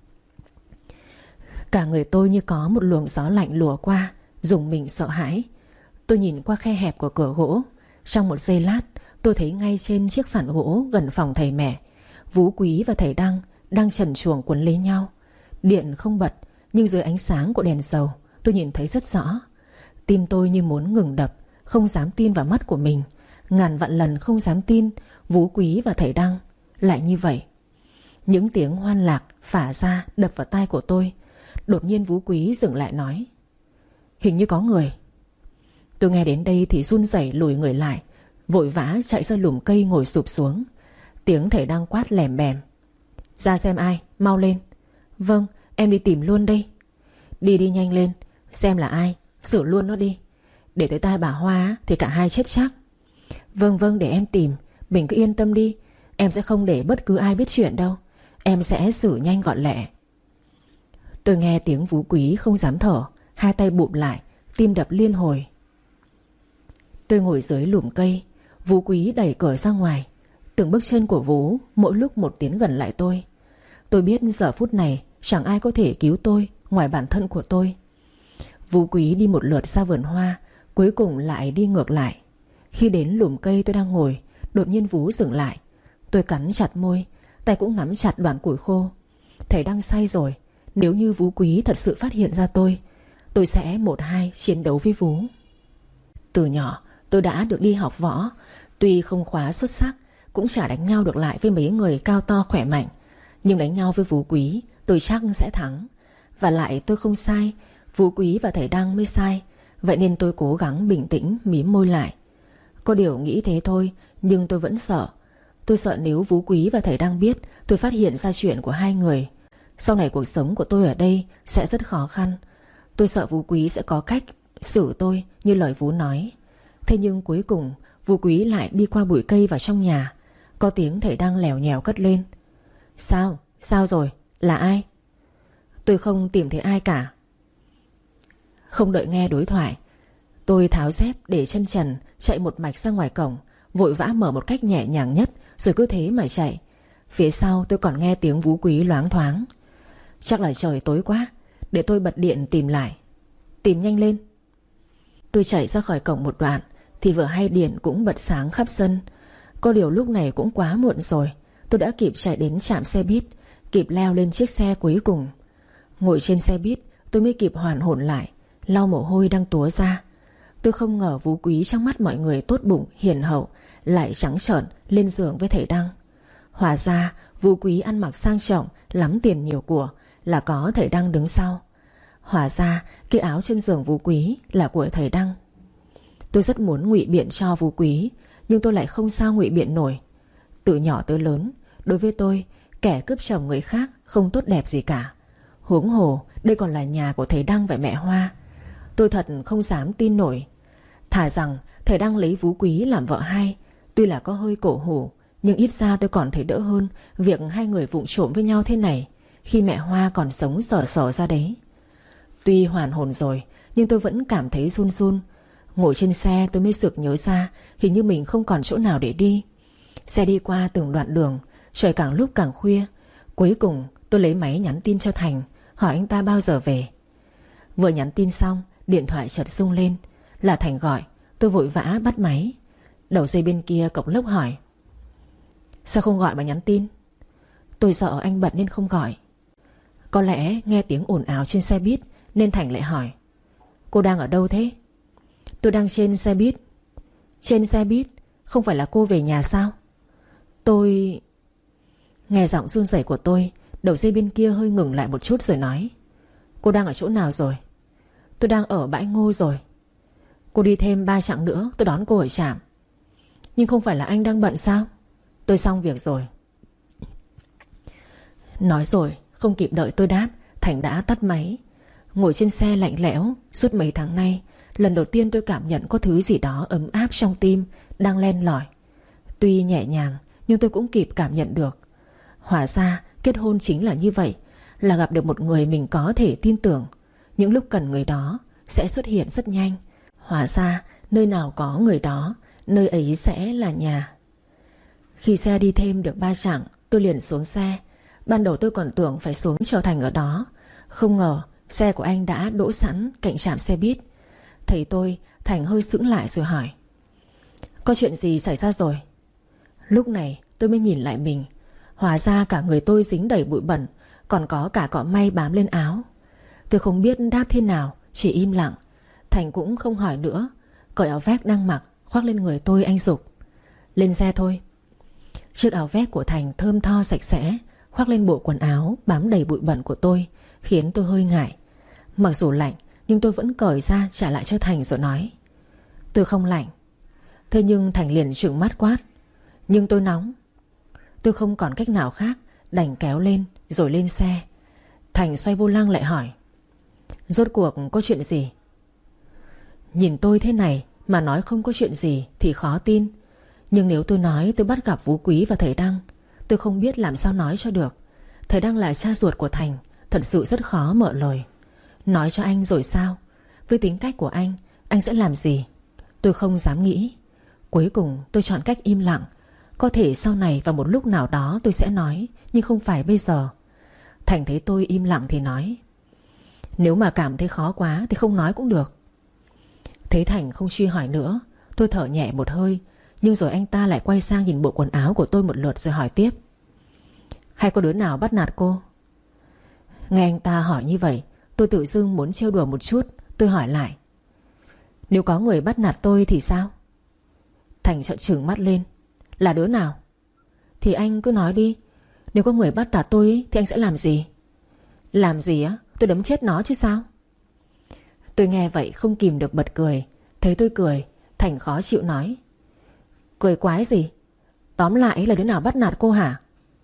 Cả người tôi như có một luồng gió lạnh lùa qua, rùng mình sợ hãi. Tôi nhìn qua khe hẹp của cửa gỗ. Trong một giây lát, tôi thấy ngay trên chiếc phản gỗ gần phòng thầy mẹ, Vú Quý và thầy Đăng đang trần truồng quấn lấy nhau. Điện không bật, nhưng dưới ánh sáng của đèn dầu, tôi nhìn thấy rất rõ. Tim tôi như muốn ngừng đập, không dám tin vào mắt của mình. Ngàn vạn lần không dám tin Vú Quý và thầy Đăng lại như vậy. Những tiếng hoan lạc phả ra đập vào tai của tôi. Đột nhiên Vú Quý dừng lại nói, hình như có người. Tôi nghe đến đây thì run rẩy lùi người lại, vội vã chạy ra lùm cây ngồi sụp xuống. Tiếng thầy Đăng quát lèm bèm, ra xem ai, mau lên. Vâng, em đi tìm luôn đây. Đi đi nhanh lên, xem là ai, xử luôn nó đi. để tới tai bà Hoa thì cả hai chết chắc. Vâng vâng, để em tìm. Mình cứ yên tâm đi, em sẽ không để bất cứ ai biết chuyện đâu. Em sẽ xử nhanh gọn lẹ. Tôi nghe tiếng Phú Quý không dám thở, hai tay bụm lại, tim đập liên hồi. Tôi ngồi dưới lùm cây. Phú Quý đẩy cửa ra ngoài. Từng bước chân của Phú mỗi lúc một tiến gần lại tôi. Tôi biết giờ phút này chẳng ai có thể cứu tôi ngoài bản thân của tôi. Phú Quý đi một lượt ra vườn hoa, cuối cùng lại đi ngược lại. Khi đến lùm cây tôi đang ngồi, đột nhiên Phú dừng lại. Tôi cắn chặt môi, tay cũng nắm chặt đoạn củi khô. Thầy đang say rồi. Nếu như Phú Quý thật sự phát hiện ra tôi, tôi sẽ một hai chiến đấu với Phú. Từ nhỏ tôi đã được đi học võ. Tuy không khóa xuất sắc, cũng chả đánh nhau được lại với mấy người cao to khỏe mạnh. Nhưng đánh nhau với Phú Quý tôi chắc sẽ thắng. Và lại tôi không sai, Phú Quý và thầy Đăng mới sai. Vậy nên tôi cố gắng bình tĩnh mím môi lại. Có điều nghĩ thế thôi, nhưng tôi vẫn sợ. Tôi sợ nếu Phú Quý và thầy Đăng biết tôi phát hiện ra chuyện của hai người, sau này cuộc sống của tôi ở đây sẽ rất khó khăn. Tôi sợ Phú Quý sẽ có cách xử tôi như lời Phú nói. Thế nhưng cuối cùng Phú Quý lại đi qua bụi cây vào trong nhà. Có tiếng thầy Đăng lèo nhèo cất lên. Sao? Sao rồi? Là ai? Tôi không tìm thấy ai cả. Không đợi nghe đối thoại, tôi tháo dép để chân trần, chạy một mạch ra ngoài cổng, vội vã mở một cách nhẹ nhàng nhất, rồi cứ thế mà chạy. Phía sau tôi còn nghe tiếng Phú Quý loáng thoáng. Chắc là trời tối quá, để tôi bật điện tìm lại. Tìm nhanh lên. Tôi chạy ra khỏi cổng một đoạn thì vừa hay điện cũng bật sáng khắp sân. Có điều lúc này cũng quá muộn rồi. Tôi đã kịp chạy đến trạm xe buýt, kịp leo lên chiếc xe cuối cùng. Ngồi trên xe buýt tôi mới kịp hoàn hồn lại, lau mồ hôi đang túa ra. Tôi không ngờ Phú Quý trong mắt mọi người tốt bụng, hiền hậu lại trắng trợn lên giường với thầy Đăng. Hóa ra Phú Quý ăn mặc sang trọng, lắm tiền nhiều của, là có thầy Đăng đứng sau. Hóa ra cái áo trên giường Phú Quý là của thầy Đăng. Tôi rất muốn ngụy biện cho Phú Quý, nhưng tôi lại không sao ngụy biện nổi. Từ nhỏ tới lớn, đối với tôi, kẻ cướp chồng người khác không tốt đẹp gì cả. Huống hồ đây còn là nhà của thầy Đăng và mẹ Hoa. Tôi thật không dám tin nổi. Thà rằng thầy Đăng lấy Phú Quý làm vợ hai, tuy là có hơi cổ hủ, nhưng ít ra tôi còn thấy đỡ hơn việc hai người vụng trộm với nhau thế này, khi mẹ Hoa còn sống sờ sờ ra đấy. Tuy hoàn hồn rồi, nhưng tôi vẫn cảm thấy run run. Ngồi trên xe tôi mới sực nhớ ra hình như mình không còn chỗ nào để đi. Xe đi qua từng đoạn đường, trời càng lúc càng khuya. Cuối cùng tôi lấy máy nhắn tin cho Thành, hỏi anh ta bao giờ về. Vừa nhắn tin xong, điện thoại chợt rung lên. Là Thành gọi. Tôi vội vã bắt máy. Đầu dây bên kia cộc lốc hỏi: sao không gọi mà nhắn tin? Tôi sợ anh bận nên không gọi. Có lẽ nghe tiếng ồn ào trên xe buýt nên Thành lại hỏi: cô đang ở đâu thế? Tôi đang trên xe buýt. Trên xe buýt? Không phải là cô về nhà sao? Tôi... Nghe giọng run rẩy của tôi, đầu dây bên kia hơi ngừng lại một chút rồi nói: cô đang ở chỗ nào rồi? Tôi đang ở bãi ngô rồi. Cô đi thêm ba chặng nữa tôi đón cô ở trạm. Nhưng không phải là anh đang bận sao? Tôi xong việc rồi. Nói rồi không kịp đợi tôi đáp, Thành đã tắt máy. Ngồi trên xe lạnh lẽo, suốt mấy tháng nay, lần đầu tiên tôi cảm nhận có thứ gì đó ấm áp trong tim đang len lỏi. Tuy nhẹ nhàng nhưng tôi cũng kịp cảm nhận được. Hóa ra kết hôn chính là như vậy, là gặp được một người mình có thể tin tưởng. Những lúc cần người đó sẽ xuất hiện rất nhanh. Hóa ra nơi nào có người đó, nơi ấy sẽ là nhà. Khi xe đi thêm được ba chặng, tôi liền xuống xe. Ban đầu tôi còn tưởng phải xuống chờ Thành ở đó. Không ngờ xe của anh đã đỗ sẵn cạnh trạm xe buýt. Thấy tôi, Thành hơi sững lại rồi hỏi: có chuyện gì xảy ra rồi? Lúc này tôi mới nhìn lại mình. Hóa ra cả người tôi dính đầy bụi bẩn, còn có cả cọ may bám lên áo. Tôi không biết đáp thế nào, chỉ im lặng. Thành cũng không hỏi nữa, cởi áo vest đang mặc khoác lên người tôi. Anh giục: lên xe thôi. Chiếc áo vest của Thành thơm tho sạch sẽ khoác lên bộ quần áo bám đầy bụi bẩn của tôi, khiến tôi hơi ngại. Mặc dù lạnh nhưng tôi vẫn cởi ra trả lại cho Thành rồi nói: tôi không lạnh. Thế nhưng Thành liền trừng mắt quát: nhưng tôi nóng. Tôi không còn cách nào khác, đành kéo lên rồi lên xe. Thành xoay vô lăng lại hỏi: rốt cuộc có chuyện gì? nhìn tôi thế này mà nói không có chuyện gì thì khó tin. Nhưng nếu tôi nói tôi bắt gặp Vũ Quý và thầy Đăng, tôi không biết làm sao nói cho được. Thầy Đăng là cha ruột của Thành, thật sự rất khó mở lời. Nói cho anh rồi sao? Với tính cách của anh, anh sẽ làm gì? Tôi không dám nghĩ. Cuối cùng tôi chọn cách im lặng. Có thể sau này vào một lúc nào đó tôi sẽ nói, nhưng không phải bây giờ. Thành thấy tôi im lặng thì nói: nếu mà cảm thấy khó quá thì không nói cũng được. Thấy Thành không truy hỏi nữa, tôi thở nhẹ một hơi. Nhưng rồi anh ta lại quay sang nhìn bộ quần áo của tôi một lượt rồi hỏi tiếp: hay có đứa nào bắt nạt cô? Nghe anh ta hỏi như vậy, tôi tự dưng muốn trêu đùa một chút. Tôi hỏi lại: nếu có người bắt nạt tôi thì sao? Thành trợn trừng mắt lên: là đứa nào? Thì anh cứ nói đi. Nếu có người bắt nạt tôi ấy, thì anh sẽ làm gì? Làm gì á? Tôi đấm chết nó chứ sao? Tôi nghe vậy không kìm được bật cười. Thấy tôi cười, Thành khó chịu nói: cười quái gì? Tóm lại là đứa nào bắt nạt cô hả?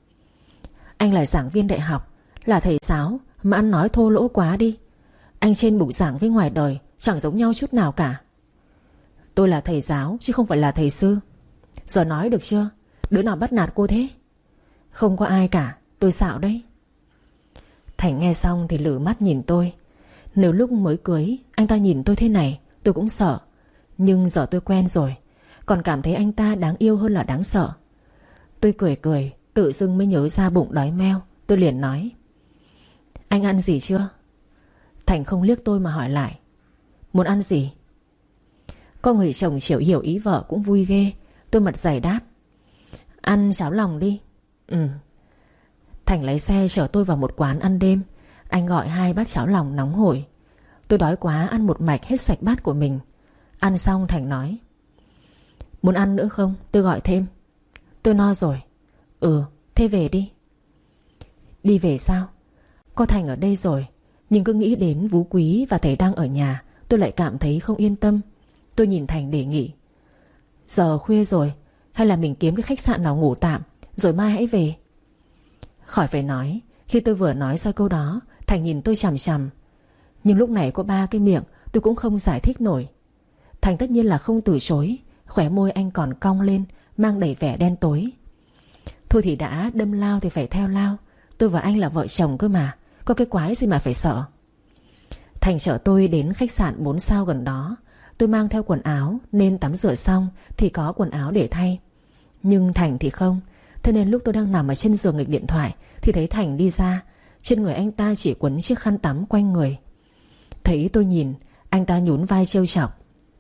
Anh là giảng viên đại học, là thầy giáo mà ăn nói thô lỗ quá đi. Anh trên bục giảng với ngoài đời chẳng giống nhau chút nào cả. Tôi là thầy giáo chứ không phải là thầy sư. Giờ nói được chưa? Đứa nào bắt nạt cô thế? Không có ai cả, tôi xạo đấy. Thành nghe xong thì lử mắt nhìn tôi. Nếu lúc mới cưới anh ta nhìn tôi thế này tôi cũng sợ. Nhưng giờ tôi quen rồi, còn cảm thấy anh ta đáng yêu hơn là đáng sợ. Tôi cười cười, tự dưng mới nhớ ra bụng đói meo. Tôi liền nói: anh ăn gì chưa? Thành không liếc tôi mà hỏi lại: muốn ăn gì? Có người chồng chịu hiểu ý vợ cũng vui ghê. Tôi mặt dày đáp: ăn cháo lòng đi. Ừ. Thành lấy xe chở tôi vào một quán ăn đêm. Anh gọi hai bát cháo lòng nóng hổi. Tôi đói quá ăn một mạch hết sạch bát của mình. Ăn xong Thành nói: muốn ăn nữa không? Tôi gọi thêm. Tôi no rồi. Ừ, thế về đi. Đi về sao? Có Thành ở đây rồi, nhưng cứ nghĩ đến Vũ Quý và thầy Đăng ở nhà, tôi lại cảm thấy không yên tâm. Tôi nhìn Thành đề nghị: giờ khuya rồi, hay là mình kiếm cái khách sạn nào ngủ tạm, rồi mai hãy về. Khỏi phải nói, khi tôi vừa nói ra câu đó, Thành nhìn tôi chằm chằm. Nhưng lúc này có ba cái miệng tôi cũng không giải thích nổi. Thành tất nhiên là không từ chối. Khóe môi anh còn cong lên, mang đầy vẻ đen tối. Thôi thì đã đâm lao thì phải theo lao. Tôi và anh là vợ chồng cơ mà, có cái quái gì mà phải sợ. Thành chở tôi đến khách sạn bốn sao gần đó. Tôi mang theo quần áo nên tắm rửa xong thì có quần áo để thay. Nhưng Thành thì không. Thế nên lúc tôi đang nằm ở trên giường nghịch điện thoại thì thấy Thành đi ra. Trên người anh ta chỉ quấn chiếc khăn tắm quanh người. Thấy tôi nhìn, anh ta nhún vai trêu chọc: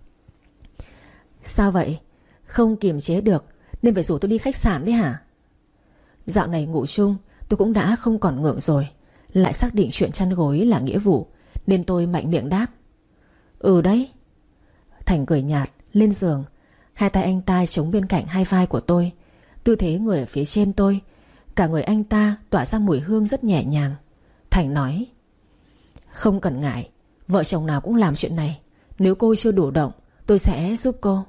sao vậy? Không kiềm chế được nên phải rủ tôi đi khách sạn đấy hả? Dạo này ngủ chung tôi cũng đã không còn ngượng rồi. Lại xác định chuyện chăn gối là nghĩa vụ, nên tôi mạnh miệng đáp: ừ đấy. Thành cười nhạt lên giường. Hai tay anh ta chống bên cạnh hai vai của tôi. Tư thế người ở phía trên tôi. Cả người anh ta tỏa ra mùi hương rất nhẹ nhàng. Thành nói: không cần ngại, vợ chồng nào cũng làm chuyện này. Nếu cô chưa đủ động, tôi sẽ giúp cô.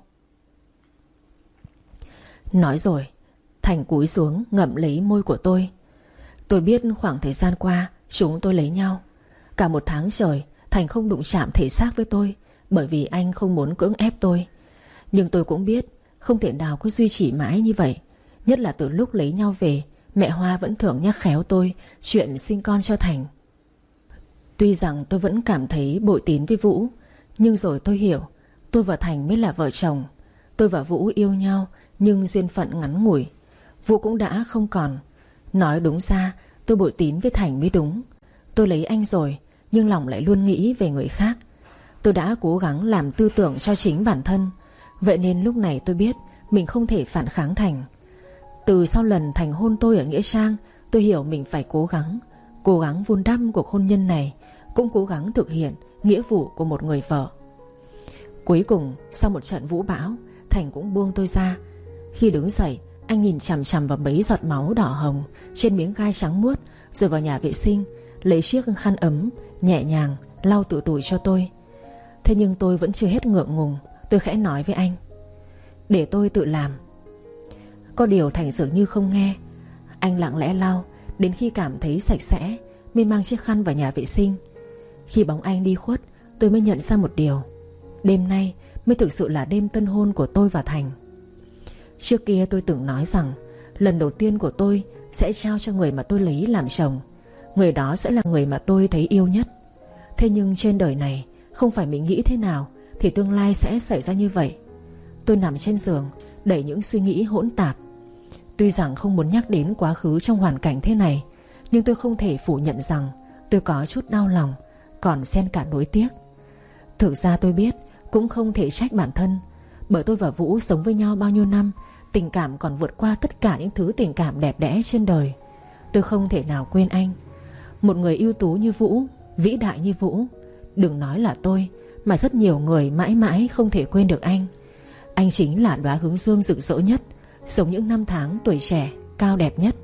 Nói rồi Thành cúi xuống ngậm lấy môi của tôi. Tôi biết khoảng thời gian qua chúng tôi lấy nhau. Cả một tháng trời Thành không đụng chạm thể xác với tôi, bởi vì anh không muốn cưỡng ép tôi. Nhưng tôi cũng biết không thể nào cứ duy trì mãi như vậy. Nhất là từ lúc lấy nhau về, mẹ Hoa vẫn thường nhắc khéo tôi chuyện sinh con cho Thành. Tuy rằng tôi vẫn cảm thấy bội tín với Vũ, nhưng rồi tôi hiểu tôi và Thành mới là vợ chồng. Tôi và Vũ yêu nhau, nhưng duyên phận ngắn ngủi. Vũ cũng đã không còn. Nói đúng ra tôi bội tín với Thành mới đúng. Tôi lấy anh rồi, nhưng lòng lại luôn nghĩ về người khác. Tôi đã cố gắng làm tư tưởng cho chính bản thân. Vậy nên lúc này tôi biết mình không thể phản kháng Thành. Từ sau lần Thành hôn tôi ở Nghĩa Trang, tôi hiểu mình phải cố gắng. Cố gắng vun đắp cuộc hôn nhân này, cũng cố gắng thực hiện nghĩa vụ của một người vợ. Cuối cùng sau một trận vũ bão, Thành cũng buông tôi ra. Khi đứng dậy, anh nhìn chằm chằm vào mấy giọt máu đỏ hồng trên miếng gai trắng muốt, rồi vào nhà vệ sinh lấy chiếc khăn ấm nhẹ nhàng lau tụi tủi cho tôi. Thế nhưng tôi vẫn chưa hết ngượng ngùng. Tôi khẽ nói với anh: để tôi tự làm. Có điều Thành dường như không nghe. Anh lặng lẽ lau đến khi cảm thấy sạch sẽ mới mang chiếc khăn vào nhà vệ sinh. Khi bóng anh đi khuất, tôi mới nhận ra một điều. Đêm nay mới thực sự là đêm tân hôn của tôi và Thành. Trước kia tôi từng nói rằng lần đầu tiên của tôi sẽ trao cho người mà tôi lấy làm chồng. Người đó sẽ là người mà tôi thấy yêu nhất. Thế nhưng trên đời này không phải mình nghĩ thế nào thì tương lai sẽ xảy ra như vậy. Tôi nằm trên giường đầy những suy nghĩ hỗn tạp. Tuy rằng không muốn nhắc đến quá khứ trong hoàn cảnh thế này, nhưng tôi không thể phủ nhận rằng tôi có chút đau lòng, còn xen cả nối tiếc. Thực ra tôi biết cũng không thể trách bản thân, bởi tôi và Vũ sống với nhau bao nhiêu năm, tình cảm còn vượt qua tất cả những thứ tình cảm đẹp đẽ trên đời. Tôi không thể nào quên anh. Một người ưu tú như Vũ, vĩ đại như Vũ, đừng nói là tôi, mà rất nhiều người mãi mãi không thể quên được anh. Anh chính là đóa hướng dương rực rỡ nhất, sống những năm tháng tuổi trẻ cao đẹp nhất.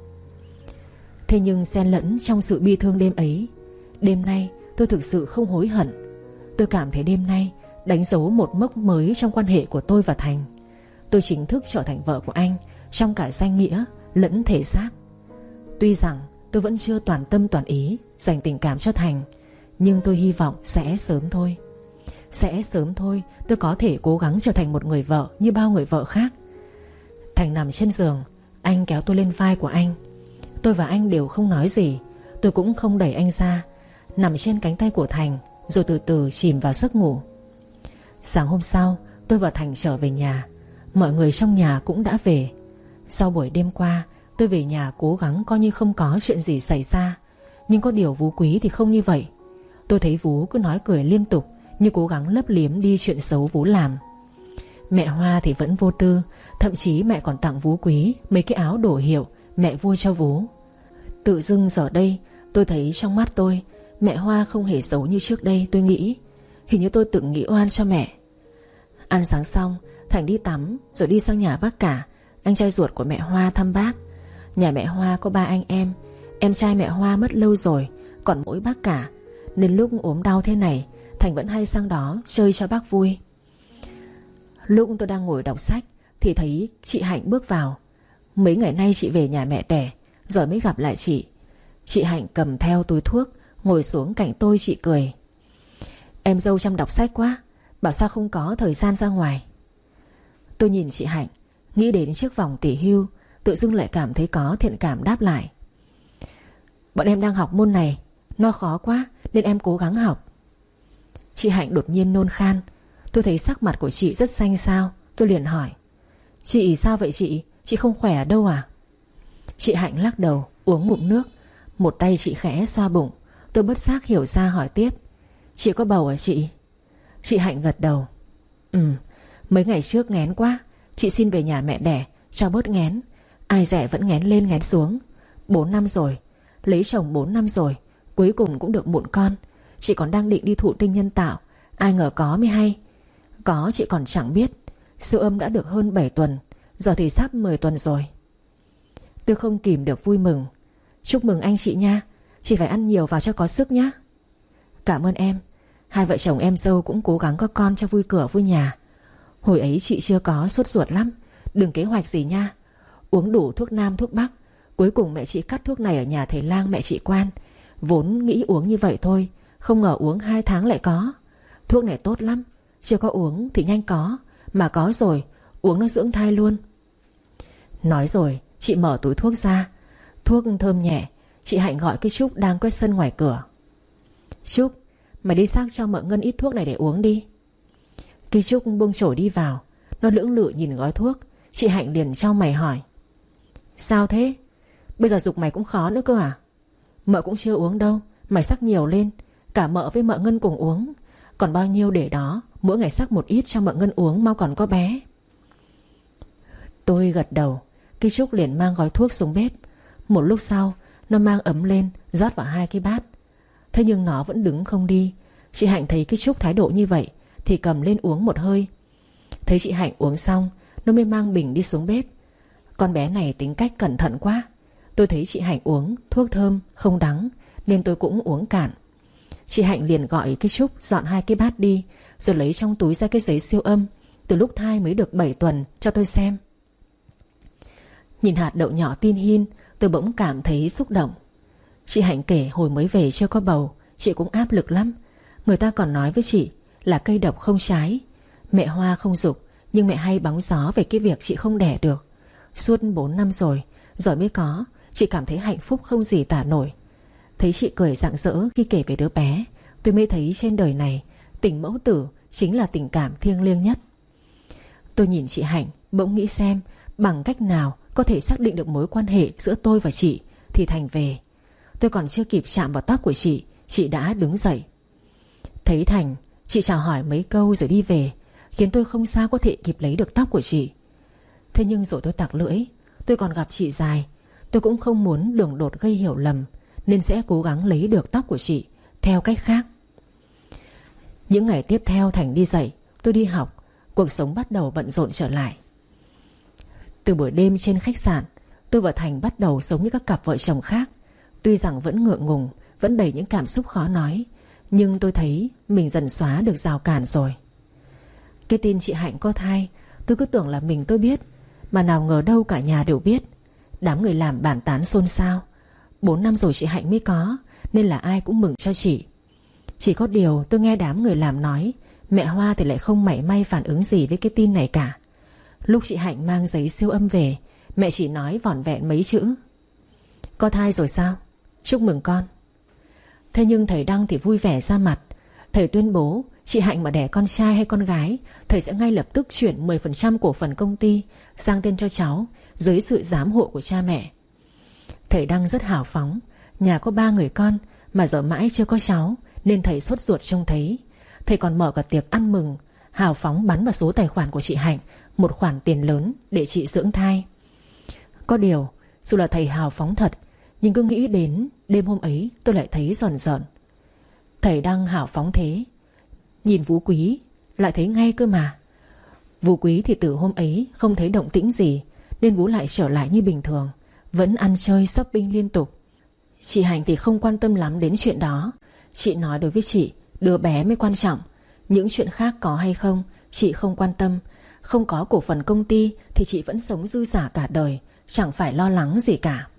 Thế nhưng xen lẫn trong sự bi thương đêm ấy, đêm nay tôi thực sự không hối hận. Tôi cảm thấy đêm nay đánh dấu một mốc mới trong quan hệ của tôi và Thành. Tôi chính thức trở thành vợ của anh trong cả danh nghĩa lẫn thể xác. Tuy rằng tôi vẫn chưa toàn tâm toàn ý dành tình cảm cho Thành, nhưng tôi hy vọng sẽ sớm thôi. Sẽ sớm thôi tôi có thể cố gắng trở thành một người vợ như bao người vợ khác. Thành nằm trên giường, anh kéo tôi lên vai của anh. Tôi và anh đều không nói gì. Tôi cũng không đẩy anh ra, nằm trên cánh tay của Thành, rồi từ từ chìm vào giấc ngủ. Sáng hôm sau tôi và Thành trở về nhà. Mọi người trong nhà cũng đã về. Sau buổi đêm qua, tôi về nhà cố gắng coi như không có chuyện gì xảy ra. Nhưng có điều Vú Quý thì không như vậy. Tôi thấy Vú cứ nói cười liên tục, như cố gắng lấp liếm đi chuyện xấu Vú làm. Mẹ Hoa thì vẫn vô tư. Thậm chí mẹ còn tặng Vú Quý mấy cái áo đồ hiệu mẹ vui cho Vú. Tự dưng giờ đây tôi thấy trong mắt tôi, mẹ Hoa không hề xấu như trước đây. Tôi nghĩ hình như tôi tự nghĩ oan cho mẹ. Ăn sáng xong, Thành đi tắm rồi đi sang nhà bác Cả, anh trai ruột của mẹ Hoa, thăm bác. Nhà mẹ Hoa có ba anh em. Em trai mẹ Hoa mất lâu rồi, còn mỗi bác Cả, nên lúc ốm đau thế này Thành vẫn hay sang đó chơi cho bác vui. Lúc tôi đang ngồi đọc sách thì thấy chị Hạnh bước vào. Mấy ngày nay chị về nhà mẹ đẻ, giờ mới gặp lại chị. Chị Hạnh cầm theo túi thuốc, ngồi xuống cạnh tôi. Chị cười: "Em dâu chăm đọc sách quá, bảo sao không có thời gian ra ngoài." Tôi nhìn chị Hạnh, nghĩ đến chiếc vòng tỷ hưu, tự dưng lại cảm thấy có thiện cảm đáp lại: "Bọn em đang học môn này, nó khó quá nên em cố gắng học." Chị Hạnh đột nhiên nôn khan. Tôi thấy sắc mặt của chị rất xanh xao. Tôi liền hỏi: "Chị sao vậy chị? Chị không khỏe ở đâu à?" Chị Hạnh lắc đầu, uống ngụm nước. Một tay chị khẽ xoa bụng. Tôi bất giác hiểu ra hỏi tiếp: "Chị có bầu à chị?" Chị Hạnh gật đầu: "Ừ, mấy ngày trước nghén quá, chị xin về nhà mẹ đẻ cho bớt nghén. Ai dè vẫn nghén lên nghén xuống. Bốn năm rồi, lấy chồng bốn năm rồi, cuối cùng cũng được mụn con. Chị còn đang định đi thụ tinh nhân tạo, ai ngờ có mới hay. Có chị còn chẳng biết. Siêu âm đã được hơn bảy tuần, giờ thì sắp mười tuần rồi." Tôi không kìm được vui mừng: "Chúc mừng anh chị nha. Chị phải ăn nhiều vào cho có sức nhé." "Cảm ơn em. Hai vợ chồng em dâu cũng cố gắng có con cho vui cửa vui nhà. Hồi ấy chị chưa có, sốt ruột lắm. Đừng kế hoạch gì nha. Uống đủ thuốc nam thuốc bắc. Cuối cùng mẹ chị cắt thuốc này ở nhà thầy lang mẹ chị quan. Vốn nghĩ uống như vậy thôi, không ngờ uống hai tháng lại có. Thuốc này tốt lắm, chưa có uống thì nhanh có, mà có rồi uống nó dưỡng thai luôn." Nói rồi chị mở túi thuốc ra. Thuốc thơm nhẹ. Chị Hạnh gọi cái Trúc đang quét sân ngoài cửa: "Trúc, mày đi xác cho mợ Ngân ít thuốc này để uống đi." Cái Trúc buông chổi đi vào. Nó lưỡng lự nhìn gói thuốc. Chị Hạnh liền chau mày hỏi: "Sao thế? Bây giờ giục mày cũng khó nữa cơ à?" "Mợ cũng chưa uống đâu, mày sắc nhiều lên. Cả mợ với mợ Ngân cùng uống. Còn bao nhiêu để đó, mỗi ngày sắc một ít cho mợ Ngân uống mau còn có bé." Tôi gật đầu. Cái Trúc liền mang gói thuốc xuống bếp. Một lúc sau nó mang ấm lên, rót vào hai cái bát. Thế nhưng nó vẫn đứng không đi. Chị Hạnh thấy cái Trúc thái độ như vậy thì cầm lên uống một hơi. Thấy chị Hạnh uống xong, nó mới mang bình đi xuống bếp. Con bé này tính cách cẩn thận quá. Tôi thấy chị Hạnh uống thuốc thơm không đắng, nên tôi cũng uống cạn. Chị Hạnh liền gọi cái Trúc dọn hai cái bát đi, rồi lấy trong túi ra cái giấy siêu âm từ lúc thai mới được bảy tuần cho tôi xem. Nhìn hạt đậu nhỏ tin hin, tôi bỗng cảm thấy xúc động. Chị Hạnh kể hồi mới về chưa có bầu, chị cũng áp lực lắm. Người ta còn nói với chị là cây độc không trái, Mẹ Hoa không giục, nhưng mẹ hay bóng gió về cái việc chị không đẻ được. Suốt bốn năm rồi, giờ mới có. Chị cảm thấy hạnh phúc không gì tả nổi. Thấy chị cười rạng rỡ khi kể về đứa bé, tôi mới thấy trên đời này tình mẫu tử chính là tình cảm thiêng liêng nhất. Tôi nhìn chị Hạnh, bỗng nghĩ xem bằng cách nào có thể xác định được mối quan hệ giữa tôi và chị thì Thành về. Tôi còn chưa kịp chạm vào tóc của chị, chị đã đứng dậy. Thấy Thành, chị chào hỏi mấy câu rồi đi về, khiến tôi không sao có thể kịp lấy được tóc của chị. Thế nhưng rồi tôi tặc lưỡi. Tôi còn gặp chị dài. Tôi cũng không muốn đường đột gây hiểu lầm, nên sẽ cố gắng lấy được tóc của chị theo cách khác. Những ngày tiếp theo Thành đi dạy, tôi đi học, cuộc sống bắt đầu bận rộn trở lại. Từ buổi đêm trên khách sạn, tôi và Thành bắt đầu sống như các cặp vợ chồng khác. Tuy rằng vẫn ngượng ngùng, vẫn đầy những cảm xúc khó nói, nhưng tôi thấy mình dần xóa được rào cản rồi. Cái tin chị Hạnh có thai, tôi cứ tưởng là mình tôi biết, mà nào ngờ đâu cả nhà đều biết. Đám người làm bàn tán xôn xao. Bốn năm rồi chị Hạnh mới có, nên là ai cũng mừng cho chị. Chỉ có điều tôi nghe đám người làm nói, mẹ Hoa thì lại không mảy may phản ứng gì với cái tin này cả. Lúc chị Hạnh mang giấy siêu âm về, mẹ chỉ nói vỏn vẹn mấy chữ: có thai rồi sao? Chúc mừng con. Thế nhưng thầy Đăng thì vui vẻ ra mặt. Thầy tuyên bố chị Hạnh mà đẻ con trai hay con gái, thầy sẽ ngay lập tức chuyển mười phần trăm cổ phần công ty sang tên cho cháu, dưới sự giám hộ của cha mẹ. Thầy Đăng rất hào phóng. Nhà có ba người con mà giờ mãi chưa có cháu, nên thầy sốt ruột trông thấy. Thầy còn mở cả tiệc ăn mừng, hào phóng bắn vào số tài khoản của chị Hạnh một khoản tiền lớn để chị dưỡng thai. Có điều dù là thầy hào phóng thật, nhưng cứ nghĩ đến đêm hôm ấy tôi lại thấy rờn rợn. Thầy Đăng hào phóng thế, nhìn Vũ Quý lại thấy ngay cơ mà. Vũ Quý thì từ hôm ấy không thấy động tĩnh gì, nên Vũ lại trở lại như bình thường, vẫn ăn chơi shopping liên tục. Chị Hạnh thì không quan tâm lắm đến chuyện đó. Chị nói đối với chị, đứa bé mới quan trọng. Những chuyện khác có hay không chị không quan tâm. Không có cổ phần công ty thì chị vẫn sống dư dả cả đời, chẳng phải lo lắng gì cả.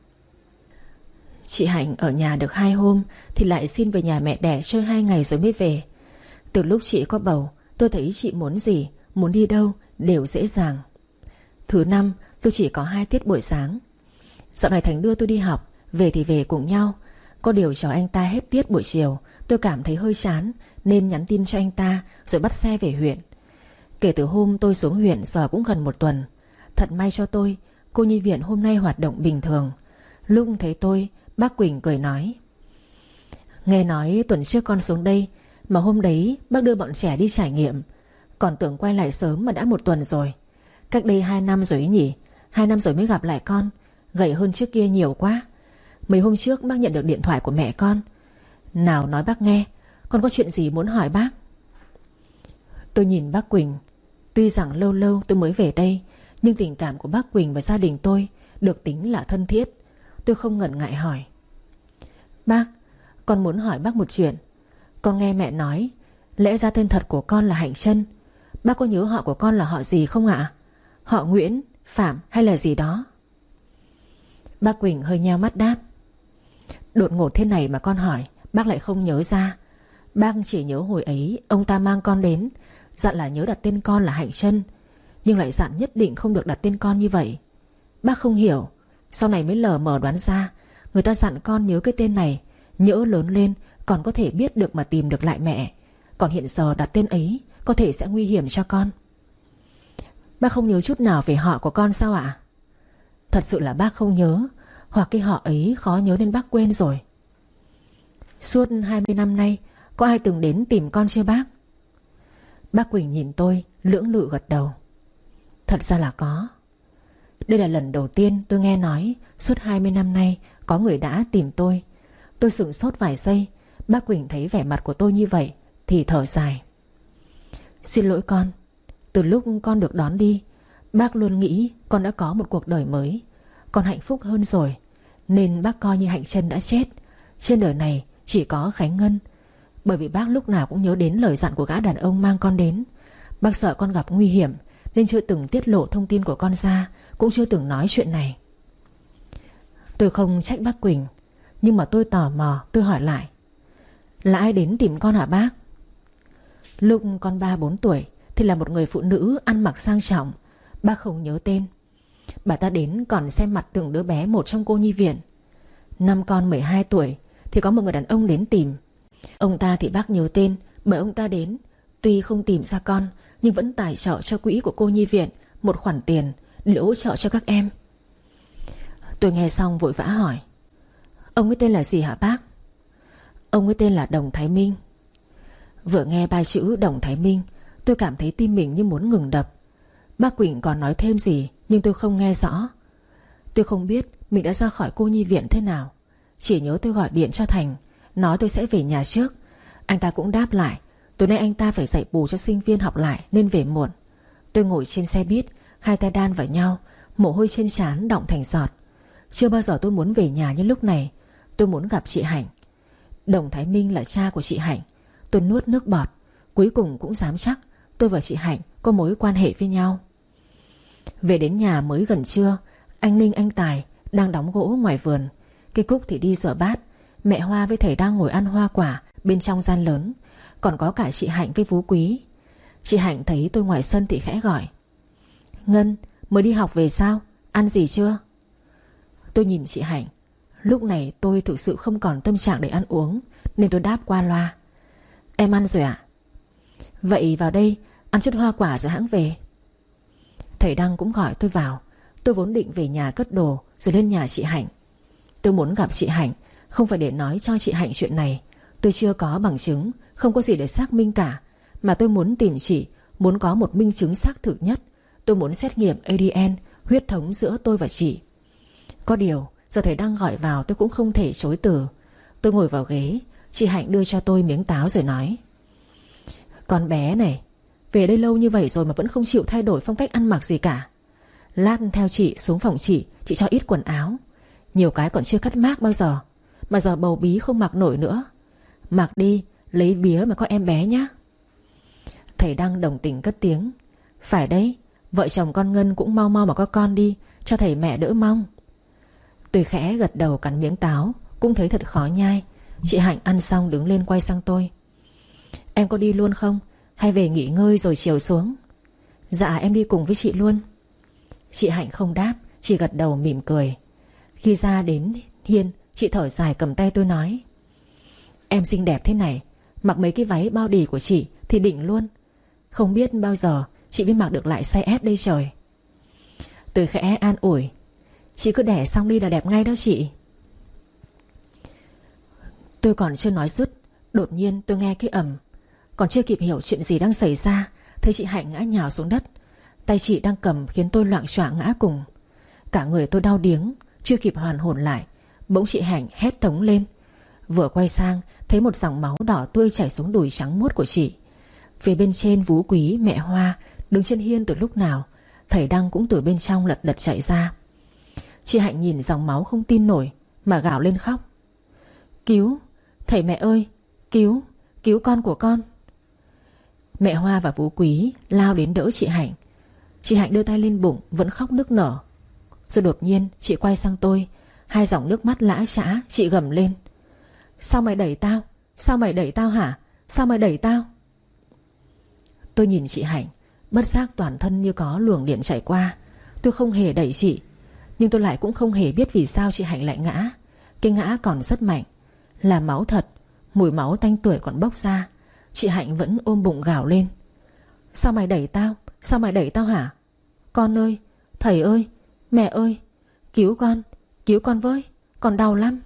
Chị Hạnh ở nhà được hai hôm thì lại xin về nhà mẹ đẻ chơi hai ngày rồi mới về. Từ lúc chị có bầu, tôi thấy chị muốn gì, muốn đi đâu đều dễ dàng. Thứ năm tôi chỉ có hai tiết buổi sáng. Dạo này Thành đưa tôi đi học, về thì về cùng nhau. Có điều cho anh ta hết tiết buổi chiều, tôi cảm thấy hơi chán, nên nhắn tin cho anh ta rồi bắt xe về huyện. Kể từ hôm tôi xuống huyện giờ cũng gần một tuần. Thật may cho tôi, cô nhi viện hôm nay hoạt động bình thường. Lúc thấy tôi, bác Quỳnh cười nói: nghe nói tuần trước con xuống đây, mà hôm đấy bác đưa bọn trẻ đi trải nghiệm. Còn tưởng quay lại sớm mà đã một tuần rồi. Cách đây hai năm rồi ấy nhỉ. Hai năm rồi mới gặp lại con. Gầy hơn trước kia nhiều quá. Mấy hôm trước bác nhận được điện thoại của mẹ con. Nào nói bác nghe, con có chuyện gì muốn hỏi bác. Tôi nhìn bác Quỳnh. Tuy rằng lâu lâu tôi mới về đây, nhưng tình cảm của bác Quỳnh và gia đình tôi được tính là thân thiết. Tôi không ngần ngại hỏi: bác, con muốn hỏi bác một chuyện. Con nghe mẹ nói lẽ ra tên thật của con là Hạnh Trân. Bác có nhớ họ của con là họ gì không ạ? Họ Nguyễn, Phạm hay là gì đó? Bác Quỳnh hơi nheo mắt đáp: đột ngột thế này mà con hỏi, bác lại không nhớ ra. Bác chỉ nhớ hồi ấy ông ta mang con đến, dặn là nhớ đặt tên con là Hạnh Trân, nhưng lại dặn nhất định không được đặt tên con như vậy. Bác không hiểu. Sau này mới lờ mờ đoán ra, người ta dặn con nhớ cái tên này, nhỡ lớn lên còn có thể biết được mà tìm được lại mẹ. Còn hiện giờ đặt tên ấy có thể sẽ nguy hiểm cho con. Bác không nhớ chút nào về họ của con sao ạ? Thật sự là bác không nhớ, hoặc cái họ ấy khó nhớ nên bác quên rồi. Suốt hai mươi năm nay có ai từng đến tìm con chưa bác? Bác Quỳnh nhìn tôi lưỡng lự gật đầu. Thật ra là có. Đây là lần đầu tiên tôi nghe nói suốt hai mươi năm nay có người đã tìm tôi. Tôi sửng sốt vài giây. Bác Quỳnh thấy vẻ mặt của tôi như vậy thì thở dài: xin lỗi con. Từ lúc con được đón đi, bác luôn nghĩ con đã có một cuộc đời mới. Con hạnh phúc hơn rồi, nên bác coi như Hạnh Trân đã chết. Trên đời này chỉ có Khánh Ngân. Bởi vì bác lúc nào cũng nhớ đến lời dặn của gã đàn ông mang con đến. Bác sợ con gặp nguy hiểm nên chưa từng tiết lộ thông tin của con ra, cũng chưa từng nói chuyện này. Tôi không trách bác Quỳnh, nhưng mà tôi tò mò. Tôi hỏi lại: là ai đến tìm con hả bác? Lúc con ba bốn tuổi thì là một người phụ nữ ăn mặc sang trọng. Bác không nhớ tên. Bà ta đến còn xem mặt từng đứa bé một trong cô nhi viện. Năm con mười hai tuổi thì có một người đàn ông đến tìm. Ông ta thì bác nhớ tên, bởi ông ta đến tuy không tìm ra con nhưng vẫn tài trợ cho quỹ của cô nhi viện một khoản tiền để hỗ trợ cho các em. Tôi nghe xong vội vã hỏi: Ông ấy tên là gì hả bác? Ông ấy tên là Đồng Thái Minh. Vừa nghe ba chữ Đồng Thái Minh, tôi cảm thấy tim mình như muốn ngừng đập. Bác Quỳnh còn nói thêm gì nhưng tôi không nghe rõ. Tôi không biết mình đã ra khỏi cô nhi viện thế nào. Chỉ nhớ tôi gọi điện cho Thành, nói tôi sẽ về nhà trước. Anh ta cũng đáp lại tối nay anh ta phải dạy bù cho sinh viên học lại nên về muộn. Tôi ngồi trên xe buýt, hai tay đan vào nhau, mồ hôi trên trán đọng thành giọt. Chưa bao giờ tôi muốn về nhà như lúc này. Tôi muốn gặp chị Hạnh. Đồng Thái Minh là cha của chị Hạnh. Tôi nuốt nước bọt. Cuối cùng cũng dám chắc tôi và chị Hạnh có mối quan hệ với nhau. Về đến nhà mới gần trưa, anh Ninh anh Tài đang đóng gỗ ngoài vườn. Cây Cúc thì đi rửa bát. Mẹ Hoa với thầy đang ngồi ăn hoa quả bên trong gian lớn. Còn có cả chị Hạnh với Phú Quý. Chị Hạnh thấy tôi ngoài sân thì khẽ gọi: Ngân, mới đi học về sao? Ăn gì chưa? Tôi nhìn chị Hạnh. Lúc này tôi thực sự không còn tâm trạng để ăn uống, nên tôi đáp qua loa: Em ăn rồi ạ. Vậy vào đây ăn chút hoa quả rồi hãng về. Thầy Đăng cũng gọi tôi vào. Tôi vốn định về nhà cất đồ rồi lên nhà chị Hạnh. Tôi muốn gặp chị Hạnh không phải để nói cho chị Hạnh chuyện này. Tôi chưa có bằng chứng, không có gì để xác minh cả. Mà tôi muốn tìm chị, muốn có một minh chứng xác thực nhất. Tôi muốn xét nghiệm a đê en, huyết thống giữa tôi và chị. Có điều giờ thầy Đăng gọi vào tôi cũng không thể chối từ. Tôi ngồi vào ghế. Chị Hạnh đưa cho tôi miếng táo rồi nói: Con bé này, về đây lâu như vậy rồi mà vẫn không chịu thay đổi phong cách ăn mặc gì cả. Lát theo chị xuống phòng chị, chị cho ít quần áo. Nhiều cái còn chưa cắt mác bao giờ, mà giờ bầu bí không mặc nổi nữa. Mặc đi, lấy vía mà có em bé nhá. Thầy Đăng đồng tình cất tiếng: Phải đấy, vợ chồng con Ngân cũng mau mau mà có con đi, cho thầy mẹ đỡ mong. Tôi khẽ gật đầu cắn miếng táo, cũng thấy thật khó nhai. Chị Hạnh ăn xong đứng lên quay sang tôi: Em có đi luôn không? Hay về nghỉ ngơi rồi chiều xuống? Dạ em đi cùng với chị luôn. Chị Hạnh không đáp, chỉ gật đầu mỉm cười. Khi ra đến hiên, chị thở dài cầm tay tôi nói: Em xinh đẹp thế này, mặc mấy cái váy bao đì của chị thì đỉnh luôn. Không biết bao giờ chị mới mặc được lại size S đây trời. Tôi khẽ an ủi: Chị cứ đẻ xong đi là đẹp ngay đó chị. Tôi còn chưa nói dứt, đột nhiên tôi nghe cái ầm. Còn chưa kịp hiểu chuyện gì đang xảy ra, thấy chị Hạnh ngã nhào xuống đất. Tay chị đang cầm khiến tôi loạng choạng ngã cùng. Cả người tôi đau điếng. Chưa kịp hoàn hồn lại, bỗng chị Hạnh hét thống lên. Vừa quay sang thấy một dòng máu đỏ tươi chảy xuống đùi trắng muốt của chị. Phía bên trên Phú Quý, mẹ Hoa đứng trên hiên từ lúc nào. Thầy Đăng cũng từ bên trong lật đật chạy ra. Chị Hạnh nhìn dòng máu không tin nổi mà gào lên khóc: Cứu, thầy mẹ ơi, cứu, cứu con của con. Mẹ Hoa và Phú Quý lao đến đỡ chị Hạnh. Chị Hạnh đưa tay lên bụng vẫn khóc nức nở. Rồi đột nhiên chị quay sang tôi, hai dòng nước mắt lã chã. Chị gầm lên: Sao mày đẩy tao? Sao mày đẩy tao hả? Sao mày đẩy tao? Tôi nhìn chị Hạnh, bất giác toàn thân như có luồng điện chạy qua. Tôi không hề đẩy chị, nhưng tôi lại cũng không hề biết vì sao chị Hạnh lại ngã. Cái ngã còn rất mạnh, là máu thật. Mùi máu tanh tưởi còn bốc ra. Chị Hạnh vẫn ôm bụng gào lên: Sao mày đẩy tao? Sao mày đẩy tao hả? Con ơi, thầy ơi, mẹ ơi, cứu con, cứu con với, con đau lắm.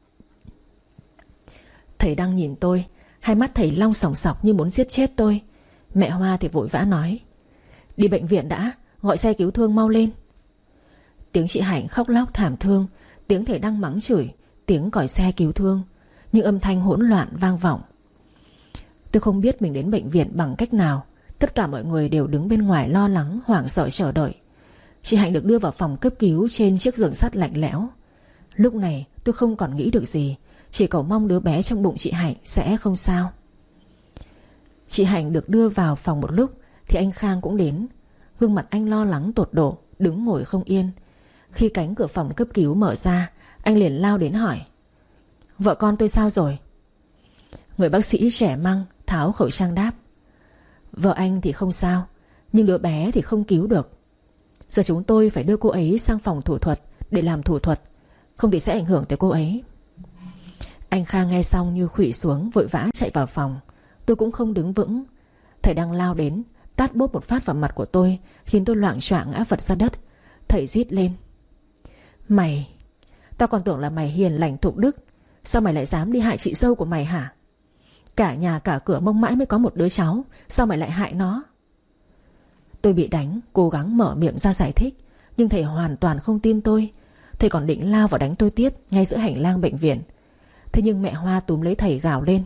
Thầy đang nhìn tôi, hai mắt thầy long sòng sọc như muốn giết chết tôi. Mẹ Hoa thì vội vã nói: Đi bệnh viện đã, gọi xe cứu thương mau lên. Tiếng chị Hạnh khóc lóc thảm thương, tiếng thầy đang mắng chửi, tiếng còi xe cứu thương, nhưng âm thanh hỗn loạn vang vọng. Tôi không biết mình đến bệnh viện bằng cách nào. Tất cả mọi người đều đứng bên ngoài lo lắng, hoảng sợ chờ đợi. Chị Hạnh được đưa vào phòng cấp cứu trên chiếc giường sắt lạnh lẽo. Lúc này tôi không còn nghĩ được gì, chỉ cầu mong đứa bé trong bụng chị Hạnh sẽ không sao. Chị Hạnh được đưa vào phòng một lúc thì anh Khang cũng đến. Gương mặt anh lo lắng tột độ, đứng ngồi không yên. Khi cánh cửa phòng cấp cứu mở ra, anh liền lao đến hỏi: Vợ con tôi sao rồi? Người bác sĩ trẻ măng tháo khẩu trang đáp: Vợ anh thì không sao, nhưng đứa bé thì không cứu được. Giờ chúng tôi phải đưa cô ấy sang phòng thủ thuật để làm thủ thuật, không thì sẽ ảnh hưởng tới cô ấy. Anh Khang nghe xong như khuỵu xuống, vội vã chạy vào phòng. Tôi cũng không đứng vững. Thầy đang lao đến, tát bốp một phát vào mặt của tôi, khiến tôi loạng choạng ngã vật ra đất. Thầy rít lên: Mày, tao còn tưởng là mày hiền lành thục đức, sao mày lại dám đi hại chị dâu của mày hả? Cả nhà cả cửa mong mãi mới có một đứa cháu, sao mày lại hại nó? Tôi bị đánh, cố gắng mở miệng ra giải thích, nhưng thầy hoàn toàn không tin tôi. Thầy còn định lao vào đánh tôi tiếp ngay giữa hành lang bệnh viện. Thế nhưng mẹ Hoa túm lấy thầy gào lên: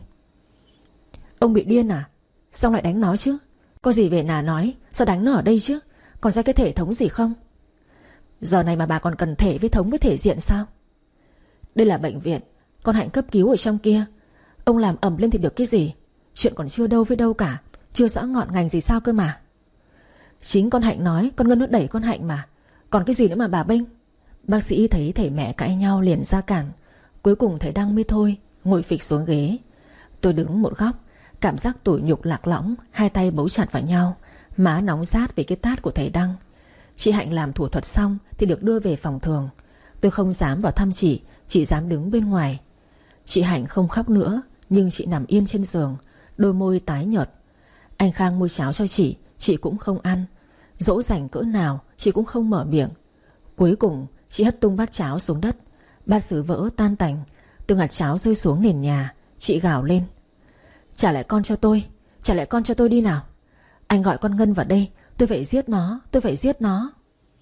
Ông bị điên à? Sao lại đánh nó chứ? Có gì về nà nói, sao đánh nó ở đây chứ? Còn ra cái thể thống gì không? Giờ này mà bà còn cần thể với thống với thể diện sao? Đây là bệnh viện, con Hạnh cấp cứu ở trong kia. Ông làm ầm lên thì được cái gì? Chuyện còn chưa đâu với đâu cả, chưa rõ ngọn ngành gì sao cơ mà. Chính con Hạnh nói, con Ngân nó đẩy con Hạnh mà, còn cái gì nữa mà bà bênh. Bác sĩ thấy thầy mẹ cãi nhau liền ra cản. Cuối cùng thầy Đăng mới thôi, ngồi phịch xuống ghế. Tôi đứng một góc, cảm giác tủi nhục lạc lõng, hai tay bấu chặt vào nhau, má nóng rát vì cái tát của thầy Đăng. Chị Hạnh làm thủ thuật xong thì được đưa về phòng thường. Tôi không dám vào thăm chị, chỉ dám đứng bên ngoài. Chị Hạnh không khóc nữa, nhưng chị nằm yên trên giường, đôi môi tái nhợt. Anh Khang mua cháo cho chị, chị cũng không ăn. Dỗ dành cỡ nào chị cũng không mở miệng. Cuối cùng chị hất tung bát cháo xuống đất, bát sứ vỡ tan tành, từng hạt cháo rơi xuống nền nhà. Chị gào lên: Trả lại con cho tôi, trả lại con cho tôi đi nào. Anh gọi con Ngân vào đây, tôi phải giết nó, tôi phải giết nó.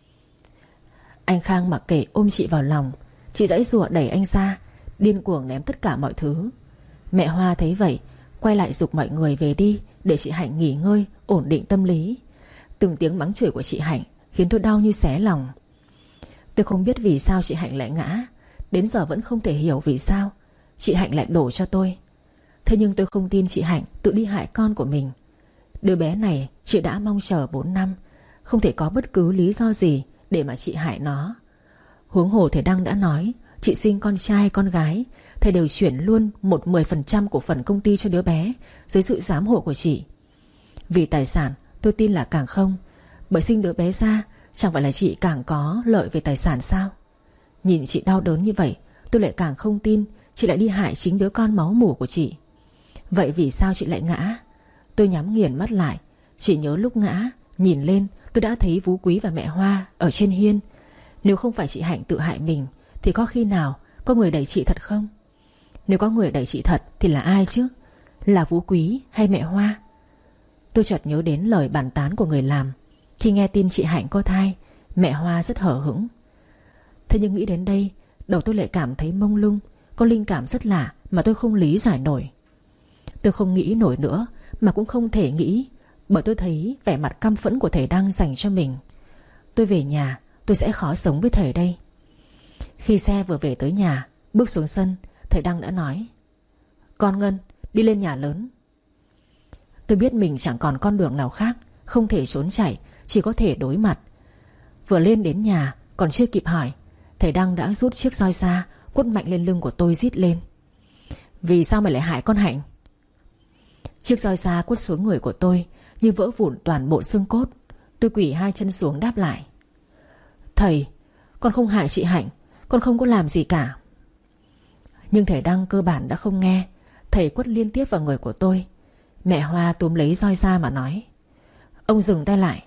Anh Khang mặc kệ ôm chị vào lòng. Chị giãy giụa đẩy anh ra, điên cuồng ném tất cả mọi thứ. Mẹ Hoa thấy vậy, quay lại giục mọi người về đi, để chị Hạnh nghỉ ngơi, ổn định tâm lý. Từng tiếng mắng chửi của chị Hạnh khiến tôi đau như xé lòng. Tôi không biết vì sao chị Hạnh lại ngã, đến giờ vẫn không thể hiểu vì sao chị Hạnh lại đổ cho tôi. Thế nhưng tôi không tin chị Hạnh tự đi hại con của mình. Đứa bé này chị đã mong chờ bốn năm, không thể có bất cứ lý do gì để mà chị hại nó. Huống hồ thầy Đăng đã nói, chị sinh con trai con gái, thầy đều chuyển luôn một mười phần trăm cổ phần công ty cho đứa bé, dưới sự giám hộ của chị. Vì tài sản tôi tin là càng không, bởi sinh đứa bé ra chẳng phải là chị càng có lợi về tài sản sao? Nhìn chị đau đớn như vậy, tôi lại càng không tin chị lại đi hại chính đứa con máu mủ của chị. Vậy vì sao chị lại ngã? Tôi nhắm nghiền mắt lại, chỉ nhớ lúc ngã, nhìn lên tôi đã thấy Phú Quý và mẹ Hoa ở trên hiên. Nếu không phải chị Hạnh tự hại mình thì có khi nào có người đẩy chị thật không? Nếu có người đẩy chị thật thì là ai chứ? Là Phú Quý hay mẹ Hoa? Tôi chợt nhớ đến lời bàn tán của người làm. Khi nghe tin chị Hạnh có thai, mẹ Hoa rất hở hững. Thế nhưng nghĩ đến đây, đầu tôi lại cảm thấy mông lung, có linh cảm rất lạ mà tôi không lý giải nổi. Tôi không nghĩ nổi nữa, mà cũng không thể nghĩ, bởi tôi thấy vẻ mặt căm phẫn của thầy Đăng dành cho mình. Tôi về nhà, tôi sẽ khó sống với thầy đây. Khi xe vừa về tới nhà, bước xuống sân, thầy Đăng đã nói: Con Ngân, đi lên nhà lớn. Tôi biết mình chẳng còn con đường nào khác, không thể trốn chạy, chỉ có thể đối mặt. Vừa lên đến nhà, còn chưa kịp hỏi, thầy Đăng đã rút chiếc roi ra, quất mạnh lên lưng của tôi, rít lên: Vì sao mày lại hại con Hạnh? Chiếc roi ra quất xuống người của tôi như vỡ vụn toàn bộ xương cốt. Tôi quỳ hai chân xuống đáp lại: Thầy, con không hại chị Hạnh, con không có làm gì cả. Nhưng thầy Đăng cơ bản đã không nghe. Thầy quất liên tiếp vào người của tôi. Mẹ Hoa túm lấy roi ra mà nói: Ông dừng tay lại.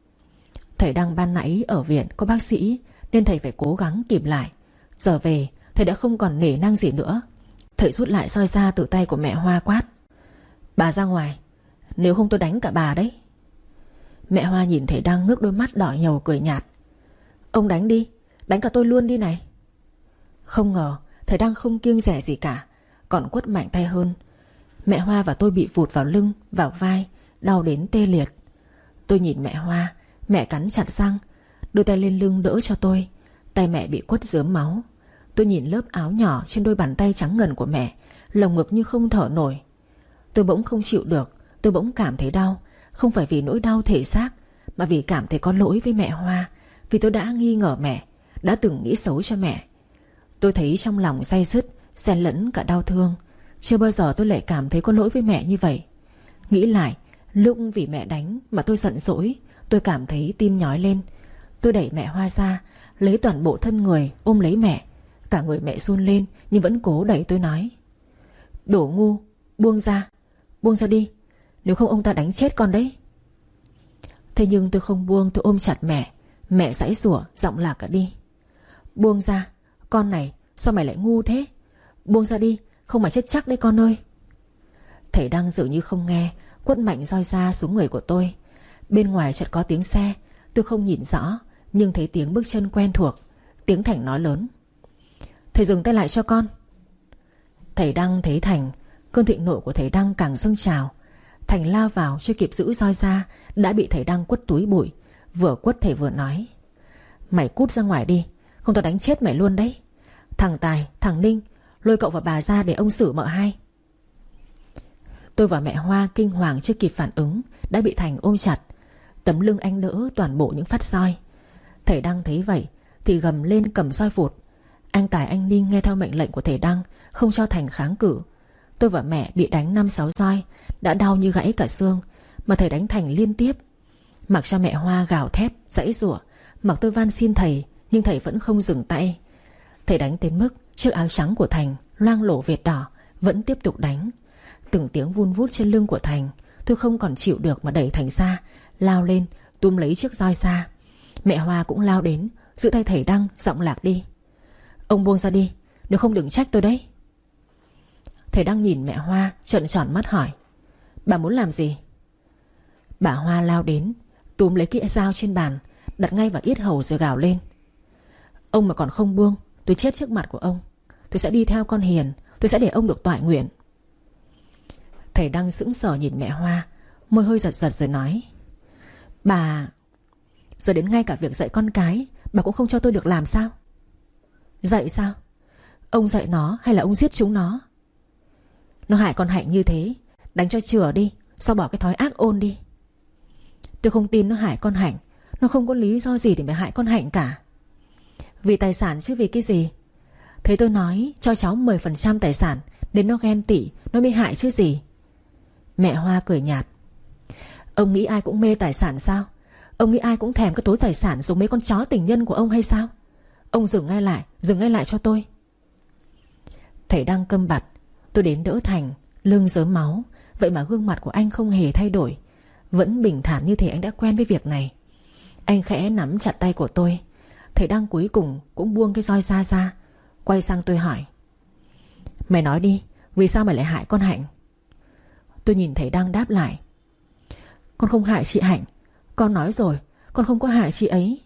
Thầy Đăng ban nãy ở viện có bác sĩ, nên thầy phải cố gắng kìm lại. Giờ về thầy đã không còn nể nang gì nữa. Thầy rút lại roi ra từ tay của mẹ Hoa, quát: Bà ra ngoài, nếu không tôi đánh cả bà đấy. Mẹ Hoa nhìn thầy Đăng ngước đôi mắt đỏ nhầu cười nhạt: Ông đánh đi, đánh cả tôi luôn đi này. Không ngờ thầy Đăng không kiêng dè gì cả, còn quất mạnh tay hơn. Mẹ Hoa và tôi bị vụt vào lưng, vào vai, đau đến tê liệt. Tôi nhìn mẹ Hoa, mẹ cắn chặt răng, đưa tay lên lưng đỡ cho tôi. Tay mẹ bị quất rớm máu. Tôi nhìn lớp áo nhỏ trên đôi bàn tay trắng ngần của mẹ, lồng ngực như không thở nổi. Tôi bỗng không chịu được, tôi bỗng cảm thấy đau. Không phải vì nỗi đau thể xác, mà vì cảm thấy có lỗi với mẹ Hoa. Vì tôi đã nghi ngờ mẹ, đã từng nghĩ xấu cho mẹ. Tôi thấy trong lòng day dứt, xen lẫn cả đau thương. Chưa bao giờ tôi lại cảm thấy có lỗi với mẹ như vậy. Nghĩ lại, Lúc vì mẹ đánh mà tôi giận dỗi, tôi cảm thấy tim nhói lên. Tôi đẩy mẹ Hoa ra, lấy toàn bộ thân người ôm lấy mẹ. Cả người mẹ run lên nhưng vẫn cố đẩy tôi nói: Đồ ngu, buông ra, buông ra đi, nếu không ông ta đánh chết con đấy. Thế nhưng tôi không buông, tôi ôm chặt mẹ. Mẹ giãy giụa, giọng lạc cả đi: Buông ra, con này, sao mày lại ngu thế? Buông ra đi, không mà chết chắc đấy con ơi. Thầy Đăng dường như không nghe, quất mạnh roi ra xuống người của tôi. Bên ngoài chợt có tiếng xe. Tôi không nhìn rõ, nhưng thấy tiếng bước chân quen thuộc. Tiếng Thành nói lớn: Thầy dừng tay lại cho con. Thầy Đăng thấy Thành, cơn thịnh nộ của thầy Đăng càng dâng trào. Thành lao vào, chưa kịp giữ roi ra đã bị thầy Đăng quất túi bụi. Vừa quất thầy vừa nói: Mày cút ra ngoài đi, không tao đánh chết mày luôn đấy. Thằng Tài, thằng Ninh, lôi cậu và bà ra để ông xử mợ hai. Tôi và mẹ Hoa kinh hoàng chưa kịp phản ứng đã bị Thành ôm chặt. Tấm lưng anh đỡ toàn bộ những phát roi. Thầy Đăng thấy vậy thì gầm lên cầm roi vụt. Anh Tài, anh Ninh nghe theo mệnh lệnh của thầy Đăng, không cho Thành kháng cự. Tôi và mẹ bị đánh năm sáu roi, đã đau như gãy cả xương. Mà thầy đánh Thành liên tiếp. Mặc cho mẹ Hoa gào thét, giãy giụa. Mặc tôi van xin thầy, nhưng thầy vẫn không dừng tay. Thầy đánh đến mức chiếc áo trắng của Thành loang lổ vệt đỏ, vẫn tiếp tục đánh. Từng tiếng vun vút trên lưng của Thành. Tôi không còn chịu được mà đẩy Thành ra, lao lên túm lấy chiếc roi ra. Mẹ Hoa cũng lao đến, giữ tay thầy Đăng, giọng lạc đi: Ông buông ra đi, nếu không đừng trách tôi đấy. Thầy Đăng nhìn mẹ Hoa trợn tròn mắt hỏi: Bà muốn làm gì? Bà Hoa lao đến, túm lấy cái dao trên bàn, đặt ngay vào yết hầu rồi gào lên: Ông mà còn không buông, tôi chết trước mặt của ông. Tôi sẽ đi theo con Hiền, tôi sẽ để ông được toại nguyện. Thầy Đăng sững sờ nhìn mẹ Hoa, môi hơi giật giật rồi nói: Bà... Giờ đến ngay cả việc dạy con cái bà cũng không cho tôi được làm sao? Dạy sao? Ông dạy nó hay là ông giết chúng nó? Nó hại con Hạnh như thế, đánh cho chừa đi, sao bỏ cái thói ác ôn đi. Tôi không tin nó hại con Hạnh. Nó không có lý do gì để mà hại con Hạnh cả. Vì tài sản chứ vì cái gì? Thấy tôi nói cho cháu mười phần trăm tài sản đến nó ghen tị, nó bị hại chứ gì. Mẹ Hoa cười nhạt: Ông nghĩ ai cũng mê tài sản sao? Ông nghĩ ai cũng thèm cái túi tài sản giống mấy con chó tình nhân của ông hay sao? Ông dừng ngay lại, dừng ngay lại cho tôi. Thầy Đăng câm bặt. Tôi đến đỡ Thành, lưng rớm máu. Vậy mà gương mặt của anh không hề thay đổi, vẫn bình thản như thể anh đã quen với việc này. Anh khẽ nắm chặt tay của tôi. Thầy Đăng cuối cùng cũng buông cái roi ra ra, quay sang tôi hỏi: Mày nói đi, vì sao mày lại hại con Hạnh? Tôi nhìn thầy Đăng đáp lại: Con không hại chị Hạnh. Con nói rồi, con không có hại chị ấy.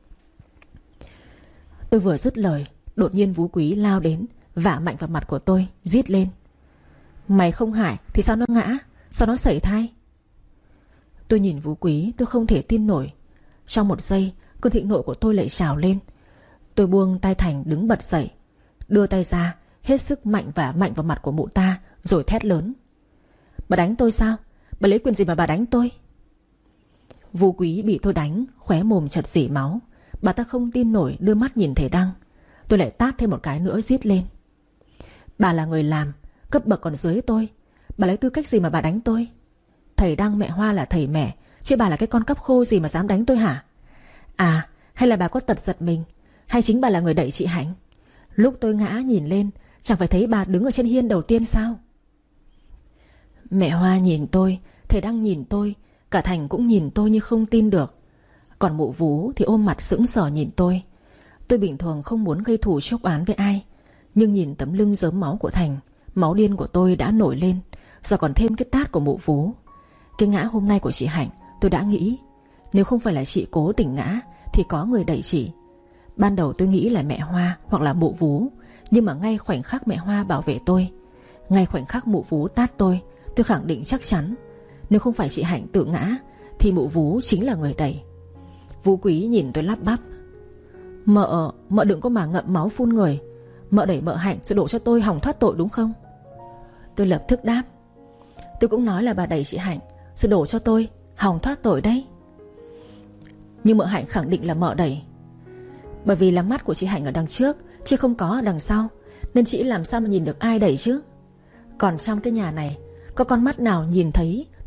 Tôi vừa dứt lời, đột nhiên Vũ Quý lao đến, vả mạnh vào mặt của tôi, rít lên: Mày không hại thì sao nó ngã, sao nó sẩy thai? Tôi nhìn Vũ Quý, tôi không thể tin nổi. Trong một giây, cơn thịnh nộ của tôi lại trào lên. Tôi buông tay Thành đứng bật dậy, đưa tay ra, hết sức mạnh và mạnh vào mặt của mụ ta, rồi thét lớn: Bà đánh tôi sao? Bà lấy quyền gì mà bà đánh tôi? Vũ Quý bị tôi đánh, khóe mồm chật rỉ máu. Bà ta không tin nổi đưa mắt nhìn thầy Đăng. Tôi lại tát thêm một cái nữa, rít lên: Bà là người làm, cấp bậc còn dưới tôi. Bà lấy tư cách gì mà bà đánh tôi? Thầy Đăng mẹ Hoa là thầy mẹ, chứ bà là cái con cắp khô gì mà dám đánh tôi hả? À, hay là bà có tật giật mình, hay chính bà là người đẩy chị Hạnh? Lúc tôi ngã nhìn lên, chẳng phải thấy bà đứng ở trên hiên đầu tiên sao? Mẹ Hoa nhìn tôi, thầy Đăng nhìn tôi, cả Thành cũng nhìn tôi như không tin được. Còn mụ Vú thì ôm mặt sững sờ nhìn tôi. Tôi bình thường không muốn gây thù chốc oán với ai, nhưng nhìn tấm lưng rớm máu của Thành, máu điên của tôi đã nổi lên. Giờ còn thêm cái tát của mụ Vú. Cái ngã hôm nay của chị Hạnh, tôi đã nghĩ nếu không phải là chị cố tình ngã thì có người đẩy chị. Ban đầu tôi nghĩ là mẹ Hoa hoặc là mụ Vú, nhưng mà ngay khoảnh khắc mẹ Hoa bảo vệ tôi, ngay khoảnh khắc mụ Vú tát tôi, tôi khẳng định chắc chắn nếu không phải chị Hạnh tự ngã thì mụ Vú chính là người đẩy. Vũ Quý nhìn tôi lắp bắp: Mợ, mợ đừng có mà ngậm máu phun người. Mợ đẩy mợ Hạnh sẽ đổ cho tôi hòng thoát tội đúng không? Tôi lập tức đáp: Tôi cũng nói là bà đẩy chị Hạnh sẽ đổ cho tôi hòng thoát tội đấy. Nhưng mợ Hạnh khẳng định là mợ đẩy. Bởi vì là mắt của chị Hạnh ở đằng trước chứ không có ở đằng sau, nên chị làm sao mà nhìn được ai đẩy chứ? Còn trong cái nhà này có con mắt nào nhìn thấy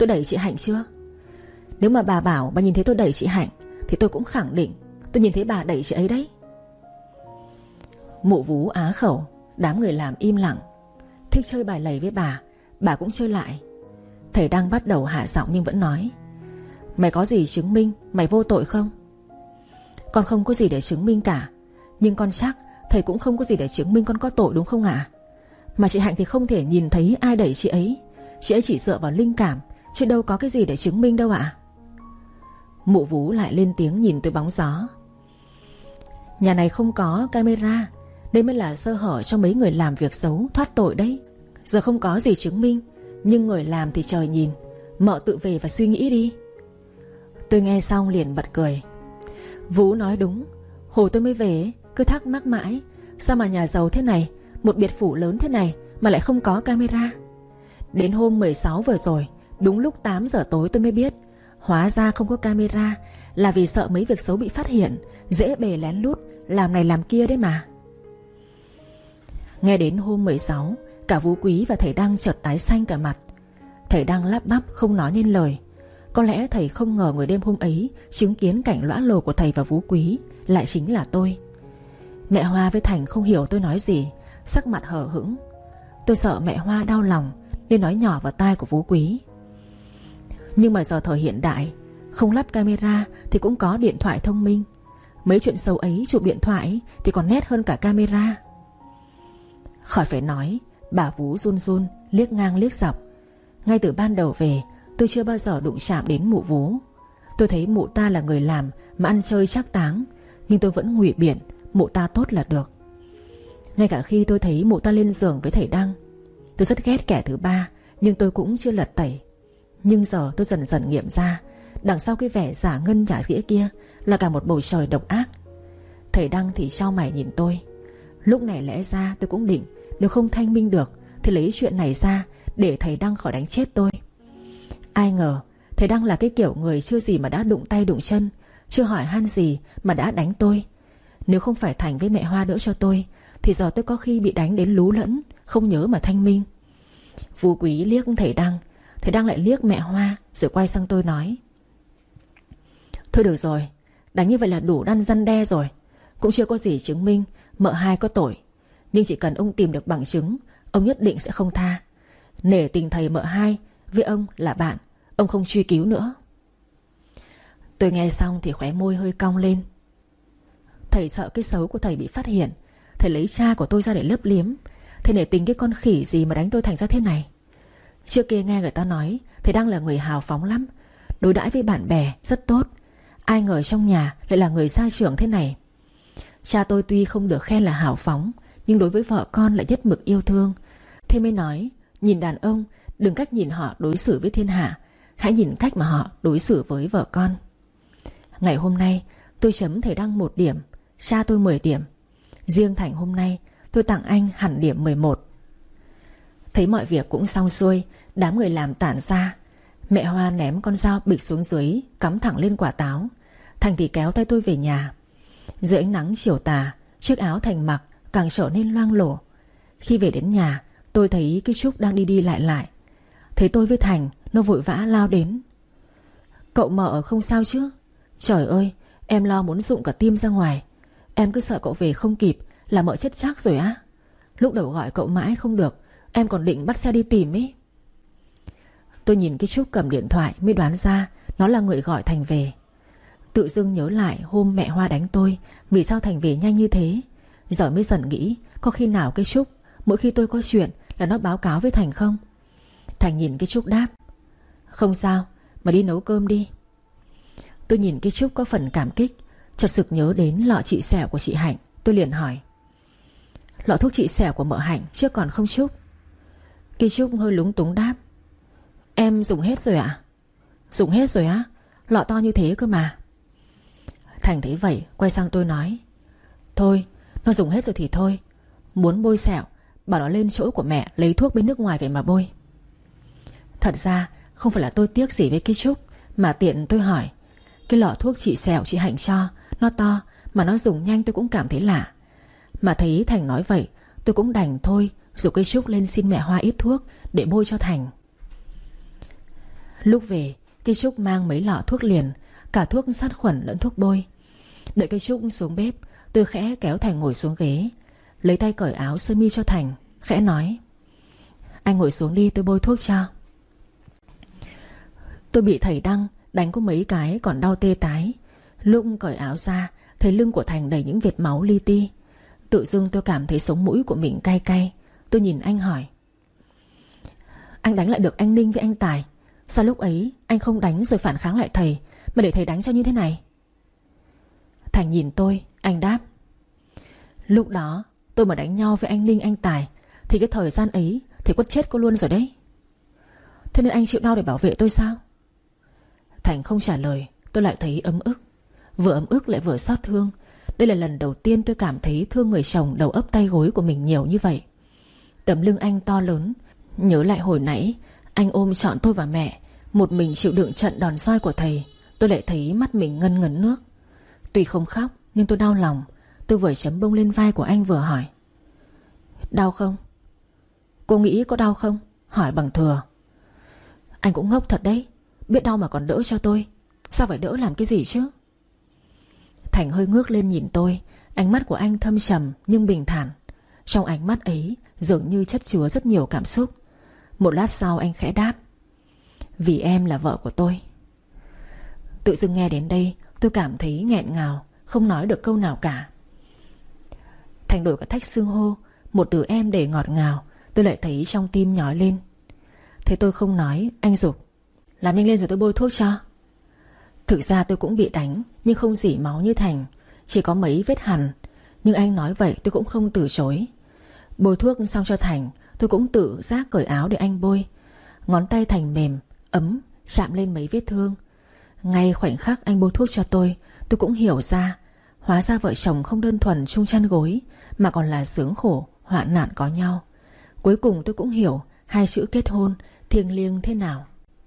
tôi đẩy chị Hạnh chưa? Nếu mà bà bảo bà nhìn thấy tôi đẩy chị Hạnh thì tôi cũng khẳng định tôi nhìn thấy bà đẩy chị ấy đấy. Mụ Vú á khẩu. Đám người làm im lặng. Thích chơi bài lầy với bà, bà cũng chơi lại. Thầy đang bắt đầu hạ giọng nhưng vẫn nói: Mày có gì chứng minh mày vô tội không? Con không có gì để chứng minh cả, nhưng con chắc thầy cũng không có gì để chứng minh con có tội, đúng không ạ? Mà chị Hạnh thì không thể nhìn thấy ai đẩy chị ấy. Chị ấy chỉ dựa vào linh cảm, chứ đâu có cái gì để chứng minh đâu ạ. Mụ Vú lại lên tiếng nhìn tôi bóng gió: Nhà này không có camera, đây mới là sơ hở cho mấy người làm việc xấu thoát tội đấy. Giờ không có gì chứng minh, nhưng người làm thì trời nhìn. Mợ tự về và suy nghĩ đi. Tôi nghe xong liền bật cười. Vú nói đúng. Hồi tôi mới về cứ thắc mắc mãi, sao mà nhà giàu thế này, một biệt phủ lớn thế này mà lại không có camera. Đến hôm mười sáu vừa rồi, đúng lúc tám giờ tối tôi mới biết, hóa ra không có camera là vì sợ mấy việc xấu bị phát hiện, dễ bề lén lút làm này làm kia đấy mà. Nghe đến hôm mười sáu, cả Vú Quý và thầy Đăng chợt tái xanh cả mặt. Thầy Đăng lắp bắp không nói nên lời. Có lẽ thầy không ngờ người đêm hôm ấy chứng kiến cảnh lõa lồ của thầy và Vú Quý lại chính là tôi. Mẹ Hoa với Thành không hiểu tôi nói gì, sắc mặt hờ hững. Tôi sợ mẹ Hoa đau lòng nên nói nhỏ vào tai của Vú Quý: Nhưng mà giờ thời hiện đại, không lắp camera thì cũng có điện thoại thông minh. Mấy chuyện xấu ấy chụp điện thoại thì còn nét hơn cả camera. Khỏi phải nói, bà Vú run run liếc ngang liếc dọc. Ngay từ ban đầu về, tôi chưa bao giờ đụng chạm đến mụ Vú. Tôi thấy mụ ta là người làm mà ăn chơi trác táng, nhưng tôi vẫn ngụy biện mụ ta tốt là được. Ngay cả khi tôi thấy mụ ta lên giường với thầy Đăng, tôi rất ghét kẻ thứ ba, nhưng tôi cũng chưa lật tẩy. Nhưng giờ tôi dần dần nghiệm ra, đằng sau cái vẻ giả ngân giả nghĩa kia là cả một bầu trời độc ác. Thầy Đăng thì chau mày nhìn tôi. Lúc này lẽ ra tôi cũng định, nếu không thanh minh được thì lấy chuyện này ra để thầy Đăng khỏi đánh chết tôi. Ai ngờ thầy Đăng là cái kiểu người chưa gì mà đã đụng tay đụng chân, chưa hỏi han gì mà đã đánh tôi. Nếu không phải Thành với mẹ Hoa đỡ cho tôi thì giờ tôi có khi bị đánh đến lú lẫn, không nhớ mà thanh minh. Vú Quý liếc thầy Đăng, thầy Đăng lại liếc mẹ Hoa, rồi quay sang tôi nói: Thôi được rồi, đánh như vậy là đủ đăn răn đe rồi. Cũng chưa có gì chứng minh mợ hai có tội, nhưng chỉ cần ông tìm được bằng chứng, ông nhất định sẽ không tha. Nể tình thầy mợ hai với ông là bạn, ông không truy cứu nữa. Tôi nghe xong thì khóe môi hơi cong lên. Thầy sợ cái xấu của thầy bị phát hiện, thầy lấy cha của tôi ra để lấp liếm. Thầy nể tình cái con khỉ gì mà đánh tôi thành ra thế này. Trước kia nghe người ta nói thầy Đăng là người hào phóng lắm, đối đãi với bạn bè rất tốt. Ai ngờ trong nhà lại là người gia trưởng thế này. Cha tôi tuy không được khen là hào phóng, nhưng đối với vợ con lại nhất mực yêu thương. Thế mới nói, nhìn đàn ông đừng cách nhìn họ đối xử với thiên hạ, hãy nhìn cách mà họ đối xử với vợ con. Ngày hôm nay tôi chấm thầy Đăng một điểm, cha tôi mười điểm. Riêng Thành hôm nay tôi tặng anh hẳn điểm mười một. Thấy mọi việc cũng xong xuôi, đám người làm tản ra. Mẹ Hoa ném con dao bịch xuống dưới, cắm thẳng lên quả táo. Thành thì kéo tay tôi về nhà. Dưới ánh nắng chiều tà, chiếc áo Thành mặc càng trở nên loang lổ. Khi về đến nhà, tôi thấy cái Trúc đang đi đi lại lại. Thấy tôi với Thành, nó vội vã lao đến. Cậu mợ không sao chứ? Trời ơi, em lo muốn rụng cả tim ra ngoài. Em cứ sợ cậu về không kịp là mợ chết chắc rồi á. Lúc đầu gọi cậu mãi không được, em còn định bắt xe đi tìm ấy. Tôi nhìn cái Trúc cầm điện thoại mới đoán ra nó là người gọi Thành về. Tự dưng nhớ lại hôm mẹ Hoa đánh tôi, vì sao Thành về nhanh như thế. Giờ mới dần nghĩ, có khi nào cái Trúc mỗi khi tôi có chuyện là nó báo cáo với Thành không? Thành nhìn cái Trúc đáp: Không sao, mà đi nấu cơm đi. Tôi nhìn cái Trúc có phần cảm kích, chợt sực nhớ đến lọ trị sẹo của chị Hạnh. Tôi liền hỏi: Lọ thuốc trị sẹo của mợ Hạnh trước còn không Trúc? Cái Trúc hơi lúng túng đáp: Em dùng hết rồi ạ? Dùng hết rồi á? Lọ to như thế cơ mà. Thành thấy vậy quay sang tôi nói: Thôi, nó dùng hết rồi thì thôi. Muốn bôi sẹo, bảo nó lên chỗ của mẹ lấy thuốc bên nước ngoài về mà bôi. Thật ra không phải là tôi tiếc gì với cái Trúc, mà tiện tôi hỏi: Cái lọ thuốc trị sẹo chị Hạnh cho, nó to mà nó dùng nhanh, tôi cũng cảm thấy lạ. Mà thấy Thành nói vậy, tôi cũng đành thôi, rủ cây Trúc lên xin mẹ Hoa ít thuốc để bôi cho Thành. Lúc về, cây Trúc mang mấy lọ thuốc liền, cả thuốc sát khuẩn lẫn thuốc bôi. Đợi cây Trúc xuống bếp, tôi khẽ kéo Thành ngồi xuống ghế, lấy tay cởi áo sơ mi cho Thành, khẽ nói: Anh ngồi xuống đi, tôi bôi thuốc cho. Tôi bị thầy Đăng đánh có mấy cái còn đau tê tái. Lúc cởi áo ra, thấy lưng của Thành đầy những vệt máu li ti. Tự dưng tôi cảm thấy sống mũi của mình cay cay. Tôi nhìn anh hỏi: Anh đánh lại được anh Ninh với anh Tài, sao lúc ấy anh không đánh rồi phản kháng lại thầy, mà để thầy đánh cho như thế này? Thành nhìn tôi, anh đáp: Lúc đó tôi mà đánh nhau với anh Ninh anh Tài thì cái thời gian ấy thì quất chết cô luôn rồi đấy. Thế nên anh chịu đau để bảo vệ tôi sao? Thành không trả lời. Tôi lại thấy ấm ức. Vừa ấm ức lại vừa xót thương. Đây là lần đầu tiên tôi cảm thấy thương người chồng đầu ấp tay gối của mình nhiều như vậy. Tấm lưng anh to lớn. Nhớ lại hồi nãy anh ôm trọn tôi và mẹ, một mình chịu đựng trận đòn roi của thầy. Tôi lại thấy mắt mình ngân ngấn nước. Tuy không khóc nhưng tôi đau lòng. Tôi vừa chấm bông lên vai của anh vừa hỏi: Đau không? Cô nghĩ có đau không? Hỏi bằng thừa. Anh cũng ngốc thật đấy, biết đau mà còn đỡ cho tôi. Sao phải đỡ làm cái gì chứ? Thành hơi ngước lên nhìn tôi. Ánh mắt của anh thâm trầm nhưng bình thản. Trong ánh mắt ấy dường như chất chứa rất nhiều cảm xúc. Một lát sau anh khẽ đáp: Vì em là vợ của tôi. Tự dưng nghe đến đây tôi cảm thấy nghẹn ngào, không nói được câu nào cả. Thành đổi cả cách xưng hô, một từ em để ngọt ngào. Tôi lại thấy trong tim nhói lên. Thế tôi không nói, anh giục: Làm nhanh lên rồi tôi bôi thuốc cho. Thực ra tôi cũng bị đánh, nhưng không rỉ máu như Thành, chỉ có mấy vết hằn. Nhưng anh nói vậy tôi cũng không từ chối. Bôi thuốc xong cho Thành, tôi cũng tự giác cởi áo để anh bôi. Ngón tay Thành mềm, ấm, chạm lên mấy vết thương. Ngay khoảnh khắc anh bôi thuốc cho tôi, tôi cũng hiểu ra, hóa ra vợ chồng không đơn thuần chung chăn gối, mà còn là sướng khổ, hoạn nạn có nhau. Cuối cùng tôi cũng hiểu hai chữ kết hôn thiêng liêng thế nào.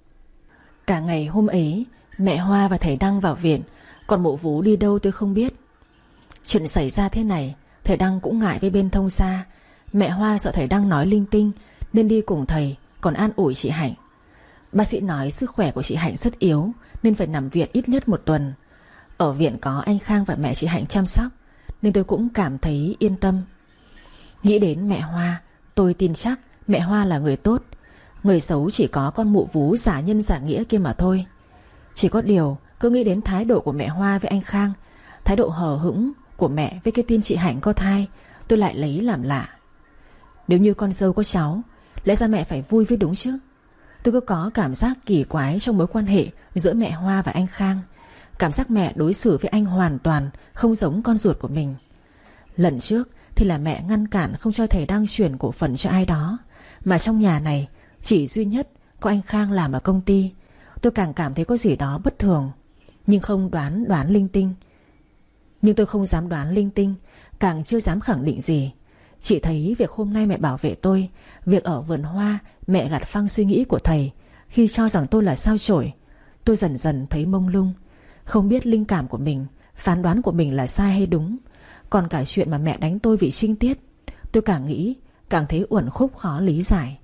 Cả ngày hôm ấy, mẹ Hoa và thầy Đăng vào viện, còn mụ Vú đi đâu tôi không biết. Chuyện xảy ra thế này, thầy Đăng cũng ngại với bên thông xa. Mẹ Hoa sợ thầy Đăng nói linh tinh nên đi cùng thầy, còn an ủi chị Hạnh. Bác sĩ nói sức khỏe của chị Hạnh rất yếu nên phải nằm viện ít nhất một tuần. Ở viện có anh Khang và mẹ chị Hạnh chăm sóc, nên tôi cũng cảm thấy yên tâm. Nghĩ đến mẹ Hoa, tôi tin chắc mẹ Hoa là người tốt. Người xấu chỉ có con mụ Vú giả nhân giả nghĩa kia mà thôi. Chỉ có điều cứ nghĩ đến thái độ của mẹ Hoa với anh Khang, thái độ hờ hững của mẹ với cái tin chị Hạnh có thai, tôi lại lấy làm lạ. Nếu như con dâu có cháu, lẽ ra mẹ phải vui với đúng chứ. Tôi cứ có cảm giác kỳ quái trong mối quan hệ giữa mẹ Hoa và anh Khang. Cảm giác mẹ đối xử với anh hoàn toàn không giống con ruột của mình. Lần trước thì là mẹ ngăn cản không cho thầy Đăng chuyển cổ phần cho ai đó, mà trong nhà này chỉ duy nhất có anh Khang làm ở công ty. Tôi càng cảm thấy có gì đó bất thường, nhưng không đoán đoán linh tinh. Nhưng tôi không dám đoán linh tinh, càng chưa dám khẳng định gì. Chỉ thấy việc hôm nay mẹ bảo vệ tôi, việc ở vườn hoa mẹ gạt phăng suy nghĩ của thầy khi cho rằng tôi là sao chổi. Tôi dần dần thấy mông lung, không biết linh cảm của mình, phán đoán của mình là sai hay đúng. Còn cả chuyện mà mẹ đánh tôi vì trinh tiết, tôi càng nghĩ càng thấy uẩn khúc khó lý giải.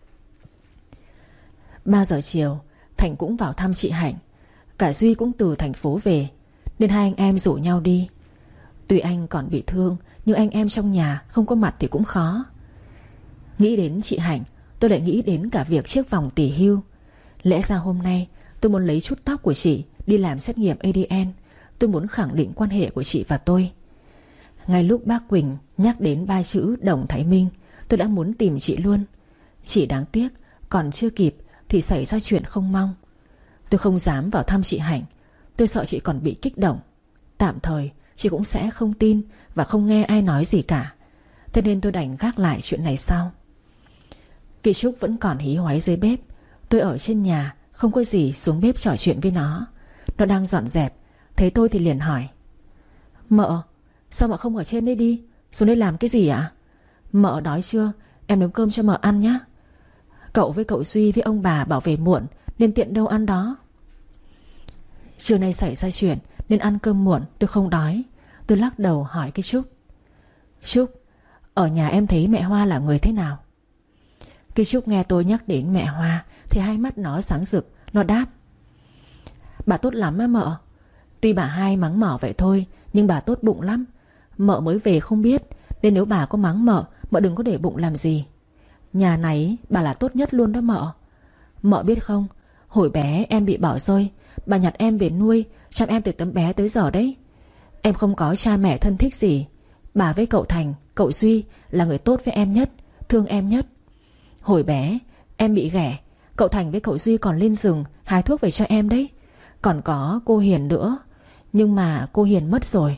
Ba giờ chiều, Thành cũng vào thăm chị Hạnh. Cả Duy cũng từ thành phố về, nên hai anh em rủ nhau đi. Tuy anh còn bị thương, nhưng anh em trong nhà không có mặt thì cũng khó. Nghĩ đến chị Hạnh, tôi lại nghĩ đến cả việc chiếc vòng tỷ hưu. Lẽ ra hôm nay tôi muốn lấy chút tóc của chị đi làm xét nghiệm a đê en. Tôi muốn khẳng định quan hệ của chị và tôi. Ngay lúc bác Quỳnh nhắc đến ba chữ Đồng Thái Minh, tôi đã muốn tìm chị luôn. Chỉ đáng tiếc còn chưa kịp thì xảy ra chuyện không mong. Tôi không dám vào thăm chị Hạnh. Tôi sợ chị còn bị kích động. Tạm thời chị cũng sẽ không tin và không nghe ai nói gì cả. Thế nên tôi đành gác lại chuyện này sau. Kỳ Trúc vẫn còn hí hoáy dưới bếp. Tôi ở trên nhà không có gì xuống bếp trò chuyện với nó. Nó đang dọn dẹp, thấy tôi thì liền hỏi: Mợ, sao mợ không ở trên đây đi? Xuống đây làm cái gì ạ? Mợ đói chưa? Em nấu cơm cho mợ ăn nhé. Cậu với cậu Duy với ông bà bảo về muộn nên tiện đâu ăn đó. Trưa nay xảy ra chuyện nên ăn cơm muộn, tôi không đói. Tôi lắc đầu hỏi cái Trúc: Trúc, ở nhà em thấy mẹ Hoa là người thế nào? Cái Trúc nghe tôi nhắc đến mẹ Hoa thì hai mắt nó sáng rực, Nó đáp: Bà tốt lắm á mợ. Tuy bà hai mắng mỏ vậy thôi, nhưng bà tốt bụng lắm. Mợ mới về không biết, nên nếu bà có mắng mợ, mợ đừng có để bụng làm gì. Nhà này bà là tốt nhất luôn đó mợ. Mợ biết không, hồi bé em bị bỏ rơi, bà nhặt em về nuôi, chăm em từ tấm bé tới giờ đấy. Em không có cha mẹ thân thích gì. Bà với cậu Thành, cậu Duy là người tốt với em nhất, thương em nhất. Hồi bé em bị ghẻ, cậu Thành với cậu Duy còn lên rừng hái thuốc về cho em đấy. Còn có cô Hiền nữa, nhưng mà cô Hiền mất rồi.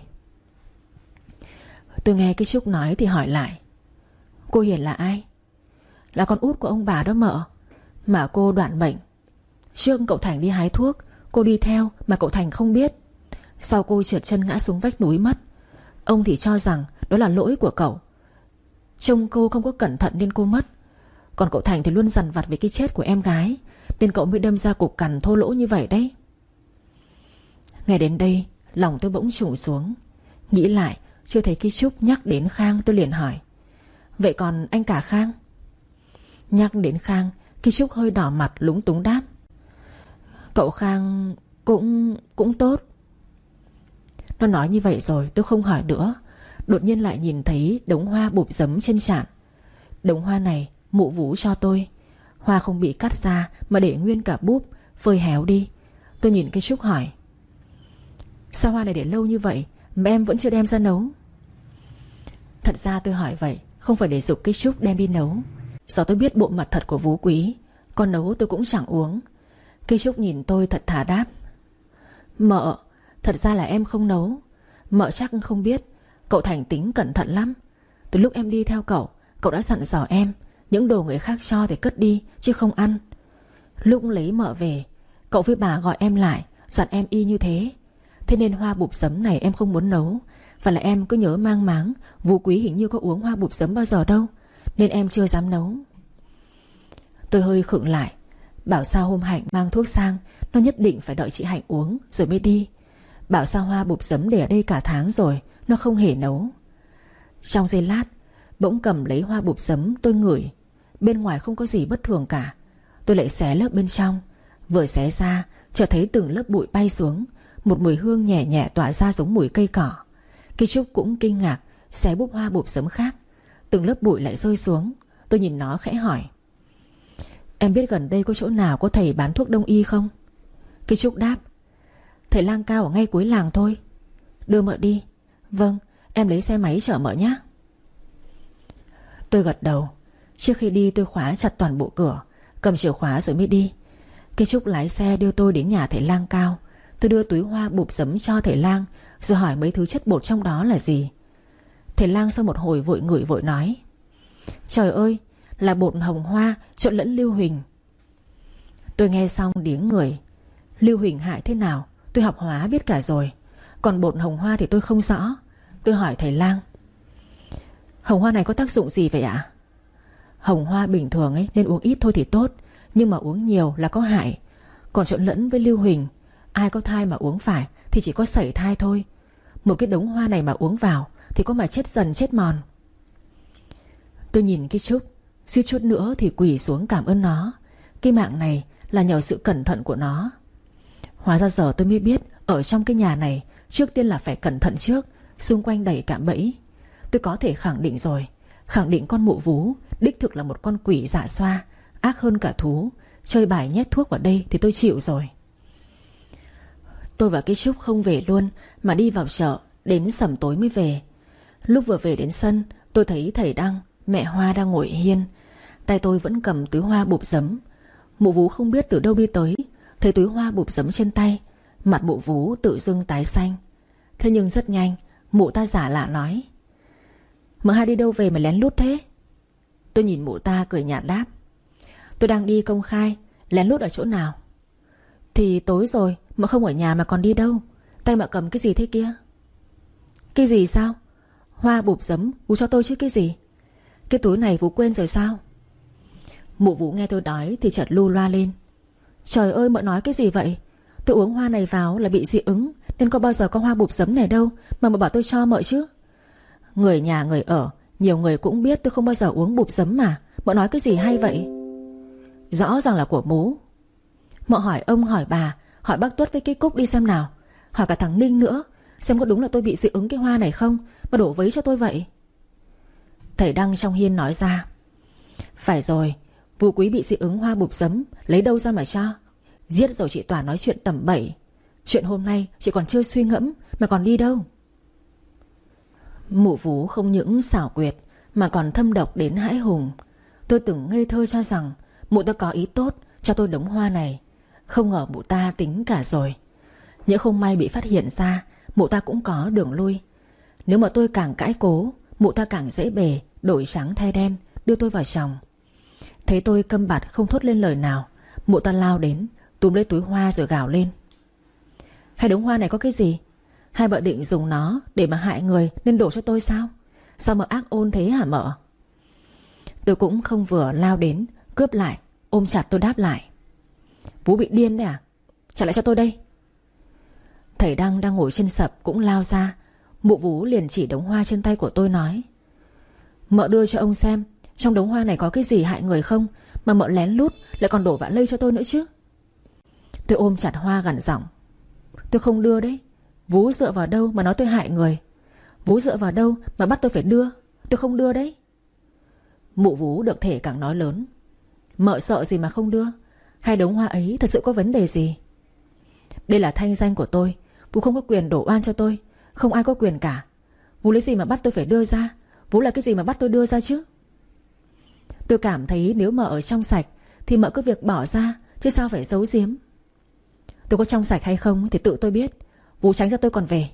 Tôi nghe cái Trúc nói thì hỏi lại: Cô Hiền là ai? Là con út của ông bà đó mợ. Mà cô đoạn mệnh. Trước cậu Thành đi hái thuốc, cô đi theo mà cậu Thành không biết. Sau cô trượt chân ngã xuống vách núi mất. Ông thì cho rằng đó là lỗi của cậu. Trông cô không có cẩn thận nên cô mất. Còn cậu Thành thì luôn dằn vặt về cái chết của em gái, nên cậu mới đâm ra cục cằn thô lỗ như vậy đấy. Nghe đến đây, lòng tôi bỗng trùng xuống. Nghĩ lại, chưa thấy cái Trúc nhắc đến Khang, tôi liền hỏi: Vậy còn anh cả Khang? Nhắc đến Khang, cái Trúc hơi đỏ mặt lúng túng đáp: Cậu Khang cũng... cũng tốt. Nó nói như vậy rồi tôi không hỏi nữa. Đột nhiên lại nhìn thấy đống hoa bụp giấm trên trán. Đống hoa này mụ Vú cho tôi. Hoa không bị cắt ra mà để nguyên cả búp, phơi héo đi. Tôi nhìn cái Trúc hỏi: Sao hoa này để lâu như vậy mà em vẫn chưa đem ra nấu? Thật ra tôi hỏi vậy không phải để giục cái Trúc đem đi nấu. Giờ tôi biết bộ mặt thật của Vú Quý, con nấu tôi cũng chẳng uống. Cái Trúc nhìn tôi thật thà đáp: Mợ, thật ra là em không nấu. Mợ chắc không biết, cậu Thành tính cẩn thận lắm. Từ lúc em đi theo cậu, cậu đã dặn dò em những đồ người khác cho thì cất đi, chứ không ăn. Lúc lấy mợ về, cậu với bà gọi em lại, dặn em y như thế. Thế nên hoa bụp giấm này em không muốn nấu. Và là em cứ nhớ mang máng Vú Quý hình như có uống hoa bụp giấm bao giờ đâu, nên em chưa dám nấu. Tôi hơi khựng lại. Bảo sao hôm Hạnh mang thuốc sang, nó nhất định phải đợi chị Hạnh uống rồi mới đi. Bảo sao hoa bụp giấm để ở đây cả tháng rồi, nó không hề nấu. Trong giây lát, bỗng cầm lấy hoa bụp giấm tôi ngửi. Bên ngoài không có gì bất thường cả. Tôi lại xé lớp bên trong. Vừa xé ra, chợt thấy từng lớp bụi bay xuống. Một mùi hương nhẹ nhẹ tỏa ra giống mùi cây cỏ. Cái Trúc cũng kinh ngạc, xé búp hoa bụp giấm khác. Từng lớp bụi lại rơi xuống. Tôi nhìn nó khẽ hỏi: Em biết gần đây có chỗ nào có thầy bán thuốc đông y không? Cái Trúc đáp: Thầy lang Cao ở ngay cuối làng thôi. Đưa mợ đi. Vâng, em lấy xe máy chở mợ nhé. Tôi gật đầu. Trước khi đi tôi khóa chặt toàn bộ cửa, cầm chìa khóa rồi mới đi. Cái Trúc lái xe đưa tôi đến nhà thầy lang Cao. Tôi đưa túi hoa bụp giấm cho thầy lang, rồi hỏi mấy thứ chất bột trong đó là gì. Thầy lang sau một hồi vội ngửi vội nói: Trời ơi, là bột hồng hoa trộn lẫn lưu huỳnh. Tôi nghe xong điếng người. Lưu huỳnh hại thế nào tôi học hóa biết cả rồi, còn bột hồng hoa thì tôi không rõ. Tôi hỏi thầy lang: Hồng hoa này có tác dụng gì vậy ạ? Hồng hoa bình thường ấy nên uống ít thôi thì tốt, nhưng mà uống nhiều là có hại. Còn trộn lẫn với lưu huỳnh, ai có thai mà uống phải thì chỉ có sảy thai thôi. Một cái đống hoa này mà uống vào thì có mà chết dần chết mòn. Tôi nhìn cái Trúc, suýt chút nữa thì quỳ xuống cảm ơn nó. Cái mạng này là nhờ sự cẩn thận của nó. Hóa ra giờ tôi mới biết, ở trong cái nhà này trước tiên là phải cẩn thận trước. Xung quanh đầy cạm bẫy. Tôi có thể khẳng định rồi, khẳng định con mụ Vú đích thực là một con quỷ dạ xoa, ác hơn cả thú. Chơi bài nhét thuốc vào đây thì tôi chịu rồi. Tôi và cái Trúc không về luôn, mà đi vào chợ, đến sẩm tối mới về. Lúc vừa về đến sân, tôi thấy thầy Đăng, mẹ Hoa đang ngồi hiên. Tay tôi vẫn cầm túi hoa bụp giấm. Mụ Vú không biết từ đâu đi tới, thấy túi hoa bụp giấm trên tay, mặt mụ Vú tự dưng tái xanh. Thế nhưng rất nhanh, mụ ta giả lạ nói: Mợ hai đi đâu về mà lén lút thế? Tôi nhìn mụ ta cười nhạt đáp: Tôi đang đi công khai. Lén lút ở chỗ nào? Thì tối rồi, mợ không ở nhà mà còn đi đâu? Tay mợ cầm cái gì thế kia? Cái gì sao? Hoa bụp giấm Vú cho tôi chứ cái gì? Cái túi này Vú quên rồi sao? Mụ Vú nghe tôi nói thì chợt lu loa lên: Trời ơi, mợ nói cái gì vậy? Tôi uống hoa này vào là bị dị ứng, nên có bao giờ có hoa bụp giấm này đâu mà mợ bảo tôi cho mợ chứ. Người nhà người ở, nhiều người cũng biết tôi không bao giờ uống bụp giấm mà. Mợ nói cái gì hay vậy? Rõ ràng là của Mú. Mợ hỏi ông hỏi bà, hỏi bác Tuất với cái Cúc đi xem nào, hỏi cả thằng Ninh nữa, xem có đúng là tôi bị dị ứng cái hoa này không mà đổ vấy cho tôi vậy. Thầy Đăng trong hiên nói ra: Phải rồi, Vũ Quý bị dị ứng hoa bụp giấm, lấy đâu ra mà cho. Giết rồi chị Toàn nói chuyện tầm bậy. Chuyện hôm nay chị còn chưa suy ngẫm mà còn đi đâu. Mụ Vú không những xảo quyệt mà còn thâm độc đến hãi hùng. Tôi từng ngây thơ cho rằng mụ ta có ý tốt cho tôi đống hoa này, không ngờ mụ ta tính cả rồi. Nhỡ không may bị phát hiện ra, mụ ta cũng có đường lui. Nếu mà tôi càng cãi cố, mụ ta càng dễ bề đổi trắng thay đen, đưa tôi vào chồng. Thấy tôi câm bặt không thốt lên lời nào, mụ ta lao đến túm lấy túi hoa rồi gào lên: Hai đống hoa này có cái gì? Hai vợ định dùng nó để mà hại người nên đổ cho tôi sao? Sao mà ác ôn thế hả mợ? Tôi cũng không vừa lao đến cướp lại, ôm chặt tôi đáp lại: Vũ bị điên đấy à? Trả lại cho tôi đây. Thầy Đăng đang ngồi trên sập cũng lao ra. Mụ Vú liền chỉ đống hoa trên tay của tôi nói: Mợ đưa cho ông xem, trong đống hoa này có cái gì hại người không mà mợ lén lút lại còn đổ vạ lây cho tôi nữa chứ. Tôi ôm chặt hoa gằn giọng: Tôi không đưa đấy. Vú dựa vào đâu mà nói tôi hại người? Vú dựa vào đâu mà bắt tôi phải đưa? Tôi không đưa đấy. Mụ Vú được thể càng nói lớn: Mợ sợ gì mà không đưa? Hai đống hoa ấy thật sự có vấn đề gì? Đây là thanh danh của tôi, Vú không có quyền đổ oan cho tôi. Không ai có quyền cả. Vú lấy gì mà bắt tôi phải đưa ra? Vú là cái gì mà bắt tôi đưa ra chứ? Tôi cảm thấy nếu mợ ở trong sạch thì mợ cứ việc bỏ ra, chứ sao phải giấu giếm. Tôi có trong sạch hay không thì tự tôi biết. Vú tránh ra tôi còn về.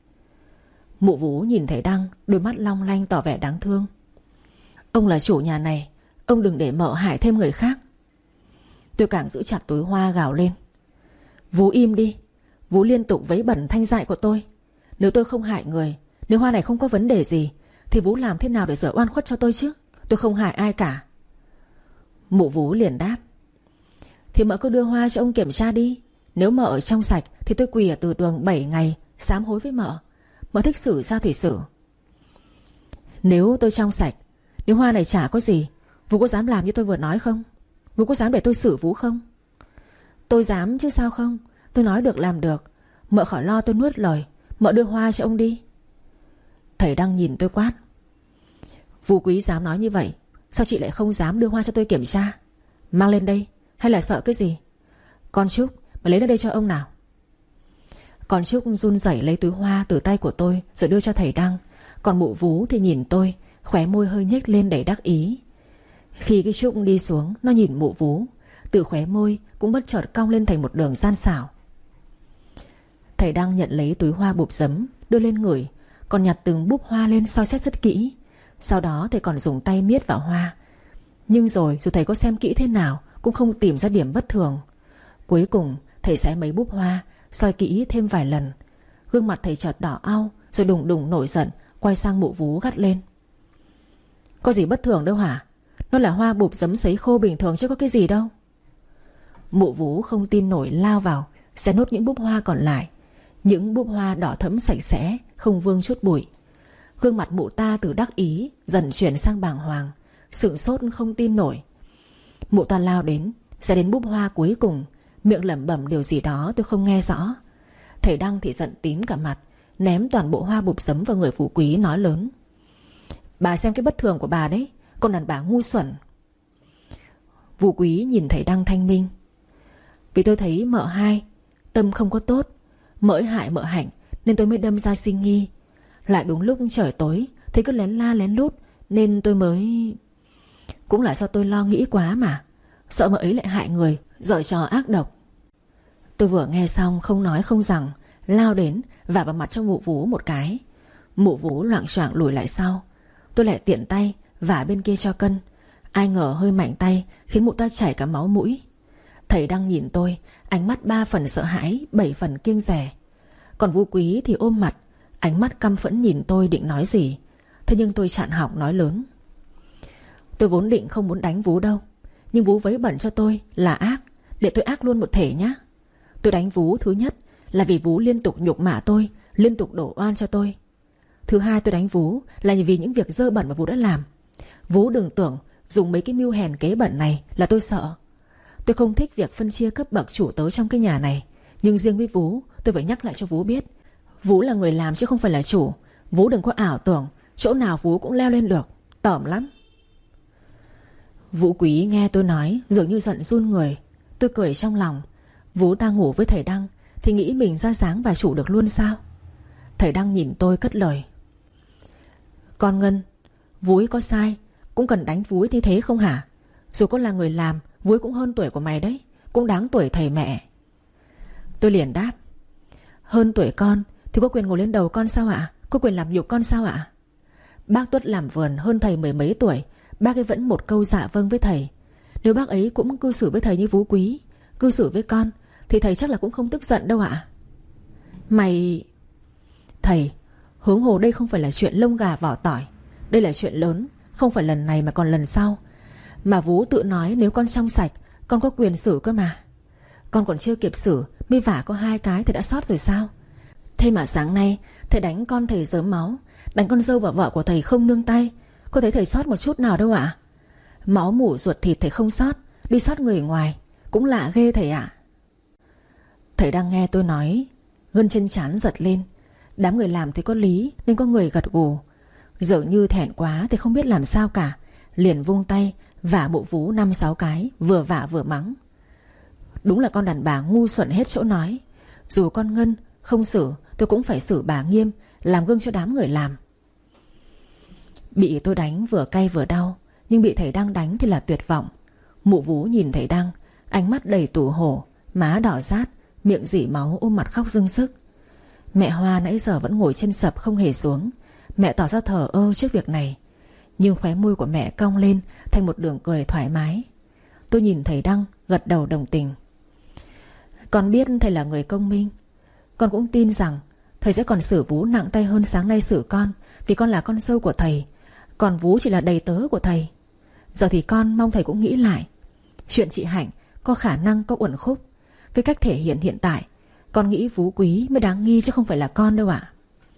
Mụ Vú nhìn thầy Đăng, đôi mắt long lanh tỏ vẻ đáng thương. Ông là chủ nhà này, ông đừng để mợ hại thêm người khác. Tôi càng giữ chặt túi hoa gào lên: Vú im đi. Vú liên tục vấy bẩn thanh dại của tôi. Nếu tôi không hại người, nếu hoa này không có vấn đề gì, thì Vú làm thế nào để rửa oan khuất cho tôi chứ? Tôi không hại ai cả. Mụ Vú liền đáp: Thì mợ cứ đưa hoa cho ông kiểm tra đi. Nếu mợ ở trong sạch thì tôi quỳ ở từ đường bảy ngày sám hối với mợ. Mợ thích xử sao thì xử. Nếu tôi trong sạch, nếu hoa này chả có gì, Vú có dám làm như tôi vừa nói không? Vú có dám để tôi xử Vú không? Tôi dám chứ sao không. Tôi nói được làm được. Mợ khỏi lo tôi nuốt lời. Mợ đưa hoa cho ông đi. Thầy Đăng nhìn tôi quát: Vú Quý dám nói như vậy, sao chị lại không dám đưa hoa cho tôi kiểm tra? Mang lên đây. Hay là sợ cái gì? Con Trúc, mày lấy ra đây cho ông nào. Con Trúc run rẩy lấy túi hoa từ tay của tôi rồi đưa cho thầy Đăng. Còn mụ Vú thì nhìn tôi, khóe môi hơi nhếch lên đầy đắc ý. Khi cái Trúc đi xuống, nó nhìn mụ Vú, từ khóe môi cũng bất chợt cong lên thành một đường gian xảo. Thầy Đăng nhận lấy túi hoa bụp giấm, đưa lên ngửi, còn nhặt từng búp hoa lên soi xét rất kỹ. Sau đó thầy còn dùng tay miết vào hoa. Nhưng rồi dù thầy có xem kỹ thế nào cũng không tìm ra điểm bất thường. Cuối cùng thầy xé mấy búp hoa, soi kỹ thêm vài lần. Gương mặt thầy chợt đỏ au, rồi đùng đùng nổi giận, quay sang mụ Vú gắt lên: Có gì bất thường đâu hả? Nó là hoa bụp giấm sấy khô bình thường chứ có cái gì đâu. Mụ Vú không tin nổi lao vào, xé nốt những búp hoa còn lại. Những búp hoa đỏ thẫm sạch sẽ, không vương chút bụi. Gương mặt mụ ta từ đắc ý dần chuyển sang bàng hoàng, sửng sốt không tin nổi. Mụ ta lao đến, sẽ đến búp hoa cuối cùng, miệng lẩm bẩm điều gì đó tôi không nghe rõ. Thầy Đăng thì giận tím cả mặt, ném toàn bộ hoa bụp giấm vào người Phú Quý, nói lớn: Bà xem cái bất thường của bà đấy, con đàn bà ngu xuẩn. Phú Quý nhìn thầy Đăng thanh minh: Vì tôi thấy mợ hai tâm không có tốt, mỡ hại mợ Hạnh nên tôi mới đâm ra sinh nghi. Lại đúng lúc trời tối, thấy cứ lén la lén lút nên tôi mới... Cũng là do tôi lo nghĩ quá mà, sợ mợ ấy lại hại người, giở trò ác độc. Tôi vừa nghe xong không nói không rằng, lao đến vả vào mặt cho mụ Vú một cái. Mụ Vú loạng choạng lùi lại sau. Tôi lại tiện tay vả bên kia cho cân. Ai ngờ hơi mạnh tay khiến mụ ta chảy cả máu mũi. Thầy Đăng nhìn tôi, ánh mắt ba phần sợ hãi, bảy phần kiêng dè. Còn Vũ Quý thì ôm mặt, ánh mắt căm phẫn nhìn tôi định nói gì. Thế nhưng tôi chặn họng nói lớn: Tôi vốn định không muốn đánh Vú đâu, nhưng Vú vấy bẩn cho tôi là ác, để tôi ác luôn một thể nhá. Tôi đánh Vú thứ nhất là vì Vú liên tục nhục mạ tôi, liên tục đổ oan cho tôi. Thứ hai tôi đánh Vú là vì những việc dơ bẩn mà Vú đã làm. Vú đừng tưởng dùng mấy cái mưu hèn kế bẩn này là tôi sợ. Tôi không thích việc phân chia cấp bậc chủ tớ trong cái nhà này. Nhưng riêng với Vú, tôi phải nhắc lại cho Vú biết, Vú là người làm chứ không phải là chủ. Vú đừng có ảo tưởng chỗ nào Vú cũng leo lên được, tởm lắm. Vũ Quý nghe tôi nói dường như giận run người. Tôi cười trong lòng. Vú ta ngủ với thầy Đăng thì nghĩ mình ra dáng bà chủ được luôn sao? Thầy Đăng nhìn tôi cất lời: Con Ngân, Vú ấy có sai cũng cần đánh Vú ấy như thế không hả? Dù có là người làm, Vú ấy cũng hơn tuổi của mày đấy, cũng đáng tuổi thầy mẹ. Tôi liền đáp: Hơn tuổi con thì có quyền ngồi lên đầu con sao ạ? Có quyền làm nhục con sao ạ? Bác Tuất làm vườn hơn thầy mười mấy tuổi, bác ấy vẫn một câu dạ vâng với thầy. Nếu bác ấy cũng cư xử với thầy như Vú Quý cư xử với con thì thầy chắc là cũng không tức giận đâu ạ. Mày... Thầy, huống hồ đây không phải là chuyện lông gà vỏ tỏi. Đây là chuyện lớn, không phải lần này mà còn lần sau. Mà Vú tự nói nếu con trong sạch, con có quyền xử cơ mà. Con còn chưa kịp xử, mới vả có hai cái thì đã sót rồi sao? Thế mà sáng nay thầy đánh con thầy rớm máu, đánh con dâu và vợ của thầy không nương tay. Có thấy thầy sót một chút nào đâu ạ? Máu mủ ruột thịt thầy không sót, đi sót người ngoài cũng lạ ghê thầy ạ. Thầy đang nghe tôi nói, gân chân trán giật lên. Đám người làm thì có lý nên có người gật gù. Dường như thẹn quá thì không biết làm sao cả, liền vung tay vả mụ Vú năm sáu cái, vừa vả vừa mắng. Đúng là con đàn bà ngu xuẩn hết chỗ nói. Dù con Ngân không xử, tôi cũng phải xử bà nghiêm, làm gương cho đám người làm. Bị tôi đánh vừa cay vừa đau, nhưng bị thầy Đăng đánh thì là tuyệt vọng. Mụ Vú nhìn thầy Đăng, ánh mắt đầy tủi hổ, má đỏ rát, miệng rỉ máu, ôm mặt khóc rưng sức. Mẹ Hoa nãy giờ vẫn ngồi trên sập không hề xuống. Mẹ tỏ ra thờ ơ trước việc này, nhưng khóe môi của mẹ cong lên thành một đường cười thoải mái. Tôi nhìn thầy Đăng, gật đầu đồng tình. Con biết thầy là người công minh. Con cũng tin rằng thầy sẽ còn xử Vú nặng tay hơn sáng nay xử con, vì con là con dâu của thầy, còn Vú chỉ là đầy tớ của thầy. Giờ thì con mong thầy cũng nghĩ lại. Chuyện chị Hạnh có khả năng có uẩn khúc. Với cách thể hiện hiện tại, con nghĩ Vú Quý mới đáng nghi chứ không phải là con đâu ạ.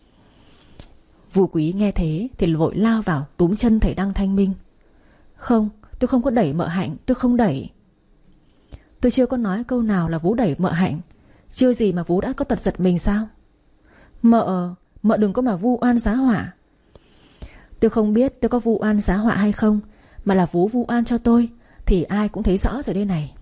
Vú Quý nghe thế thì vội lao vào túm chân thầy Đăng thanh minh. Không, tôi không có đẩy mợ Hạnh, tôi không đẩy. Tôi chưa có nói câu nào là Vú đẩy mợ Hạnh. Chưa gì mà Vú đã có tật giật mình sao? Mợ, mợ đừng có mà vu oan giá họa. Tôi không biết tôi có vu oan giá họa hay không, mà là Vú vu oan cho tôi thì ai cũng thấy rõ rồi đây này.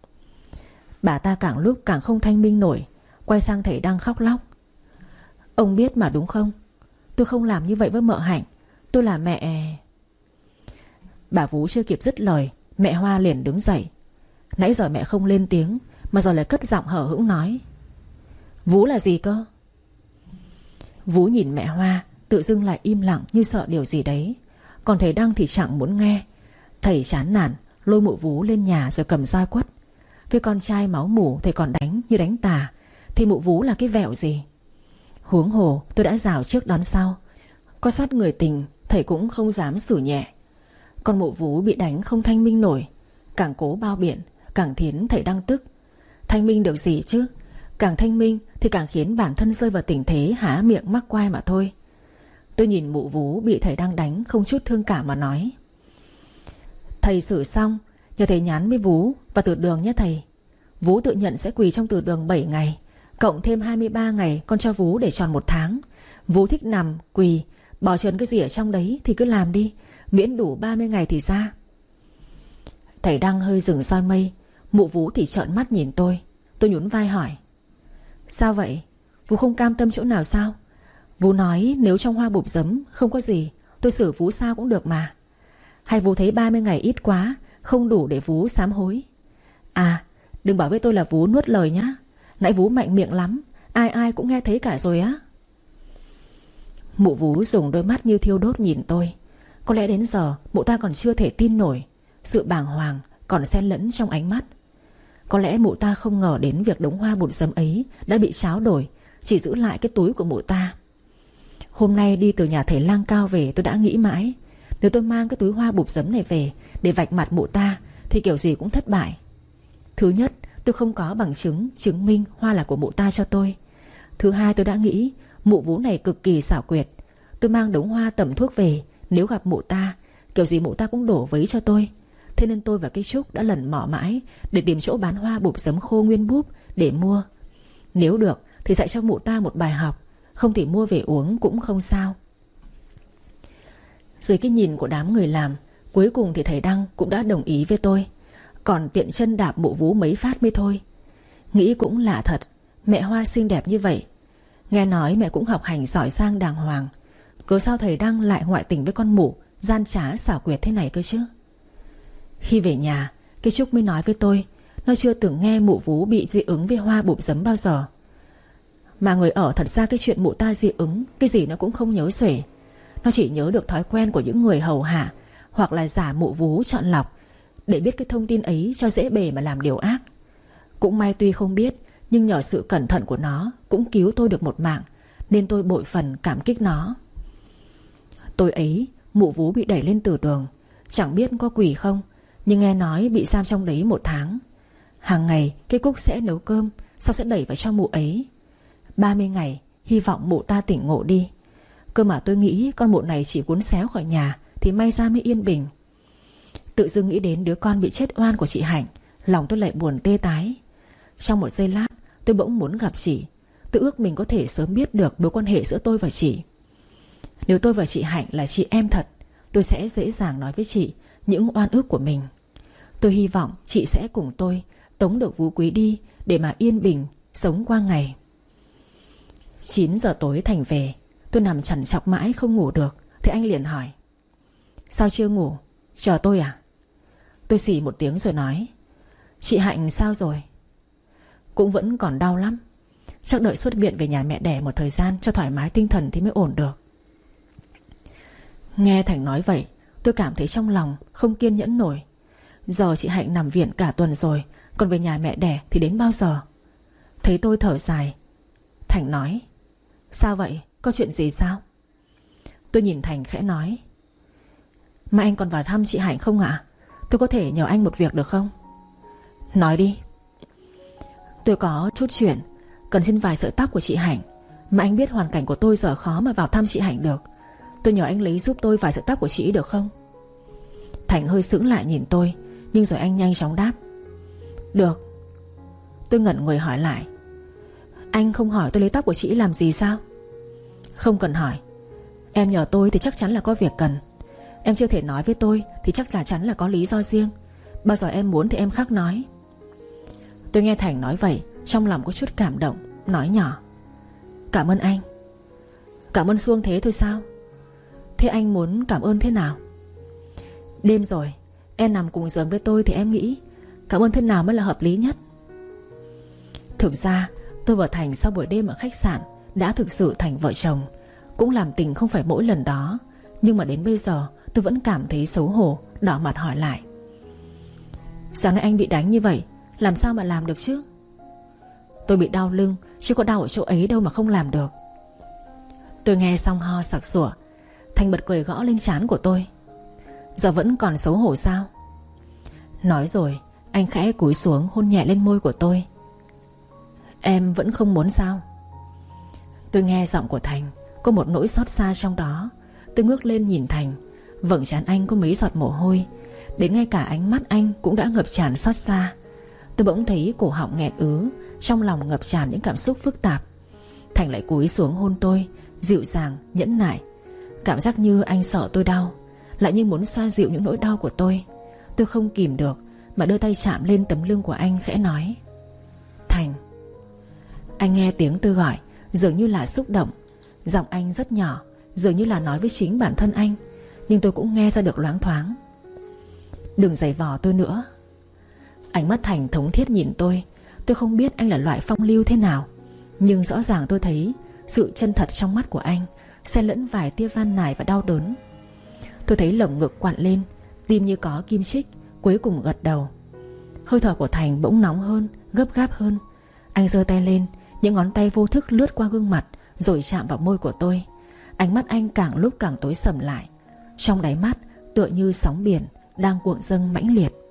Bà ta càng lúc càng không thanh minh nổi, quay sang thầy Đăng khóc lóc. Ông biết mà đúng không? Tôi không làm như vậy với mợ Hạnh. Tôi là mẹ... Bà Vú chưa kịp dứt lời, mẹ Hoa liền đứng dậy. Nãy giờ mẹ không lên tiếng, mà giờ lại cất giọng hở hững nói. Vú là gì cơ? Vú nhìn mẹ Hoa, tự dưng lại im lặng như sợ điều gì đấy. Còn thầy Đăng thì chẳng muốn nghe. Thầy chán nản lôi mụ Vú lên nhà rồi cầm roi quất. Với con trai máu mủ thầy còn đánh như đánh tà, thì mụ Vú là cái vẹo gì? Huống hồ tôi đã rào trước đón sau, có sót người tình thầy cũng không dám xử nhẹ. Con mụ Vú bị đánh không thanh minh nổi, càng cố bao biện càng khiến thầy Đăng tức. Thanh minh được gì chứ? Càng thanh minh thì càng khiến bản thân rơi vào tình thế há miệng mắc quai mà thôi. Tôi nhìn mụ Vú bị thầy đang đánh không chút thương cảm mà nói. Thầy xử xong nhờ thầy nhắn với Vú và Từ Đường nhé thầy. Vú tự nhận sẽ quỳ trong Từ Đường bảy ngày, cộng thêm hai mươi ba ngày con cho Vú để tròn một tháng. Vú thích nằm, quỳ, bỏ trơn cái gì ở trong đấy thì cứ làm đi, miễn đủ ba mươi ngày thì ra. Thầy Đăng hơi dừng soi mây. Mụ Vú thì trợn mắt nhìn tôi. Tôi nhún vai hỏi. Sao vậy? Vú không cam tâm chỗ nào sao? Vú nói nếu trong hoa bụp giấm không có gì, tôi xử Vú sao cũng được mà. Hay Vú thấy ba mươi ngày ít quá, không đủ để Vú sám hối? À, đừng bảo với tôi là Vú nuốt lời nhá. Nãy Vú mạnh miệng lắm, ai ai cũng nghe thấy cả rồi á. Mụ Vú dùng đôi mắt như thiêu đốt nhìn tôi. Có lẽ đến giờ mụ ta còn chưa thể tin nổi. Sự bàng hoàng còn xen lẫn trong ánh mắt. Có lẽ mụ ta không ngờ đến việc đống hoa bụt giấm ấy đã bị tráo đổi, chỉ giữ lại cái túi của mụ ta. Hôm nay đi từ nhà thầy Lang Cao về, tôi đã nghĩ mãi, nếu tôi mang cái túi hoa bụp giấm này về để vạch mặt mụ ta thì kiểu gì cũng thất bại. Thứ nhất, tôi không có bằng chứng chứng minh hoa là của mụ ta cho tôi. Thứ hai, tôi đã nghĩ mụ Vú này cực kỳ xảo quyệt. Tôi mang đống hoa tẩm thuốc về, nếu gặp mụ ta, kiểu gì mụ ta cũng đổ vấy cho tôi. Thế nên tôi và cây Trúc đã lần mò mãi để tìm chỗ bán hoa bụp giấm khô nguyên búp để mua. Nếu được thì dạy cho mụ ta một bài học, không thì mua về uống cũng không sao. Dưới cái nhìn của đám người làm, cuối cùng thì thầy Đăng cũng đã đồng ý với tôi. Còn tiện chân đạp mụ Vú mấy phát mới thôi. Nghĩ cũng lạ thật, mẹ Hoa xinh đẹp như vậy, nghe nói mẹ cũng học hành giỏi giang đàng hoàng, cớ sao thầy Đăng lại ngoại tình với con mụ gian trá xảo quyệt thế này cơ chứ. Khi về nhà, cái Trúc mới nói với tôi nó chưa từng nghe mụ Vú bị dị ứng với hoa bụp giấm bao giờ. Mà người ở thật ra cái chuyện mụ ta dị ứng cái gì nó cũng không nhớ xuể. Nó chỉ nhớ được thói quen của những người hầu hạ, hoặc là giả mụ Vú chọn lọc để biết cái thông tin ấy cho dễ bề mà làm điều ác. Cũng may tuy không biết, nhưng nhờ sự cẩn thận của nó cũng cứu tôi được một mạng, nên tôi bội phần cảm kích nó. Tối ấy mụ Vú bị đẩy lên từ đường, chẳng biết có quỷ không, nhưng nghe nói bị giam trong đấy một tháng. Hàng ngày cái Cúc sẽ nấu cơm, sau sẽ đẩy vào cho mụ ấy. Ba mươi ngày, hy vọng mụ ta tỉnh ngộ đi. Cơ mà tôi nghĩ con mụ này chỉ cuốn xéo khỏi nhà thì may ra mới yên bình. Tự dưng nghĩ đến đứa con bị chết oan của chị Hạnh, lòng tôi lại buồn tê tái. Trong một giây lát tôi bỗng muốn gặp chị. Tôi ước mình có thể sớm biết được mối quan hệ giữa tôi và chị. Nếu tôi và chị Hạnh là chị em thật, tôi sẽ dễ dàng nói với chị những oan ức của mình. Tôi hy vọng chị sẽ cùng tôi tống được Vú Quý đi, để mà yên bình sống qua ngày. Chín giờ tối Thành về. Tôi nằm chằn chọc mãi không ngủ được, thì anh liền hỏi: sao chưa ngủ? Chờ tôi à? Tôi xì một tiếng rồi nói: chị Hạnh sao rồi? Cũng vẫn còn đau lắm. Chắc đợi xuất viện về nhà mẹ đẻ một thời gian cho thoải mái tinh thần thì mới ổn được. Nghe Thành nói vậy, tôi cảm thấy trong lòng không kiên nhẫn nổi. Giờ chị Hạnh nằm viện cả tuần rồi, còn về nhà mẹ đẻ thì đến bao giờ? Thấy tôi thở dài, Thành nói: sao vậy? Có chuyện gì sao? Tôi nhìn Thành khẽ nói: mà anh còn vào thăm chị Hạnh không ạ? Tôi có thể nhờ anh một việc được không? Nói đi. Tôi có chút chuyện cần xin vài sợi tóc của chị Hạnh, mà anh biết hoàn cảnh của tôi giờ khó mà vào thăm chị Hạnh được. Tôi nhờ anh lấy giúp tôi vài sợi tóc của chị được không? Thành hơi sững lại nhìn tôi, nhưng rồi anh nhanh chóng đáp: được. Tôi ngẩn người hỏi lại: anh không hỏi tôi lấy tóc của chị làm gì sao? Không cần hỏi. Em nhờ tôi thì chắc chắn là có việc cần. Em chưa thể nói với tôi thì chắc là chắn là có lý do riêng. Bao giờ em muốn thì em khắc nói. Tôi nghe Thành nói vậy, trong lòng có chút cảm động, nói nhỏ: cảm ơn anh. Cảm ơn suông thế thôi sao? Thế anh muốn cảm ơn thế nào? Đêm rồi em nằm cùng giường với tôi thì em nghĩ cảm ơn thế nào mới là hợp lý nhất. Thực ra tôi và Thành sau buổi đêm ở khách sạn đã thực sự thành vợ chồng. Cũng làm tình không phải mỗi lần đó, nhưng mà đến bây giờ tôi vẫn cảm thấy xấu hổ, đỏ mặt hỏi lại: sáng nay anh bị đánh như vậy, làm sao mà làm được chứ? Tôi bị đau lưng, chứ có đau ở chỗ ấy đâu mà không làm được. Tôi nghe xong ho sặc sủa. Thành bật cười gõ lên trán của tôi: giờ vẫn còn xấu hổ sao? Nói rồi anh khẽ cúi xuống hôn nhẹ lên môi của tôi. Em vẫn không muốn sao? Tôi nghe giọng của Thành có một nỗi xót xa trong đó. Tôi ngước lên nhìn Thành, vầng trán anh có mấy giọt mồ hôi, đến ngay cả ánh mắt anh cũng đã ngập tràn xót xa. Tôi bỗng thấy cổ họng nghẹt ứ, trong lòng ngập tràn những cảm xúc phức tạp. Thành lại cúi xuống hôn tôi, dịu dàng, nhẫn nại. Cảm giác như anh sợ tôi đau, lại như muốn xoa dịu những nỗi đau của tôi. Tôi không kìm được mà đưa tay chạm lên tấm lưng của anh, khẽ nói: Thành. Anh nghe tiếng tôi gọi dường như là xúc động. Giọng anh rất nhỏ, dường như là nói với chính bản thân anh, nhưng tôi cũng nghe ra được loáng thoáng: đừng giày vò tôi nữa. Ánh mắt Thành thống thiết nhìn tôi. Tôi không biết anh là loại phong lưu thế nào, nhưng rõ ràng tôi thấy sự chân thật trong mắt của anh, xen lẫn vài tia van nài và đau đớn. Tôi thấy lồng ngực quặn lên, tim như có kim chích, cuối cùng gật đầu. Hơi thở của Thành bỗng nóng hơn, gấp gáp hơn. Anh giơ tay lên, những ngón tay vô thức lướt qua gương mặt, rồi chạm vào môi của tôi. Ánh mắt anh càng lúc càng tối sầm lại. Trong đáy mắt tựa như sóng biển đang cuộn dâng mãnh liệt.